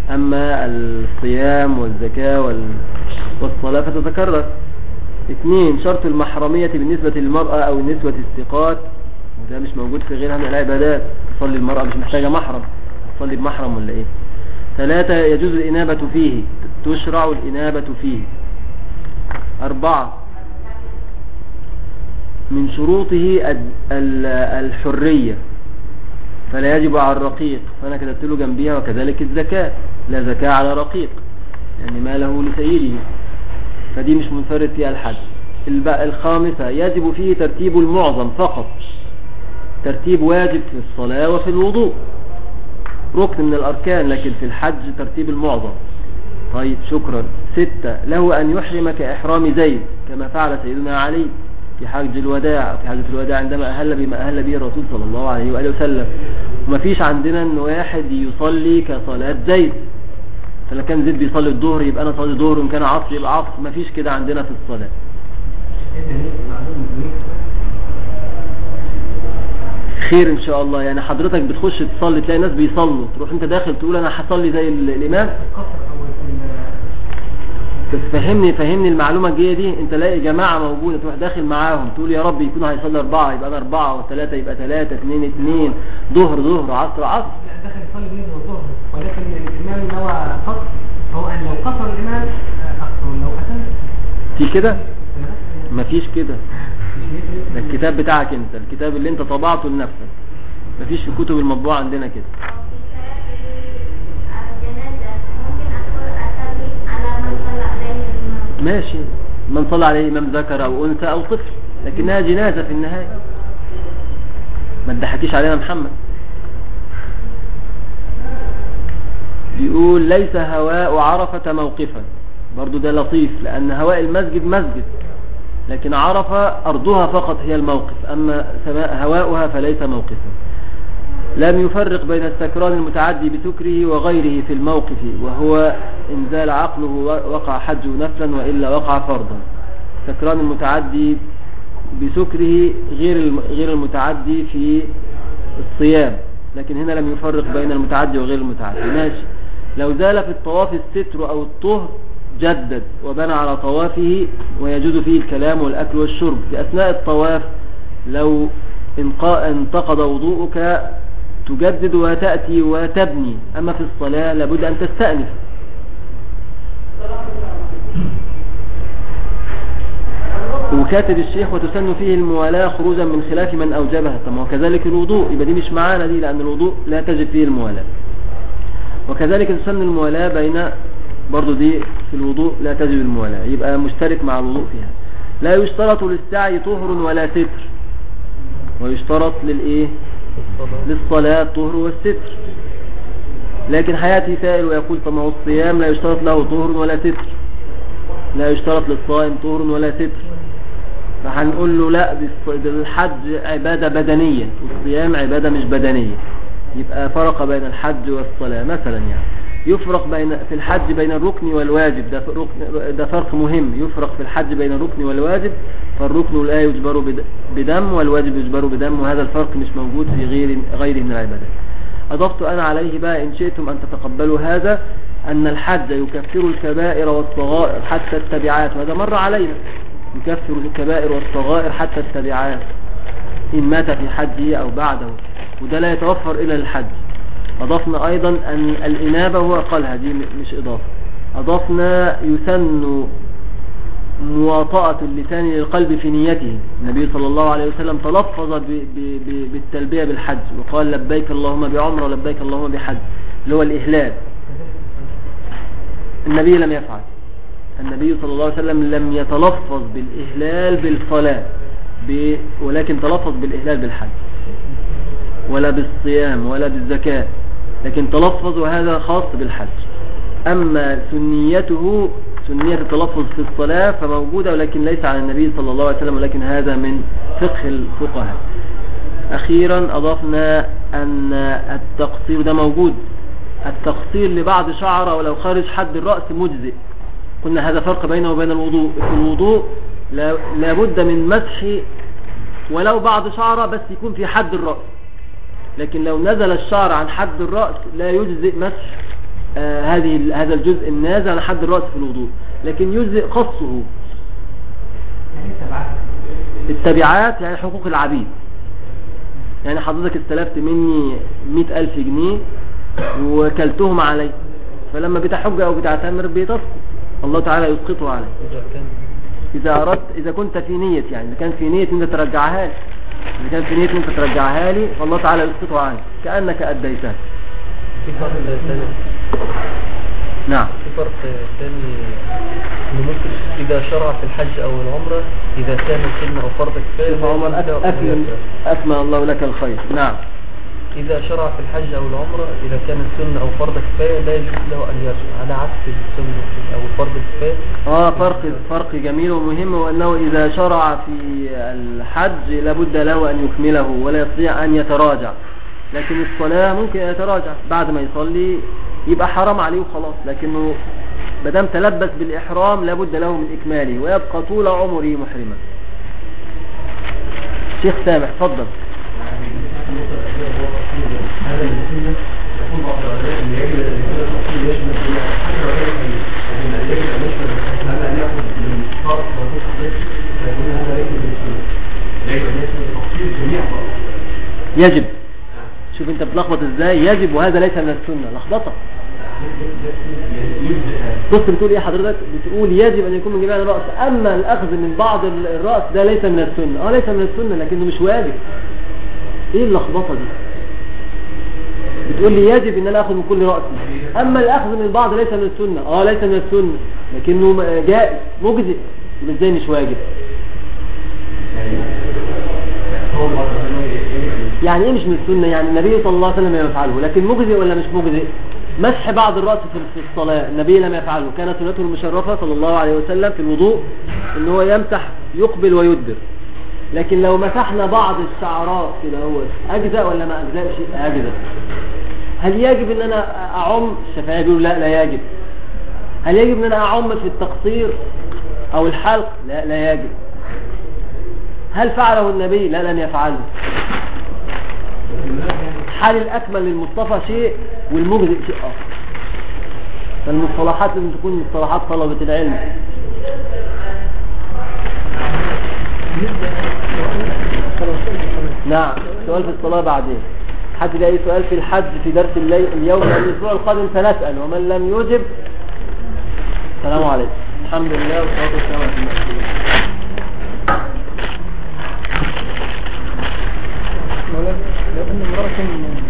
أما الصيام والزكاة والصلاة فتتكرر. 2 شرط المحرمية بالنسبة للمرأة أو النسوة الثقات، وده مش موجود في غيرها من العبادات. تصلي المرأة مش محتاجة محرم، تصلي بمحرم ولا ايه؟ 3 يجوز الإنابة فيه، تشرع الإنابة فيه. 4 من شروطه الحرية، فلا يجب على الرقيق، فأنا كتبت له جنبيها وكذلك الزكاة، لا زكاة على رقيق يعني ما له لسيده، فدي مش منفرد فيها الحج. 5 يجب فيه ترتيب المعظم فقط، ترتيب واجب في الصلاة وفي الوضوء، ركن من الأركان، لكن في الحج ترتيب المعظم. طيب شكرا. 6 له أن يحرم كإحرام زيد كما فعل سيدنا علي في حج الوداع، في حجة الوداع عندما أهل بما أهل به الرسول صلى الله عليه وآله وسلم. وما فيش عندنا أن واحد يصلي كصلاة زيد، فلو كان زيد بيصلي الظهر يبقى أنا صلي الظهر، وإن كان عصر يبقى عصر، ما فيش كده عندنا في الصلاة. خير إن شاء الله. يعني حضرتك بتخش تصلي تلاقي ناس بيصلوا، تروح أنت داخل تقول أنا هصلي زي الإمام؟ بس فهمني المعلومة الجاية دي. انت لاقي جماعة موجودة تروح داخل معاهم تقول يا رب يكونوا هيصلي 4، يبقى أنا 4، و3 يبقى 3، 2 ظهر عصر. داخل يصلي بنية الظهر، ولكن الإمام نوى قصر، هو أن لو قصر الإمام أقصر، لو أتم في كده؟ مفيش كده. ده الكتاب بتاعك انت، الكتاب اللي انت طبعته لنفسك، مفيش في كتب المطبوعة عندنا كده. ماشي، من صلى عليه إمام ذكر أو أنثى أو طفل، لكنها جنازة في النهاية. ما تضحكيش علينا محمد. بيقول ليس هواء عرفة موقفا، برضو ده لطيف، لأن هواء المسجد مسجد، لكن عرفة أرضها فقط هي الموقف، أما هواؤها فليس موقفا. لم يفرق بين السكران المتعدي بسكره وغيره في الموقف، وهو إن زال عقله وقع حجه نفلا وإلا وقع فرضا. السكران المتعدي بسكره غير المتعدي في الصيام، لكن هنا لم يفرق بين المتعدي وغير المتعدي. ماشي. لو زال في الطواف الستر أو الطهر جدد وبنى على طوافه، ويجوز فيه الكلام والأكل والشرب. في أثناء الطواف لو انتقض وضوءك تجدد وتأتي وتبني، أما في الصلاة لابد أن تستأنف. وكاتب الشيخ وتسن فيه الموالاة خروجا من خلاف من أوجبها. طب وكذلك الوضوء، يبقى دي مش معانا دي، لأن الوضوء لا تجب فيه الموالاة. وكذلك تسن الموالاة بين، برضو دي في الوضوء لا تجب الموالاة، يبقى مشترك مع الوضوء فيها. لا يشترط للسعي طهر ولا ستر، ويشترط للإيه؟ للصلاة طهر والستر. لكن حياتي سائل ويقول طب ما هو الصيام لا يشترط له طهر ولا ستر، لا يشترط للصائم طهر ولا ستر، فهنقول له لا، الحج عبادة بدنية والصيام عبادة مش بدنية، يبقى فرق بين الحج والصلاة مثلا. يعني يفرق في الحج بين الركن والواجب، ده فرق مهم. يفرق في الحج بين الركن والواجب، فالركن لا يجبر بدم والواجب يجبر بدم، وهذا الفرق مش موجود في غيره من العبادات. أضفت أنا عليه بقى إن شئتم أن تتقبلوا هذا، أن الحج يكفر الكبائر والصغائر حتى التبعات، وهذا مر علينا، يكفر الكبائر والصغائر حتى التبعات إن مات في حجه أو بعده، وده لا يتوفر إلى الحج. أضفنا أيضا أن الإنابة هو قالها، دي مش إضافة. أضفنا يسن مواطأة اللسان للقلب في نيته. النبي صلى الله عليه وسلم تلفظ بالتلبية بالحج وقال لبيك اللهم بعمرة ولبيك اللهم بحج، اللي هو الإهلال. النبي لم يفعل، النبي صلى الله عليه وسلم لم يتلفظ بالإهلال بالصلاة، ولكن تلفظ بالإهلال بالحج، ولا بالصيام ولا بالزكاة، لكن تلفظ وهذا خاص بالحج. أما سنية التلفظ في الصلاة فموجودة، ولكن ليس على النبي صلى الله عليه وسلم، ولكن هذا من فقه الفقهاء. أخيرا أضفنا أن التقصير ده موجود، التقصير لبعض شعر ولو خارج حد الرأس مجزئ. قلنا هذا فرق بينه وبين الوضوء. في الوضوء لابد من مسح ولو بعض شعره، بس يكون في حد الرأس، لكن لو نزل الشعر عن حد الرأس لا يجزئ مسح هذا الجزء النازع عن حد الرأس في الوضوء، لكن يجزئ قصه. التبعات يعني حقوق العبيد، يعني حضرتك استلفت مني 100,000 جنيه وكلتهم علي، فلما بتحج أو بتعتمر بتسقط، الله تعالى يسقطه علي. إذا كنت في نية، يعني إذا كان في نية أنت ترجعها لي، إذا كان في نية أنت ترجعها لي فالله تعالى يسقطه عني كأنك أديتها. في فرق ثاني. نعم. في فرق ثاني إنه ممكن إذا شرع في الحج أو العمرة إذا كان سنة أو فرض كفاية. عمر أكمل الله لك الخير. نعم. إذا شرع في الحج أو العمرة إذا كانت سنة أو فرض كفاية لا يجوز له أن يرجع، على عكس السنة أو فرض الكفاية. فرق جميل ومهم، وأنه إذا شرع في الحج لابد له أن يكمله ولا يستطيع أن يتراجع، لكن الصلاة ممكن يتراجع بعد ما يصلي يبقى حرام عليه وخلاص، لكنه مادام تلبس بالإحرام لابد له من إكماله ويبقى طول عمره محرما. شيخ سامح تفضل. هذا المسلم يقول بعض العلماء ان يجب ان يكون التفصيل يشمل جميع الحج وليس ان يجب ان يشمل هذا ان ياخذ من فرق موجود في الحج فيكون هذا ليس من السنه، يجب ان يشمل التفصيل جميع فرق. يجب. شوف انت بتلخبط ازاي، يجب وهذا ليس من السنه، لخبطه. بص بتقول ايه حضرتك؟ بتقول يجب ان يكون من جميع الراس، اما الاخذ من بعض الراس ده ليس من السنه. ليس من السنه لكنه مش واجب. ايه اللخبطه دي؟ بتقول لي يجب ان انا اخذ من كل رأسي، اما الاخذ من البعض ليس من السنة. ليس من السنة لكنه جائز مجزئ، ازاي مش واجب؟ يعني ايه مش من السنة؟ يعني النبي صلى الله عليه وسلم لم يفعله، لكن مجزئ ولا مش مجزئ؟ مسح بعض الرأس في الصلاة النبي لم يفعله، كانت سنته المشرفة صلى الله عليه وسلم في الوضوء ان هو يمسح يقبل ويدبر، لكن لو مسحنا بعض الشعرات كده هو اجزاء ولا ما اجزاء؟ شيء اجزاء. هل يجب ان انا اعم؟ الشافعية بيقولوا لا يجب. هل يجب ان انا اعم في التقصير او الحلق؟ لا يجب. هل فعله النبي؟ لا لم يفعله. حال الاكمل للمصطفى شيء والمجزئ شيء اخر. فالمصطلحات لازم تكون مصطلحات طلبة العلم. نعم. سؤال في الصلاة بعدين. حد ليه أي سؤال في الحج في درس اليوم أو الأسبوع القادم سنسأل، ومن لم يجب السلام عليكم. الحمد لله والصلاة والسلام على رسول الله. لو أن امرأة